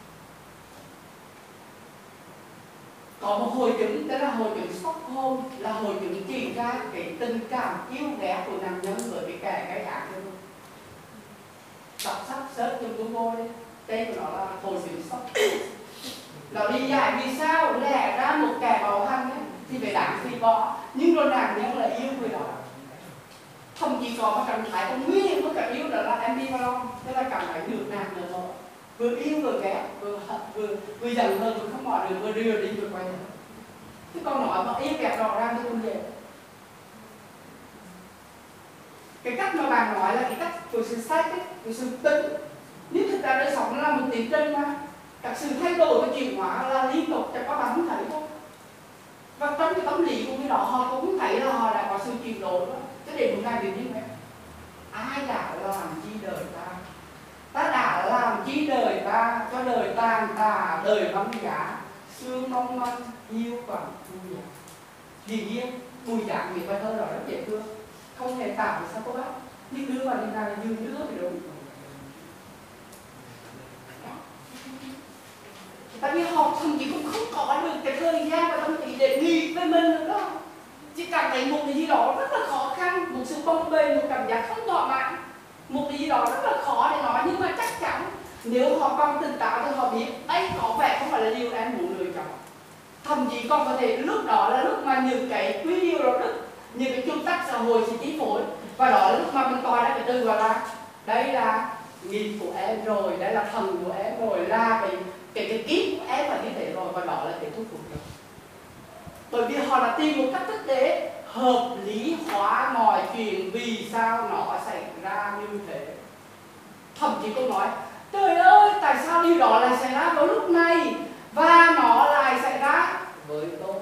Có một hội chứng, đó là hội chứng Stockholm, là hội chứng chỉ ra cái tình cảm yêu ghét của nạn nhân với cái kẻ gây ác luôn. Đọc sách search trên Google đi. tên của nó là hồi sự sốc. Nó đi giải vì sao lẽ ra một kẻ bạo hành ấy, thì phải đáng phi bỏ, nhưng rồi nạn nhân là yêu người đó. Thậm chí có một trạng thái còn nguy hiểm hơn cả yêu đó là ambivalent, tức là cảm thấy được nạn nữa rồi, vừa yêu vừa ghét, vừa giận hơn vừa không bỏ được, vừa đưa đi vừa quay lại. Chứ con nói mà yêu ghét rõ ràng thì không dễ. Cái cách mà bạn nói là cái cách của sự sách ấy, của sự tính, nhưng thực ra đời sống nó là một tiến trình mà các sự thay đổi và chuyển hóa là liên tục, chẳng có bạn không thấy thôi. Và trong cái tâm lý của người đó họ cũng thấy là họ đã có sự chuyển đổi đó. Chứ để một ngày đến như vậy, ai đã làm chi đời ta? Ta đã làm chi đời ta, cho đời tàn tà, đời băng giá, xương mong manh, yêu còn vui giá. Dĩ nhiên, Bùi Giảng vì bài thơ đó rất dễ thương, không hề tạo được sao cô bác, nhưng đưa vào đến này dừng đưa thì đúng. Tại vì họ thậm chí cũng không có được cái thời gian và tâm trí để nghĩ về mình nữa đó. Chỉ cảm thấy một cái gì đó rất là khó khăn, một sự bồng bềnh, một cảm giác không thỏa mãn, một cái gì đó rất là khó để nói, nhưng mà chắc chắn nếu họ còn tỉnh táo thì họ biết đây có vẻ không phải là điều em muốn lựa chọn. Thậm chí còn có thể lúc đó là lúc mà những cái quy điều đạo đức, những cái nguyên tắc xã hội sẽ chi phối, và đó là lúc mà mình coi ra cái từ gọi là đây là nghiệp của em rồi, đây là thần của em rồi, là cái kiếp của em là như thế rồi, và đó là cái thúc cuộc đời. Bởi vì họ đã tìm một cách thực tế hợp lý hóa mọi chuyện vì sao nó xảy ra như thế. Thậm chí tôi nói trời ơi tại sao điều đó lại xảy ra vào lúc này và nó lại xảy ra với tôi.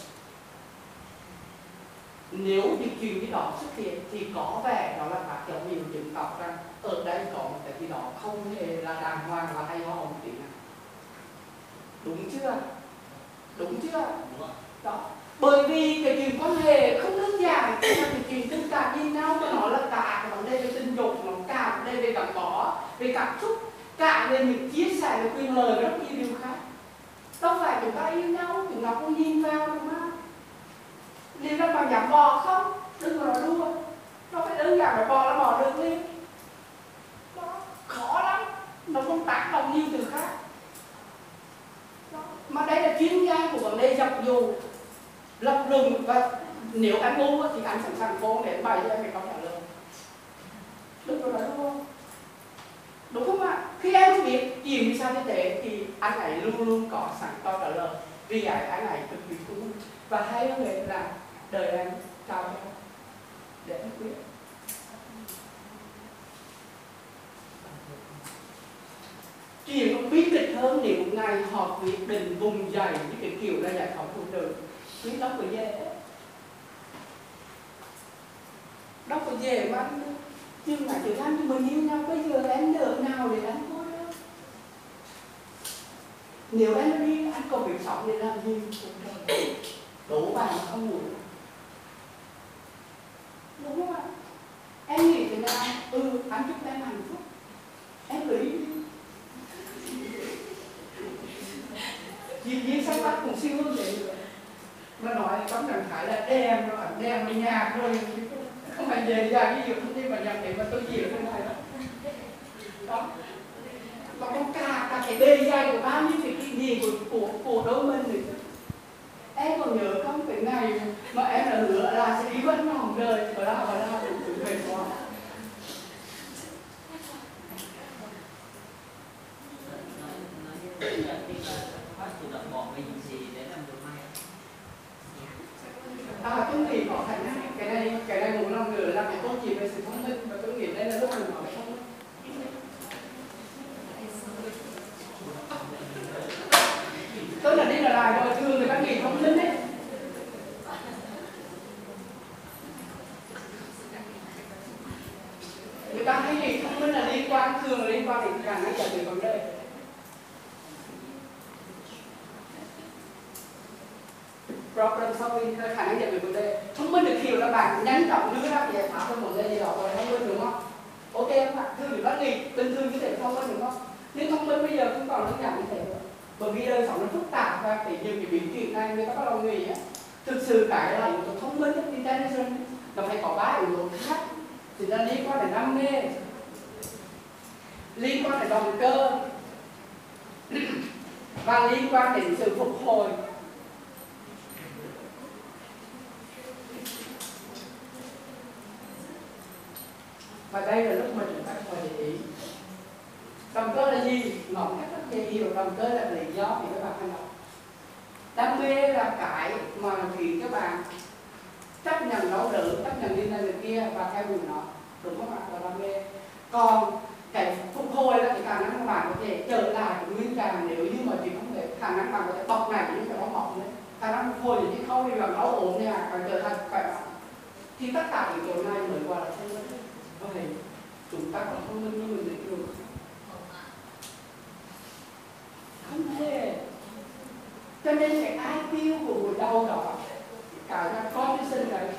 Nếu những chuyện cái đó xuất hiện thì có vẻ đó là các dấu hiệu chứng tỏ rằng ở đây có một cái gì đó không hề là đàng hoàng và hay ho một tí nào. Đúng chưa? Đúng chưa? Đó. Bởi vì cái chuyện quan hệ không đơn giản, cái chuyện tình cảm như nhau mà nó là cả cái vấn đề về tình dục, nó cả vấn đề về gắn bó, về cảm xúc, cả về những chia sẻ về quyền lợi và rất nhiều điều khác. Đâu phải chúng ta yêu nhau, chúng ta không nhìn vào đúng không? Liệu là bạn dám bỏ không? Đừng có nói đùa. Nó phải đơn giản là bỏ là bỏ được liền. Đó. Khó lắm, nó không tác động nhiều từ khác. Đó. Mà đây là chuyên gia của vấn đề dập dù, lập luận, và nếu anh ngu thì anh sẵn sàng phone để bài cho em phải câu trả lời. Đừng có nói đùa. Đúng không ạ? Khi em biết chuyện vì sao như thế thì anh ấy luôn luôn có sẵn câu trả lời. Vì anh ấy cực kỳ đúng. Và hay hơn đấy là đời em trao cho em để em biết. Chuyện còn bi kịch hơn nếu một ngày họ quyết định vùng dậy với cái kiểu là giải phóng cuộc đời. Quý đâu có dễ. Đâu có dễ mà nhưng mà chữ anh thì mình yêu nhau bây giờ em nợ nào để anh thôi đó. Nếu em đi anh còn việc sống để làm gì cuộc đời. Đổ vàng không ngủ. Đúng không ạ? Em nghĩ thế nào? Anh chúc em hạnh phúc. Em gửi đi. Dĩ nhiên sáng tác cũng siêu hơn vậy nữa. Mà nói trong trạng thái là đem ở nhà thôi. Không phải về ra cái việc thông tin mà nhận định mà tôi gì là không phải đó. Đó. Và có cả cái bề dày của bao nhiêu cái gì của đôi bên nữa. Em còn nhớ không cái ngày mà em đã hứa là sẽ đi vẫn lòng đời và là cũng về quá. Tôi nghĩ có khả năng cái này một lần nữa là cái câu chuyện về sự thông minh, và tôi nghĩ đây là lúc mình nói thông minh. Tôi là đi là lại rồi thường người ta nghĩ thông minh đấy. Người ta hay nghĩ thông minh là liên quan, thường là liên quan đến khả năng giải quyết vấn đề. Problem solving là khả năng giải quyết vấn đề. Thông minh được hiểu là bạn nhanh chóng đưa ra giải pháp cho một vấn đề gì đó rồi thông minh đúng không? Ok không ạ? Thường thì bác nghĩ bình thường như thế thông minh đúng không? Nhưng thông minh bây giờ không còn đơn giản như thế nữa. Bởi vì đời sống nó phức tạp và cái nhiều cái biến chuyển này người ta bắt đầu nghĩ thực sự cái là yếu tố thông minh, intelligence nó phải có 3 yếu tố khác. Thì là liên quan đến đam mê, liên quan đến động cơ và liên quan đến sự phục hồi. Và đây là lúc mà chúng ta phải để ý động cơ là gì. Ngọn cách rất dễ hiểu, động cơ là lý do thì các bạn hành động. Đam mê là cái mà khiến các bạn chấp nhận đau đớn, chấp nhận đi này người kia và theo đuổi nó, đúng không ạ? Là đam mê. Còn cái phục hồi là cái khả năng các bạn có thể trở lại cái nguyên trạng nếu như mà chị không thể khả năng bạn có thể bọc này những cái bóng mỏng đấy, khả năng phục hồi thì không bị đau ốm nha, còn trở thành khỏe mạnh. Thì tất cả những chỗ này mới gọi là thông minh. Vậy chúng ta có thông minh như mình định được không thể. Cho nên cái IQ của buổi đầu đó cả là con đi sinh đấy.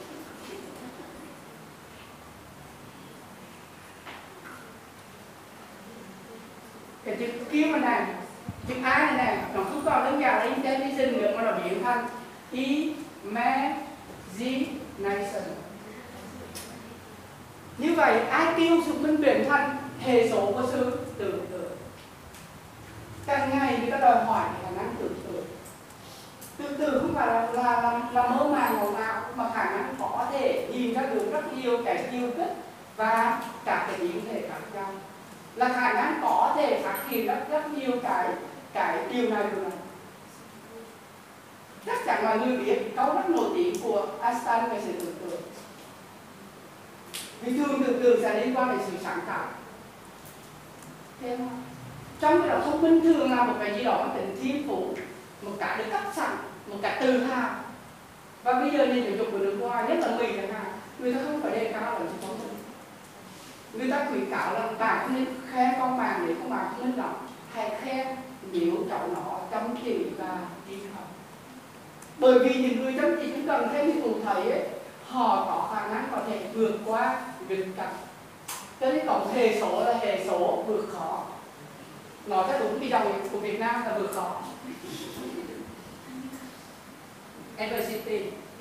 Cái chữ kia mà này, chữ A này này, nó không còn đơn giản là intelligence nữa mà nó biến thành imagination. Như vậy IQ sự minh biến thành hệ số của sự tưởng tượng. Càng ngày người ta đòi hỏi khả năng tưởng tượng. Tưởng tượng không phải là mơ màng ngầu ngạo, mà khả năng có thể nhìn ra được rất nhiều cái chiêu thức và các cái biến thể khác nhau. Là khả năng có thể phát hiện rất nhiều cái điều này điều này. Chắc chắn mọi người biết câu rất nổi tiếng của Einstein về sự tưởng tượng. Vì thường tưởng tượng sẽ liên quan đến sự sáng tạo. Thế không? Trong cái đầu thông minh thường là một cái gì đó mang tính thiên phú, một cái được cấp sẵn, một cái tự hào. Và bây giờ nhìn giáo dục của nước ngoài, nhất là Mỹ chẳng hạn, người ta không phải đề cao là sự thông minh. Người ta khuyến cáo là bạn không nên khen con bạn nếu con bạn không minh lắm, hãy khen nếu cháu nó chăm chỉ và đi học. Bởi vì những người chăm chỉ cũng cần thêm như cụ thấy ấy, họ có khả năng có thể vượt qua việc cảnh. Cho nên có hệ số là hệ số vượt khó. Nói cho đúng cái dòng của Việt Nam là vượt khó. Adversity.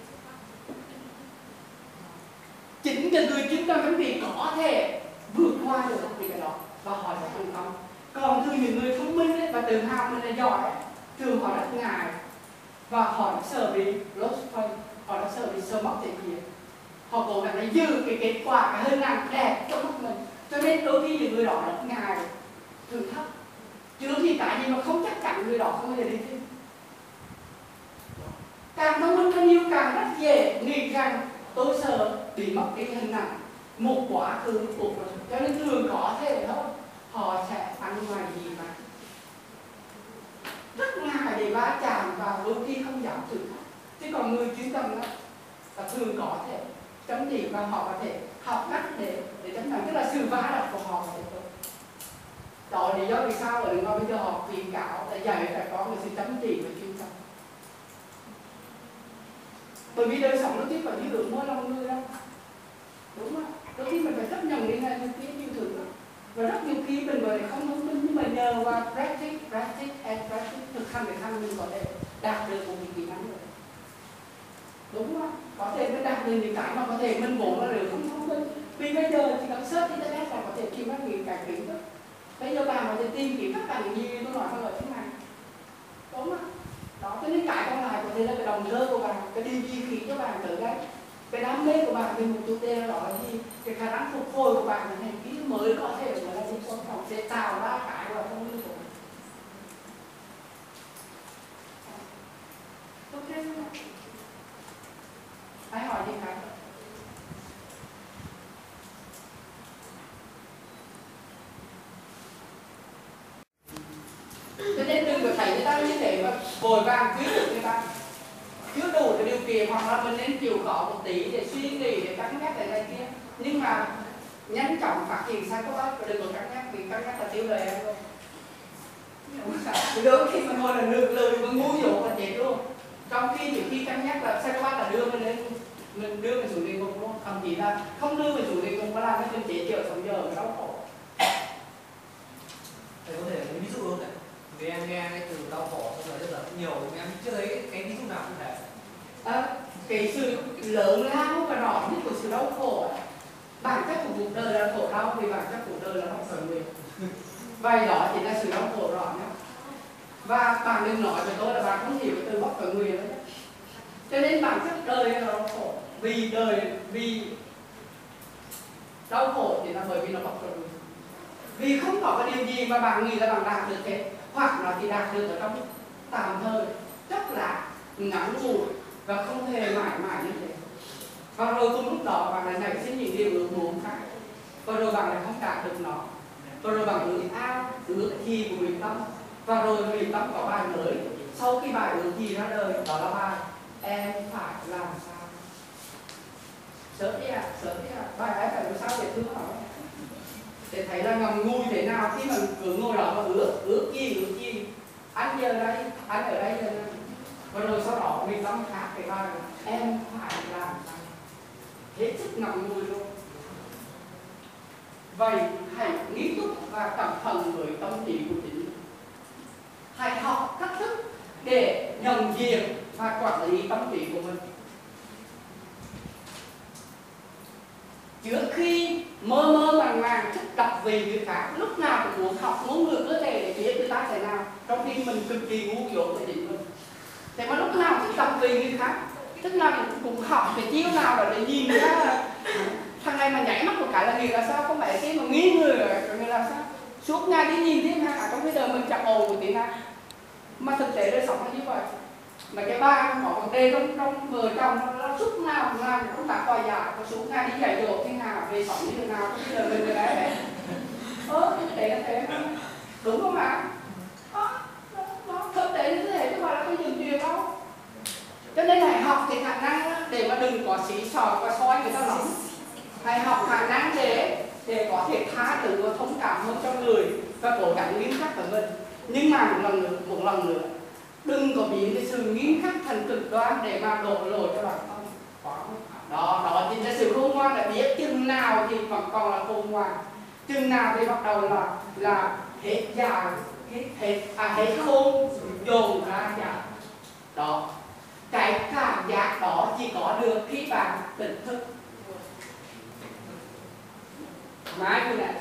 Chính cái người chứng tâm chăm chỉ có thể vượt qua được cái đó và họ sẽ thành công. Còn thường những người thông minh ấy, và tự hào mình là giỏi ấy, thường họ rất ngại và họ đã sợ bị lost faith, họ đã sợ bị sơ mất thể diện. Họ cố gắng để giữ cái kết quả, cái hình ảnh đẹp trong mắt mình. Cho nên đôi khi những người đó rất ngại, thường thấp. Chứ đôi khi cái gì mà không chắc chắn người đó không bao giờ đi thêm. Càng thông minh bao nhiêu càng rất dễ nghĩ rằng tôi sợ bị mất cái hình ảnh một quá khứ của mình. Cho nên thường có thể thôi họ sẽ ăn ngoài gì mà rất ngại để va chạm và đôi khi không dám thử thách. Chứ còn người chuyên tâm đó là thường có thể chấm điểm và họ có thể học cách để chấm điểm, tức là sự va đập của họ là tốt. Đó là lý do vì sao ở Đường Hoa bây giờ họ khuyến cáo là dạy phải có một sự chấm điểm và chuyên tâm. Bởi vì đời sống nó chứ phải như ước mơ lòng người đâu. Đúng không? Đôi khi mình phải chấp nhận đi này, kia nhiều thứ đó. Và rất nhiều khi mình gọi là không thông minh, nhưng mà nhờ vào practice thực hành mình có thể đạt được một kỹ năng rồi. Đúng không? Có thể mình đạt được những cái mà có thể mình vốn là đều không thông minh. Vì bây giờ chỉ cần search internet là có thể tìm ra những cái kiến thức. Bây giờ bạn có thể tìm kiếm tất cả những gì tôi nói trong ở thế này. Đúng không? Đó, cho nên cái còn lại có thể là cái động cơ của bạn, cái điều gì khiến cho bạn tới đây. Cái đam mê của bạn về một chủ đề đó là gì? Cái khả năng phục hồi của bạn là thành kỹ mới có thể là một quan trọng sẽ tạo ra cái gọi là thông minh của bạn. Ok không? Ai hỏi gì khác? Cho nên đừng có thấy người ta như thế mà vội vàng quyết được người ta. Chưa đủ cái điều kiện hoặc là mình nên chịu khó một tí để suy nghĩ, để cân nhắc này kia. Nhưng mà nhanh chóng phát hiện sai các bác và đừng có cân nhắc, vì cân nhắc là tiêu đời em luôn. Đôi khi mình ngồi là lười mà ngu dốt là chết luôn. Trong khi những khi cân nhắc là sai các bác là đưa mình lên, mình đưa mình xuống địa ngục luôn. Thậm chí là không đưa mình xuống địa ngục mà làm cho mình chết chữa sống giờ mà đau khổ. Thầy có thể lấy ví dụ không ạ? Vì em nghe cái từ đau khổ xong rồi rất là nhiều, em chưa thấy cái ví dụ nào cụ thể. Cái sự lớn lao và rõ nhất của sự đau khổ, bản chất của cuộc đời là khổ đau, vì bản chất cuộc đời là đau khổ nguyện. Vậy đó chỉ là sự đau khổ rõ nhất. Và bạn đừng nói với tôi là bạn không hiểu từ gốc khởi nguyên đấy. Cho nên bản chất đời là đau khổ. Vì đau khổ thì là bởi vì nó gốc khởi nguyên. Vì không có cái điều gì mà bạn nghĩ là bạn đạt được hết, hoặc là thì đạt được ở trong tạm thời, chắc là ngắn ngủi và không hề mãi mãi như thế. Và rồi cùng lúc đó bạn lại nảy sinh những điều ước muốn khác, và rồi bạn lại không đạt được nó, và rồi bạn ước ao, ước gì của Nguyễn Tâm, và rồi Nguyễn Tâm có bài mới. Sau khi bài ước gì ra đời, đó là bài Em phải làm sao. Sớm đi ạ, bài em phải làm sao để thương hỏi, để thấy là ngầm ngùi thế nào khi mà cứ ngồi đó mà ước gì. Anh giờ đây, anh ở đây giờ đây. Và rồi sau đó mình tâm khác cái bài Em phải làm sao, hết sức ngầm ngùi luôn. Vậy hãy nghiêm túc và cẩn thận với tâm trí của chính mình. Hãy học cách thức để nhận diện và quản lý tâm trí của mình. Trước khi mơ màng thích đọc về người khác, lúc nào cũng muốn học ngôn ngữ cơ thể để biết người ta thế nào, trong khi mình cực kỳ ngu dốt với chính mình. Thế mà lúc nào cũng đọc về người khác, tức là cũng học cái chiêu nào đó để nhìn ra thằng này mà nhảy mắt một cái là nghĩ là sao, không phải cái mà nghi người là sao. Suốt ngày đi nhìn thêm hai trong cái đời mình chậm ồn một tí nào. Mà thực tế đời sống là như vậy. Mà cái ba có vấn đề trong vợ chồng nó suốt nào cũng làm công tác tòa giả, có suốt ngày đi dạy dỗ thế nào, về sống như thế nào, bây giờ mình người đấy. Thực tế là thế mà. Đúng không ạ? Nó thực tế như thế chứ gọi là cái dừng chuyện đâu. Cho nên hãy học cái khả năng để mà đừng có xí sòi và soi người ta lắm. Hãy học khả năng để có thể tha thứ và thông cảm hơn cho người và cố gắng nghiêm khắc với mình. Nhưng mà một lần nữa đừng có biến cái sự nghiêm khắc thành cực đoan để mà đổ lỗi cho bản thân. Đó chính là sự khôn ngoan, là biết chừng nào thì vẫn còn là khôn ngoan, chừng nào thì bắt đầu là hết già, hết khôn dồn ra già. Đó, cái cảm giác đó chỉ có được khi bạn tỉnh thức. Mai cô này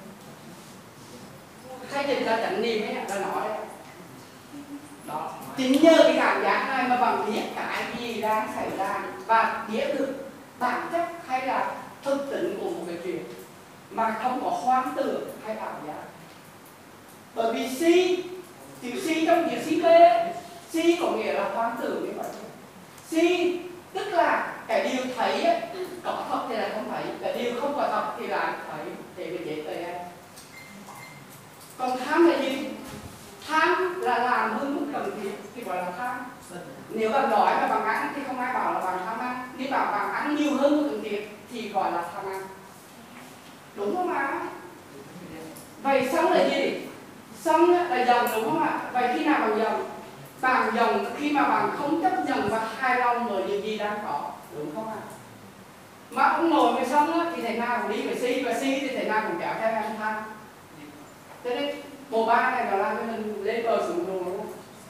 hay dịch là chánh niệm ấy, là nói đấy. Đó, chính nhờ cái cảm giác này mà bạn biết cái gì đang xảy ra và biết được bản chất hay là thực tính của một cái chuyện mà không có hoang tưởng hay ảo giác. Bởi vì si, chữ si trong chữ si b, si có nghĩa là hoang tưởng như vậy. Si tức là cái điều thấy ấy, có thật thì là không thấy, cái điều không có thật thì là thấy, để mình dễ tới em. Còn tham là gì? Tham là làm hơn mức cần thiết thì gọi là tham. Nếu bạn đói mà bạn ăn thì không ai bảo là bạn tham ăn. Nếu bảo bạn ăn nhiều hơn mức cần thiết thì gọi là tham ăn. Đúng không ạ? Vậy sân là gì? Sân là giận, đúng không ạ? Vậy khi nào bạn giận? Bạn giận khi mà bạn không chấp nhận và hài lòng với những gì đang có, đúng không ạ? Mà ông ngồi với sân thì thế nào cũng đi với si, và si thì thế nào cũng kéo theo em tham. Cho nên bộ ba này nó làm cho mình lên bờ xuống đồ, đúng không?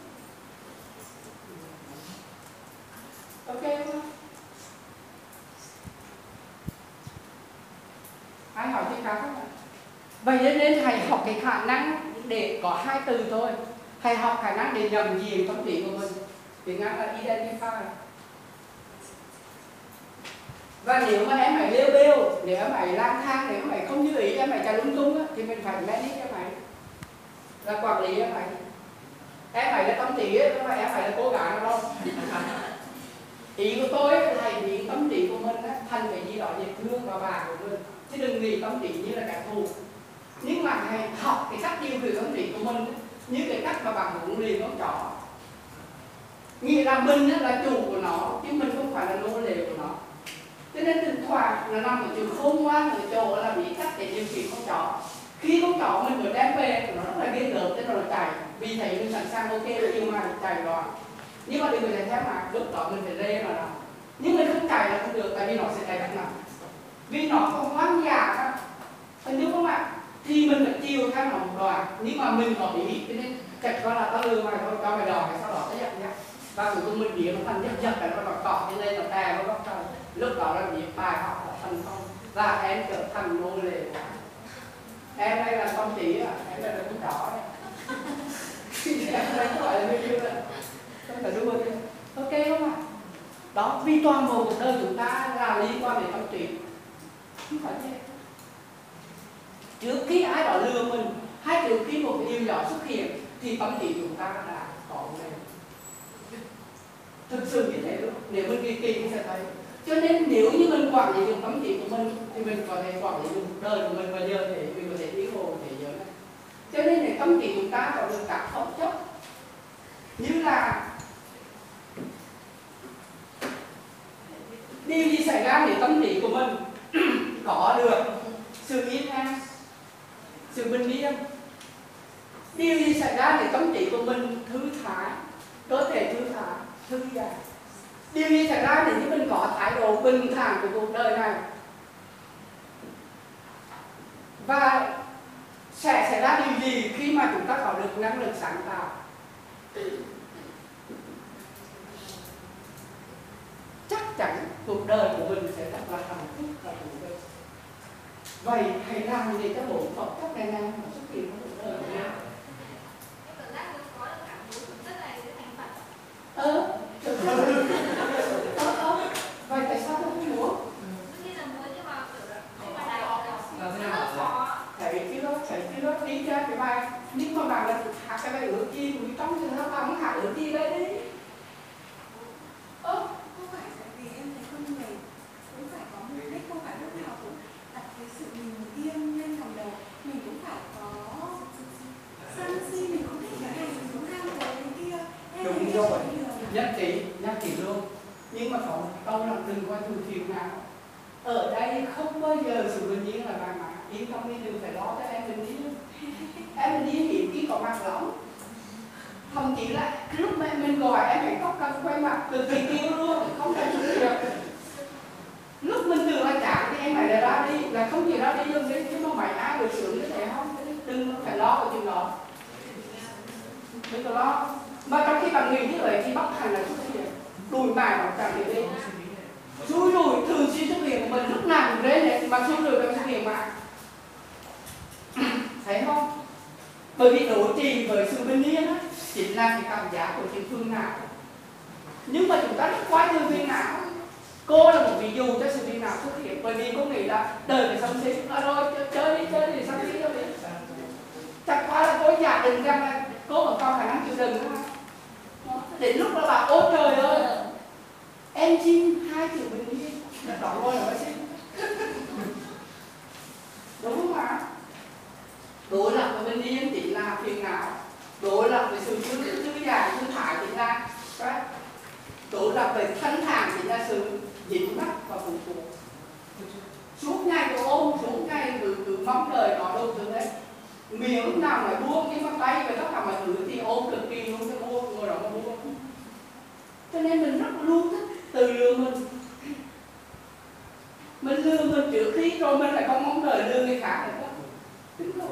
Ok không? Ai hỏi gì khác không ạ? Vậy nên hãy học cái khả năng để có hai từ thôi. Hãy học khả năng để nhận diện tâm trí của mình. Tiếng Anh là identify. Và nếu mà em phải lêu bêu, nếu em phải lang thang, nếu em phải không như ý, em phải chạy lung tung thì mình phải manage em phải là quản lý em phải. Em phải là tâm trí, không phải em phải là cô gái nào đâu. Ý của tôi là hãy biến tâm trí của mình thành cái gì đó dễ thương và bà của mình, chứ đừng nghĩ tâm trí như là kẻ thù. Nhưng mà hãy học cái cách điều khiển tâm trí của mình như cái cách mà bạn huấn luyện con chó. Nghĩa là mình là chủ của nó, chứ mình không phải là nô lệ của nó. Cho nên thỉnh thoảng nó nằm ở chỗ khôn ngoan ở chỗ là biết cách để điều khiển con chó. Khi con chó mình vừa đem về nó rất là ghê gớm, thế rồi chạy, vì thế mình sẵn sàng ok yêu mà chạy rồi. Nhưng mà đừng có chạy theo mà lúc đó mình phải rê mà nó. Nhưng mình không chạy là không được, tại vì nó sẽ chạy cách nào. Vì nó còn hoang dã đó. Hình như không ạ? Thì mình phải chiều theo nó một đoạn, nhưng mà mình có ý, cho nên chặt qua là tao lừa mày thôi, cho mày đòi, sau đó tao dặn nhá. Và cuối cùng mình biến nó thành giật cái nó cọ cho nên nó tè nó góc trời. Lúc đó là biết bài học là thành công và em trở thành nô lệ của em đây là công trí, em đây là con chó đấy. Em gọi là người yêu đó, không phải đua đi, ok không ạ? Đó, vì toàn bộ cuộc đời chúng ta là liên quan đến tâm trí, không phải thế. Trước khi ai đó lừa mình hay trước khi một điều đó xuất hiện thì tâm trí chúng ta đã có vấn đề. Thực sự như thế luôn, nếu mình kỳ thì sẽ thấy. Cho nên nếu như mình quản lý được tâm trí của mình thì mình có thể quản lý được cuộc đời của mình và giờ thì mình có thể đi hồ thế giới này. Cho nên để tâm trí chúng ta có được các phẩm chất như là điều gì xảy ra để tâm trí của mình có được sự yên an, sự bình yên. Điều gì xảy ra để tâm trí của mình thư thái, cơ thể thư thái, thư giãn. Điều gì xảy ra để cho mình có thái độ bình thản của cuộc đời này. Và sẽ xảy ra điều gì khi mà chúng ta có được năng lực sáng tạo. Chắc chắn cuộc đời của mình sẽ thật là hạnh phúc và thú vị. Vậy hãy làm gì cho bộ phẩm chất này mà xuất hiện trong cuộc đời của mình. Em cảm giác nếu có được cả bốn phẩm chất này sẽ thành Phật. Vậy tại sao tôi không muốn? Tất nhiên là muốn nhưng mà kiểu là rất khó. Thấy chứ đó, đi ra cái bài. Nhưng mà bạn là hát cái bài ước gì, quý trong thì sao bạn không hát ước gì đấy đi. Không phải tại vì em thấy con người cũng phải có mục đích, không phải lúc nào cũng đặt cái sự bình yên lên hàng đầu. Mình cũng phải có sân si, mình cũng thích cái này, mình cũng ham cái kia. Đúng rồi, nhất trí luôn. Nhưng mà có một câu là đừng coi thường phiền não. Ở đây không bao giờ sự bình yên là bạn mà yên tâm đi, đừng phải lo cho em bình yên. Em bình yên hiếm khi có mặt lắm. Thậm chí là lúc mà mình gọi em phải có cần quay mặt cực kỳ kêu luôn, không thể chịu được. Lúc mình tưởng là chán thì em phải là ra đi, là không chỉ ra đi luôn đấy, chứ mà mày ai được sướng như thế không? Đừng phải lo cái chuyện đó. Đừng có lo. Mà trong khi bạn nghĩ như vậy thì bất thành là xuất hiện. Đùi mài bằng chẳng để đi. Xui rủi thường xuyên xuất hiện của mình lúc nào cũng đến đấy, mà xui rủi đang xuất hiện mà. Thấy không? Bởi vì đối trị với sự bình yên á, chính là cái cảm giác của chuyện phương não. Nhưng mà chúng ta rất quay từ phiền não. Cô là một ví dụ cho sự phiền não xuất hiện. Bởi vì cô nghĩ là đời phải sống xí, rồi chơi đi sống xí cho đi. Chẳng qua là cô giả định rằng là cô vẫn còn khả năng chịu đựng thôi. Đến lúc đó bà ôi trời ơi, em xin 2 triệu bình yên, đó rồi là mới xin. Đúng không ạ? Đối lập với bình yên chỉ là phiền não, đối lập với sự thư giãn, thư thái chính là đối lập với thanh thản chính là sự dính mắc và phụ thuộc. Suốt ngày cô ôm, suốt ngày cứ mong đợi nó đâu từ đấy. Miệng lúc nào lại buông, nhưng mà tay và tất cả mọi thứ thì ôm cực kỳ luôn, cái buông, ngồi đó mà buông. Cho nên mình rất luôn thích tự lừa mình. Mình lừa mình trước khi rồi mình lại không mong đợi lừa người khác nữa. Đúng không?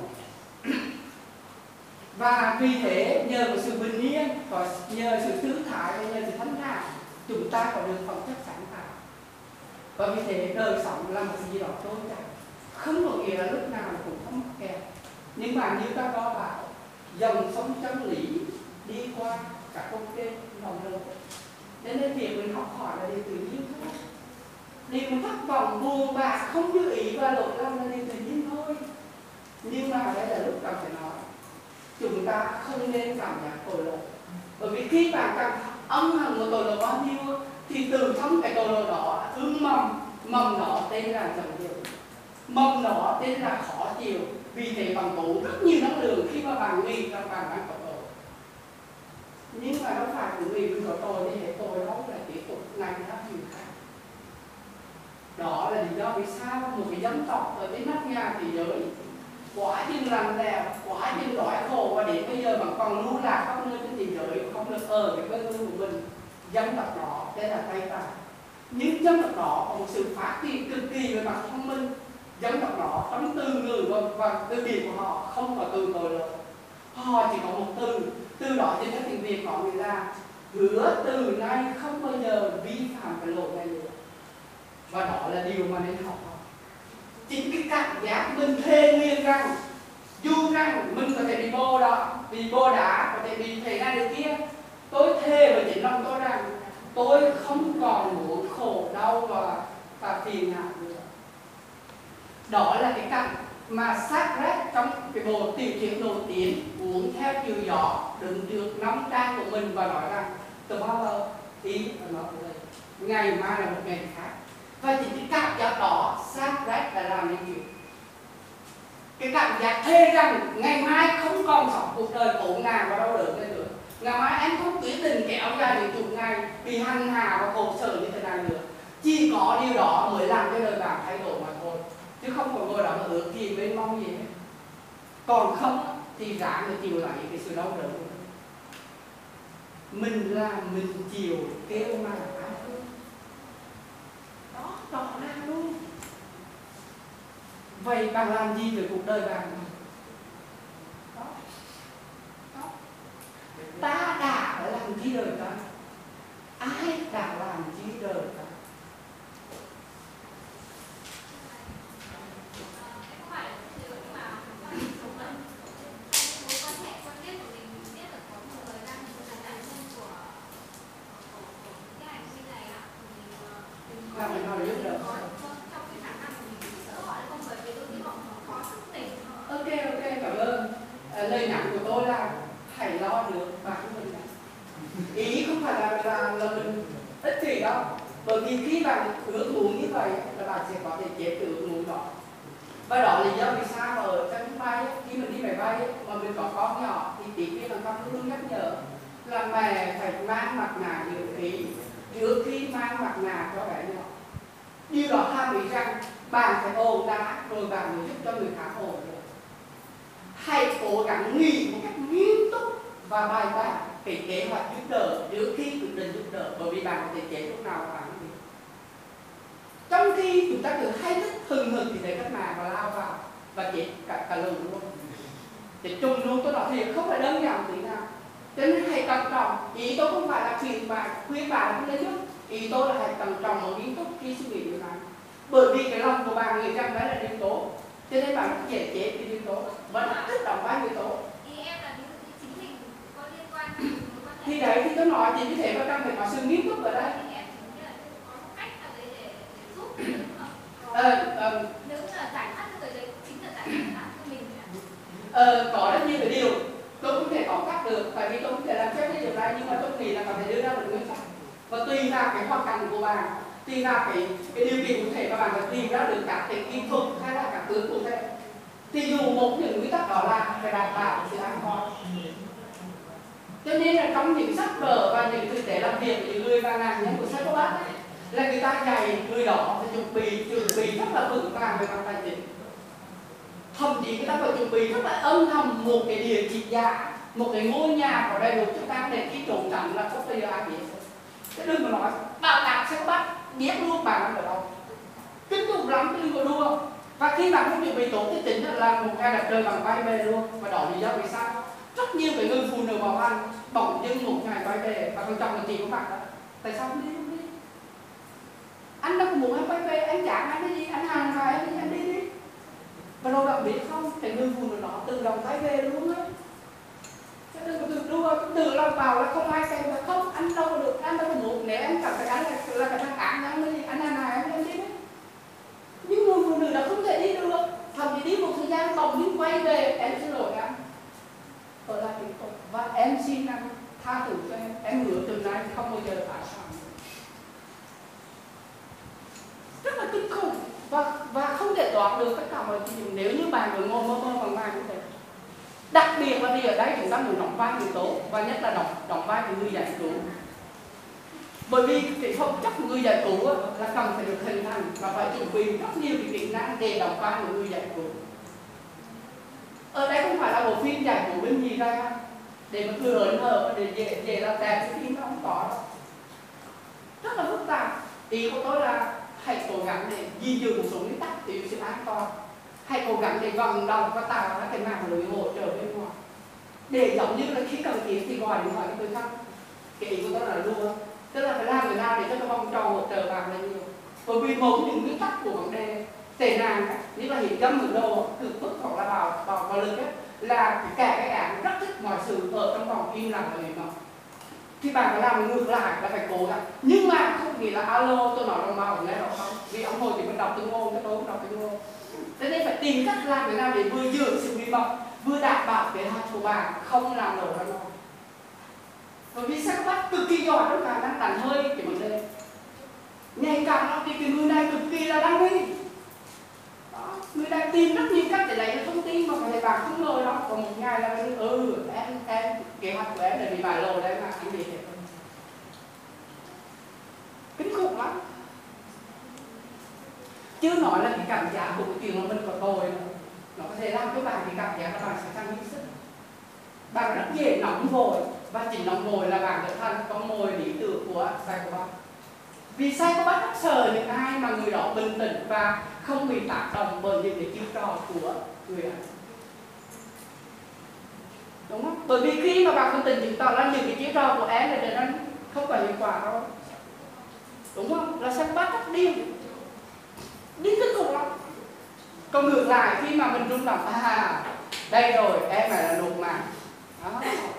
Và vì thế nhờ vào sự bình yên, và nhờ sự thư thái và nhờ sự thanh thản, chúng ta có được phẩm chất sáng tạo. Và vì thế đời sống là một gì đó trôi chảy, không có nghĩa là lúc nào cũng không mắc kẹt. Nhưng mà như các có bảo, dòng sông chân lý đi qua cả công trên lòng đời. Nên việc mình học hỏi là điều tự nhiên thôi. Điều mình thất vọng, buồn bã, không như ý và lỗi lầm là điều tự nhiên thôi. Nhưng mà đây là lúc cần phải nói, chúng ta không nên cảm giác tội lỗi. Bởi vì khi bạn cảm âm hẳn một tội lỗi bao nhiêu thì từ trong cái tội lỗi đó ương mầm đó tên là giận dữ, mầm đó tên là khó chịu. Vì thế bạn tốn rất nhiều năng lượng khi mà bạn nghĩ rằng bạn đang có tội. Nhưng mà đâu phải cứ nghĩ mình có tội thì hệ tội đó là tiếp tục này ra chuyện khác. Đó là lý do vì sao một cái dân tộc ở trên nóc nhà thế giới quá chừng lằn lèo, quá chừng đói khổ, và đến bây giờ mà còn lưu lạc khắp nơi trên thế giới, không được ở cái quê hương của mình. Dân tộc đó đây là Tây Tạng. Nhưng dân tộc đó có một sự phát triển cực kỳ về mặt thông minh. Dân tộc đó trong từ ngữ và từ điển của họ không có từ tội lỗi. Họ chỉ có một từ đó trên các tiếng Việt nói người ta hứa từ nay không bao giờ vi phạm cái lỗi này nữa. Và đó là điều mà nên học hỏi. Chính cái cảm giác mình thề nguyện rằng dù rằng mình có thể bị bô đá, có thể thầy bị thầy ra điều kia. Tôi thề với chính lòng tôi rằng tôi không còn muốn khổ đau và phiền não nữa. Đó là cái cảnh mà Socrates trong cái bộ tiểu thuyết nổi tiếng Uống theo chiều gió đứng trước nắm trang của mình và nói rằng tomorrow is another day, ngày mai là một ngày khác. Và chỉ cái cảm giác đó Socrates đã làm nên chuyện. Cái cảm giác thề rằng ngày mai không còn sống cuộc đời khổ ngàn và đau đớn nữa. Ngày mai em không quyết định kéo dài đến chục ngày bị hành hạ và khổ sở như thế nào nữa. Chỉ có điều đó mới làm cho đời bạn thay đổi mà thôi. Chứ không có ngồi đó mà ước gì bên mong gì hết. Còn không thì ráng để chịu lại cái sự đau đớn của mình làm mình chịu kêu mà ai thương. Đó, rõ ràng luôn. Vậy bạn làm gì với cuộc đời bạn? Đó. Đó. Ta đã làm gì đời ta? Ai đã làm gì đời ta? Ok, cảm ơn. Lời nhắn của tôi là hãy lo được bản thân mình. Ý không phải là mình ích kỷ đâu. Bởi vì khi bạn ước muốn như vậy là bạn sẽ có thể chết từ ước muốn đó. Và đó là lý do vì sao mà ở trong máy bay, khi mình đi máy bay mà mình có con nhỏ thì tiếp viên là con luôn nhắc nhở là mẹ phải mang mặt nạ dự ý trước khi mang mặt nạ cho bé nhỏ. Điều đó hàm ý rằng bạn phải ổn đã rồi bạn mới giúp cho người khác ổn được. Hãy cố gắng nghĩ một cách nghiêm túc và bài bản cái kế hoạch giúp đỡ trước khi quyết định giúp đỡ, bởi vì bạn có thể chết lúc nào bạn cũng biết. Trong khi chúng ta cứ hay thích hừng hực thì thấy cách mạng và lao vào và chết cả lường luôn, chết chung luôn. Tôi nói thiệt không phải đơn giản tí nào. Cho nên hãy cẩn trọng. Ý tôi không phải là khuyên bạn không lấy nước. Ý tôi là hãy cẩn trọng và nghiêm túc khi suy nghĩ điều này. Bởi vì cái lòng của bạn nghĩ rằng đấy là điều tốt, cho nên bạn rất dễ chết cái điều tốt và nó thích đóng vai điều tốt. Ý em là ví dụ như chính mình có liên quan Thì đấy thì tôi nói thì như thế mà cần phải có sự nghiêm túc ở đây. thì em chính là có một cách nào đấy để giúp nếu là giải thoát cái đấy chính là giải thoát cho mình. Có rất nhiều cái điều tôi không thể tóm tắt được, tại vì tôi không thể làm phép cái điều này, nhưng mà tôi nghĩ là có thể đưa ra được nguyên tắc. Và tùy vào cái hoàn cảnh của bạn, tùy vào cái điều kiện cụ thể mà bạn phải tìm ra được các cái kỹ thuật hay là các hướng cụ thể. Thì dù một những nguyên tắc đó là phải đảm bảo sự an toàn. Cho nên là trong những sách vở và những thực tế làm việc của những người và nạn nhân của psychopath ấy, là người ta dạy người đó phải chuẩn bị rất là vững vàng về mặt tài chính. Thậm chí người ta phải chuẩn bị rất là âm thầm một cái địa chỉ giả, một cái ngôi nhà có đầy đủ chức năng để khi trốn tránh là không bao giờ ai biết. Chứ đừng có nói bảo đảm psychopath biết luôn bạn đang ở đâu. Kinh khủng lắm, đừng có đua. Và khi bạn không chuẩn bị tốt thì chính là một ngày đẹp trời bằng bay về luôn. Và đó lý do vì sao rất nhiều cái người phụ nữ bảo anh bỗng dưng một ngày bay về và con chồng là chị của bạn đó. Tại sao không đi? Anh đâu có muốn em bay về, anh chán anh cái gì, anh hàng rồi anh đi. Và đâu bạn biết không, cái người phụ nữ đó tự động bay về luôn á. Chứ đừng có tự đua, tự lòng vào là không ai xem là không, anh đâu có được, anh đâu có muốn. Nếu em cảm thấy anh là cái thằng ác anh đi, anh hàng này anh đi. Nhưng người phụ nữ đó không thể đi được, thậm chí đi một thời gian bỗng nhưng quay về, em xin lỗi anh. Ở lại cái tội và em xin anh tha thứ cho em hứa từ nay không bao giờ phải phạm. Rất là kinh khủng và không thể đoán được tất cả mọi chuyện nếu như bạn cứ ngồi mơ bằng vai như thế. Đặc biệt là đi ở đây chúng ta muốn đóng vai người tốt và nhất là đóng vai của người giải cứu. Bởi vì cái phẩm chất của người giải cứu là cần phải được hình thành và phải chuẩn bị rất nhiều cái kỹ năng để đóng vai của người giải cứu. Ở đây không phải là bộ phim giải cứu bên gì ra để mà thừa hớn hở để dễ làm đẹp cái phim nó không có đâu. Rất là phức tạp. Ý của tôi là hãy cố gắng để gìn giữ một số nguyên tắc để sự an toàn. Hãy cố gắng để vận động và tạo ra cái mạng lưới hỗ trợ bên ngoài. Để giống như là khi cần thiết thì gọi điện thoại cho người thân. Cái ý của tôi là luôn, tức là phải làm người nào để cho cái vòng tròn hỗ trợ bạn là nhiều. Bởi vì một trong những nguyên tắc của vấn đề tệ nạn như là hiểm dâm ở đâu cực bức hoặc là bạo lực ấy, là cả cái án rất thích mọi sự ở trong vòng im lặng và im lặng. Thì bạn phải làm ngược lại là phải cố gắng, nhưng mà không nghĩ là alo tôi nói đồng bào nghe đâu không, vì ông Hồ thì mình đọc tiếng ngôn, tôi không đọc tiếng ngôn. Thế nên phải tìm cách làm thế nào để vừa giữ sự bí mật, vừa đảm bảo cái hạt của bạn không làm nổ ra nó. Bởi vì sắc bắt cực kỳ giỏi trong khả năng đánh hơi cái vấn đề. Ngày càng nó thì cái người này cực kỳ là đam mê. Người ta tìm rất nhiều cách để lấy được thông tin mà thầy bạn không ngờ đó. Còn một ngày là em kế hoạch của em là bị bài lồ đấy mà anh bị thế. Kinh khủng lắm. Chứ nói là cái cảm giác của cái chuyện mà mình có tội nó có thể làm cho bạn cái cảm giác là bạn sẽ tăng hy sức. Bạn rất dễ nóng vội, và chỉ nóng vội là bạn trở thành con mồi lý tưởng của psychopath. Vì psychopath rất sợ những ai mà người đó bình tĩnh và không bị tác động bởi những cái chiêu trò của người ấy. Đúng không? Bởi vì khi mà bạn bình tĩnh chứng tỏ là những cái chiêu trò của em là trở nên không có hiệu quả đâu. Đúng không? Là psychopath rất điên. Điên kinh khủng lắm. Còn ngược lại khi mà mình rung động, đây rồi em này là nụt mà. Đó.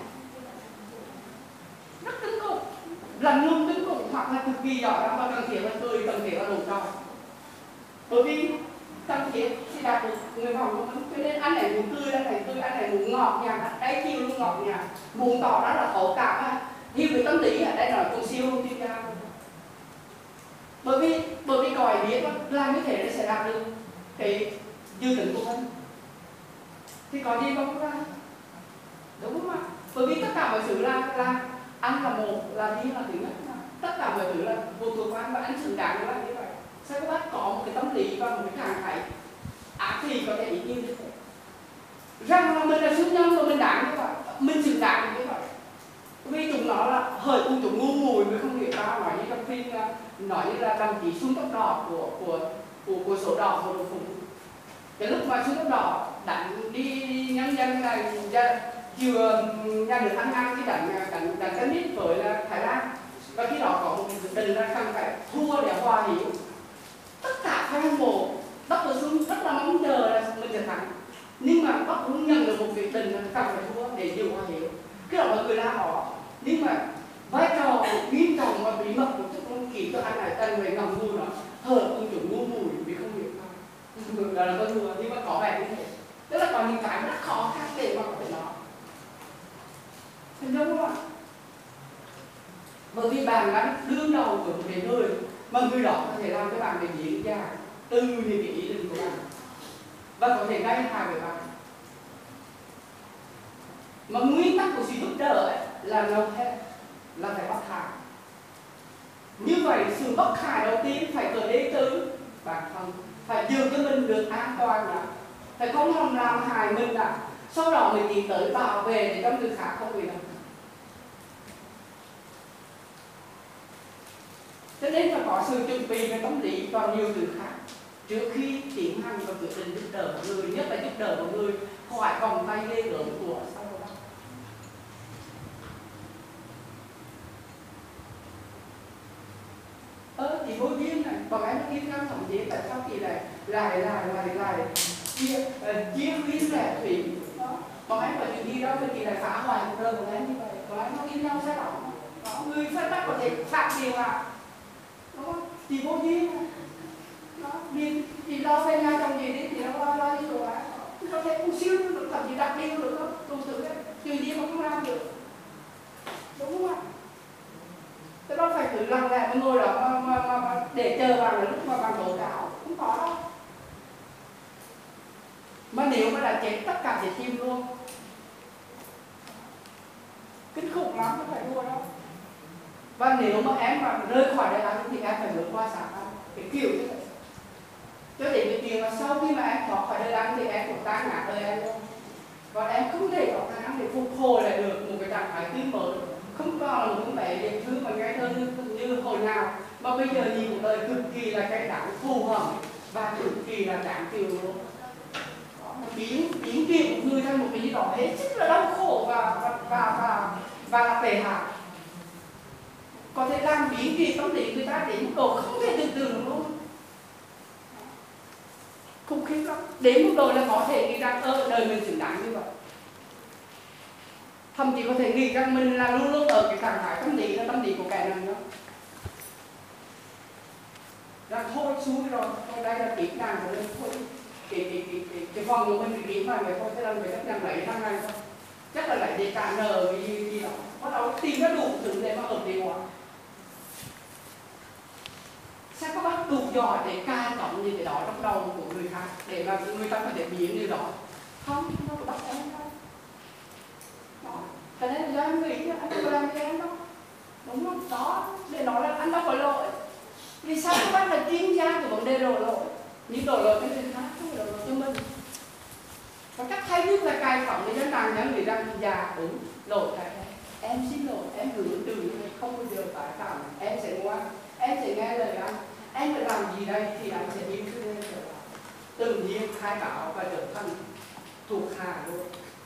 Rất kinh khủng. Lần luôn kinh khủng hoặc là cực kỳ giỏi lắm và cần thiết là cười, cần thiết là đủ trò. Bởi vì cần thiết thì đạt được người vòng của mình. Cho nên anh này muốn tươi, anh này muốn ngọt nhạt, đây chiều luôn ngọt nhạt, muốn tỏ đó là thấu cảm, hiểu về tâm lý ở đây là con siêu luôn chuyên gia. Bởi vì còi biết làm như thế nó sẽ đạt được cái dư tính của mình. Thì có gì không ra? Đúng không ạ? Bởi vì tất cả mọi thứ là anh là một, là đi là thứ nhất. Tất cả mọi thứ là vô thuộc của anh và anh xứng đáng là như vậy. Sao các bác có một cái tâm lý và một cái trạng thái ác thì có thể bị như thế. Rằng là mình là siêu nhân và mình đáng như vậy, mình xứng đáng như vậy. Vì chúng nó là hỡi cùng chúng ngu mùi mới không hiểu ta, nói như trong phim, nói như là đồng chí xuống tóc đỏ của số đỏ của Đỗ Phụng. Cái lúc mà xuống tóc đỏ đánh đi nhân dân này chưa nhà được ăn cái đánh tennis với là Thái Lan, và khi đó có một quyết định là cần phải thua để hòa hiếu. Tất cả các hâm mộ Đốc Xuân rất là mong chờ là mình sẽ thắng, nhưng mà Đốc cũng nhận được một quyết định là cần phải thua để giữ hòa hiếu. Cái đó mọi người la họ, nhưng mà vai trò nghiêm trọng và bí mật của chút không kịp cho anh này tên người ngầm ngu đó hở công chúng ngu mùi vì không hiểu đó là con thua, nhưng mà có vẻ như thế. Tức là có những cái rất khó khăn để mà có thể nói. Thành đúng không ạ? Bởi vì bạn đã đương đầu của một cái người mà người đó có thể làm cho bạn bị diễn ra từ những cái ý định của bạn và có thể gây hại với bạn. Mà nguyên tắc của sự giúp đỡ ấy là no help, là phải bất hại. Như vậy sự bất hại đầu tiên phải khởi đến từ bản thân, phải giữ cho mình được an toàn đã, phải không làm hại mình đã, sau đó mình tìm tới bảo vệ để cho người khác không bị làm. Cho nên phải có sự chuẩn bị về tâm lý và nhiều thứ khác trước khi tiến hành và quyết định giúp đỡ một người, nhất là giúp đỡ một người khỏi vòng tay ghê gớm của xã hội. Chị vô duyên này, còn em nó im ngăn thậm chí tại sao chị lại chia khuyên rẻ thủy đó. Còn em phải chuyện gì đó thì chị lại phá hoại cuộc đời của em như vậy, còn em nó im nhau sẽ đỏ. Người phát bắt có thể phạt điều à, đúng không? Chị vô duyên này. Đó, vì chị lo về nhà chồng gì đi thì nó lo đi rồi á, có thể cũng siêu được, thậm chí đặt điêu được không? Tù tử đấy, chuyện gì mà không làm được, đúng không ạ? Thế đó phải thử lặng lẽ mà ngồi đó mà để chờ bạn là lúc mà bạn tố cáo, không có đâu. Mà nếu mà đã chết tất cả sẽ chìm luôn, kinh khủng lắm, không phải đùa đâu. Và nếu mà em mà rơi khỏi đây ăn thì em phải vượt qua xã hội, cái kiểu như vậy. Cho đến cái chuyện mà sau khi mà em thoát khỏi đây ăn thì em cũng tan nát đời em luôn. Còn em không thể có khả năng để phục hồi lại được một cái trạng thái tươi mới, không còn là một con bé đẹp thứ mà ngây thơ như hồi nào, mà bây giờ nhìn một đời cực kỳ là cái đáng phù hợp và cực kỳ là đáng tiêu luôn. Biến chuyển một người thành một cái gì đó hết sức là đau khổ và là tệ hại, có thể làm biến chuyển tâm lý người ta đến mức độ không thể tưởng tượng luôn, khủng khiếp lắm. Đến mức độ là có thể nghĩ rằng đời mình xứng đáng như vậy. thậm chí có thể nghĩ rằng mình là luôn luôn ở cái trạng thái tâm lý là tâm lý của kẻ này nữa. Là thôi xui rồi, thôi đây là kiếp nàng của mình thôi. Cái vòng của mình kiếp mà người thôi, thế là người chắc nhằm lấy thằng này thôi. Chắc là lấy để trả nợ gì đó. Bắt đầu tìm ra đủ thứ để mà ở địa quả. Sao các bác đủ giỏi để cai cổng như cái đó trong đầu của người khác để mà người ta có thể biến như đó? Không, nó có bắt em đâu. Đó. Cho nên là em nghĩ anh không có làm cho em đâu. Đúng không? Đó, để nói là anh đâu có lỗi. Vì sao các bác là chuyên gia của vấn đề đổ lỗi? Nhưng đổ lỗi cho người khác, không phải đổ lỗi cho mình. Và cách hay nhất là cai cổng để cho nàng nhớ người rằng dạ đúng, lỗi tại em xin lỗi, em hứa từ này không bao giờ tái phạm, em sẽ ngoan, em sẽ nghe lời anh. Em phải làm gì đây thì anh sẽ yêu thương em trở lại. Tự nhiên khai báo và trở thành thuộc hạ luôn.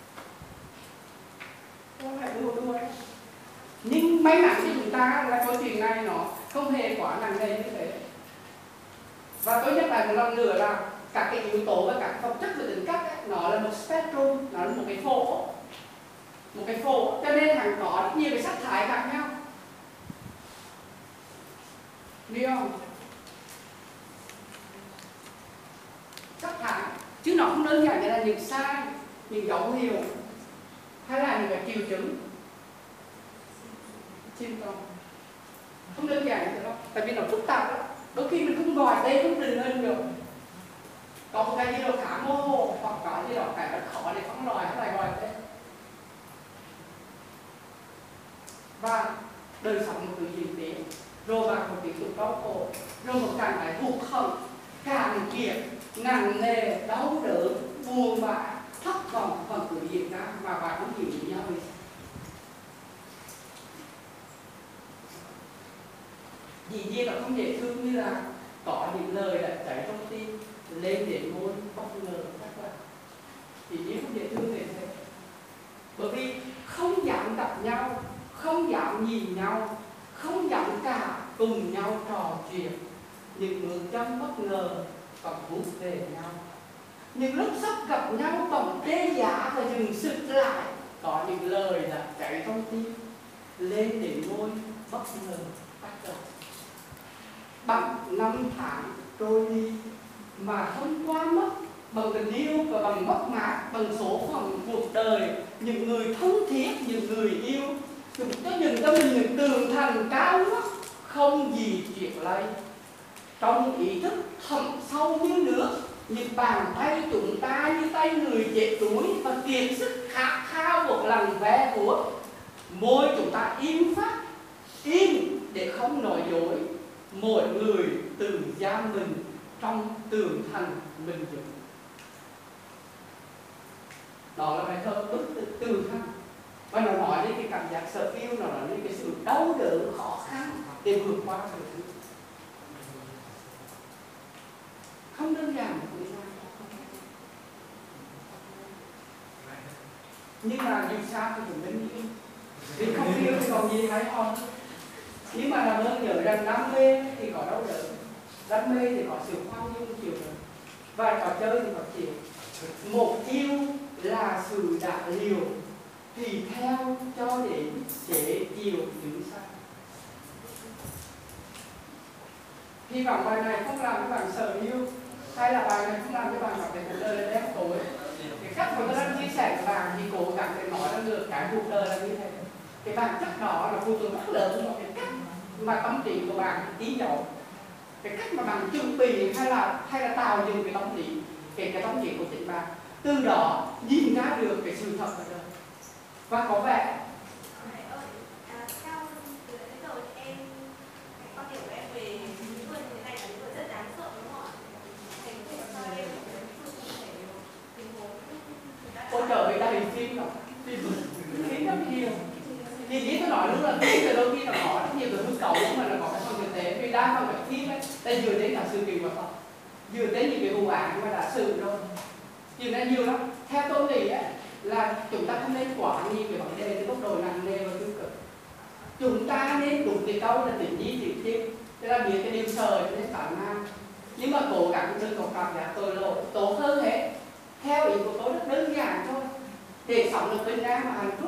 Không phải đùa ấy. Nhưng may mắn cho chúng ta là câu chuyện này nó không hề quá nặng nề như thế. Và tôi nhắc lại một lần nữa là các cái yếu tố và các phẩm chất của tính cách ấy, nó là một spectrum, nó là một cái phổ. Một cái phổ, cho nên hẳn có rất nhiều cái sắc thái khác nhau. Biết không? Sắc thái, chứ nó không đơn giản như là những sai, những dấu hiệu hay là những cái triệu chứng. Symptom. Không đơn giản như thế đâu, tại vì nó phức tạp lắm. Đôi khi mình không gọi tên không định hình được. Có một cái gì đó khá mơ hồ hoặc có gì đó cái rất khó để phân loại hay là gọi tên. Và đời sống một tự diễn tiến, rồi bạn một tiếp tục đau khổ, rồi một trạng thái hụt hẫng, cạn kiệt, nặng nề, đau đớn, buồn bã, thất vọng vẫn cứ diễn ra mà bạn không hiểu nhau gì. Dĩ nhiên là không dễ thương như là có những lời đã chảy trong tim lên đến môi bất ngờ các bạn. Dĩ nhiên không dễ thương như thế. Bởi vì không dám gặp nhau, không dám nhìn nhau, không dám cả cùng nhau trò chuyện. Những bước chân bất ngờ còn vút về nhau. Những lúc sắp gặp nhau còn đe dọa và dừng sực lại. Có những lời đã chảy trong tim lên đến môi bất ngờ bắt đầu. Bằng năm tháng trôi đi mà không qua mất, bằng tình yêu và bằng mất mát, bằng số phận cuộc đời, những người thân thiết, những người yêu, chúng có nhìn cho mình những tường thành cao ngất, không gì chuyện lay. Trong ý thức thẳm sâu như nước, những bàn tay chúng ta như tay người chết đuối và kiệt sức khát khao một lần ve vuốt. Môi chúng ta im phát, im để không nói dối. Mỗi người tự giam mình trong tường thành mình dựng. Đó là bài thơ bức tường thành. Và nó nói đến cái cảm giác sợ yêu, nó nói đến cái sự đau đớn khó khăn để vượt qua được. Không đơn giản. Nhưng mà dù sao thì cũng đến yêu. Vì không yêu thì còn gì hay không. Nhưng mà làm ơn nhớ rằng đam mê thì có đau đớn, đam mê thì có sự khoan dung chiều đớn, và trò chơi thì có chiều. Một yêu là sự đã liều, tùy theo cho đến sẽ chiều đứng xa. Hy vọng bài này không làm cho bạn sợ yêu, hay là bài này không làm cho bạn cảm thấy cuộc đời là đen tối. Cái cách mà tôi đang chia sẻ với bạn thì cố gắng để nói ra được cái cuộc đời là như thế. Cái bản chất đó là phụ thuộc rất lớn vào cái cách mà tâm trí của bạn ý dấu, cái cách mà bạn chuẩn bị hay là tạo dựng cái tâm trí, cái tâm trí của chính bạn, từ đó nhìn ra được cái sự thật ở đây. Và có vẻ theo từ nãy giờ em quan điểm của em về những người như thế này là những người rất đáng sợ, đúng không ạ? Thành có thể cho em một cái tình huống ôi trời đầy phim rồi, phim rất nhiều. Vì lý tôi nói lúc là phim thì đôi khi là có rất nhiều cái hư cấu mà nó có cái phần thực tế. Vì đa phần các phim ấy ta dựa đến cả sự kiện vật thật, dựa đến những cái vụ án mà đã xử rồi, dựa đến nhiều lắm. Theo tôi nghĩ ấy, là chúng ta không nên quá nhiều cái vấn đề từ góc độ nặng nề và tiêu cực. Chúng ta nên đúng cái câu là tình nhi tiểu thiên, tức là biết cái điều sợ cho nên phản năng, nhưng mà cố gắng đừng có cảm giác tội lỗi. Tốt hơn hết, theo ý của tôi rất đơn giản thôi, để sống được bình an và hạnh phúc ấy,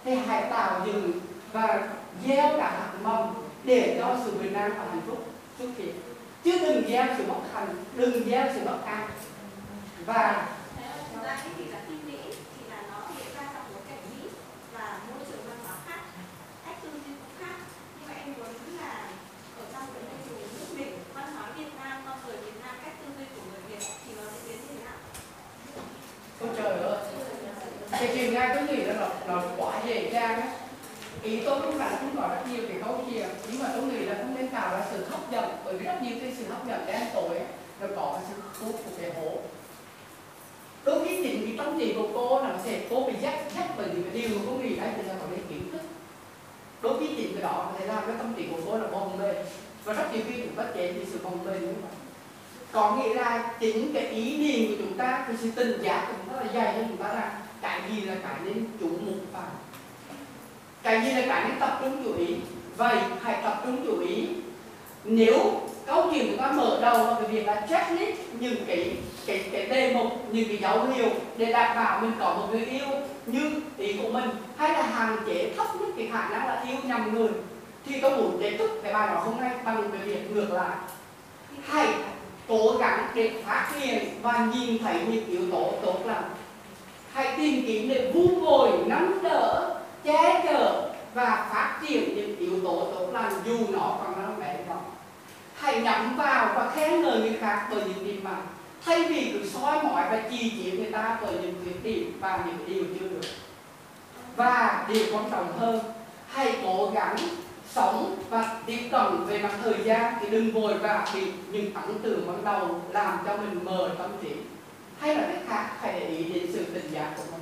thì hãy tạo dựng và gieo cả hạt mầm để cho sự bình an và hạnh phúc xuất hiện, chứ đừng gieo sự bất hạnh, đừng gieo sự bất an. Và thực ra cái thị giác kinh mỹ thì là nó hiện ra trong bối cảnh Mỹ và môi trường văn hóa khác, cách tư duy cũng khác. Nhưng mà em muốn là ở trong cái môi trường nước mình, văn hóa Việt Nam, con người Việt Nam, cách tư duy của người Việt thì nó sẽ biến như thế nào? ôi trời ơi, thì chuyện ra cái gì đó là quá dễ dàng á. Ý tôi không phải không có rất nhiều cái câu chuyện, nhưng mà tôi nghĩ là không nên tạo ra sự hấp dẫn, bởi vì rất nhiều cái sự hấp dẫn đen tối rồi có cái sự thu của cái hố. Đôi khi chính cái tâm trí của cô là sẽ cô bị dắt bởi những cái điều mà cô nghĩ đây thì là có cái kiến thức. Đôi khi chính cái đó có thể làm cái tâm trí của cô là bồng bềnh, và rất nhiều khi chúng ta chế thì sự bồng bềnh như vậy. Có nghĩa là chính cái ý niệm của chúng ta, cái sự tình giác của chúng ta là dày cho chúng ta là cái gì là cái nên chủ mục vào, cái gì là cái nên tập trung chú ý. Vậy hãy tập trung chú ý. Nếu câu chuyện chúng ta mở đầu vào cái việc là checklist những cái đề mục, những cái dấu hiệu để đảm bảo mình có một người yêu như ý của mình, hay là hạn chế thấp nhất cái khả năng là yêu nhầm người, thì tôi muốn kết thúc cái bài đó hôm nay bằng cái việc ngược lại. Hãy cố gắng để phát hiện và nhìn thấy những yếu tố tốt lành. Hãy tìm kiếm để vun bồi, nắm đỡ, che chở và phát triển những yếu tố tốt lành dù nó còn là bé nhỏ. Hãy nhắm vào và khen ngợi người khác bởi những điểm mạnh, thay vì cứ soi mói và chỉ trích người ta bởi những khuyết điểm và những điều chưa được. Và điều quan trọng hơn, hãy cố gắng sống và tiếp cận về mặt thời gian, thì đừng vội và bị những ấn tượng ban đầu làm cho mình mờ tâm trí. Hay là cách khác, hãy để ý đến sự tỉnh giác của mình.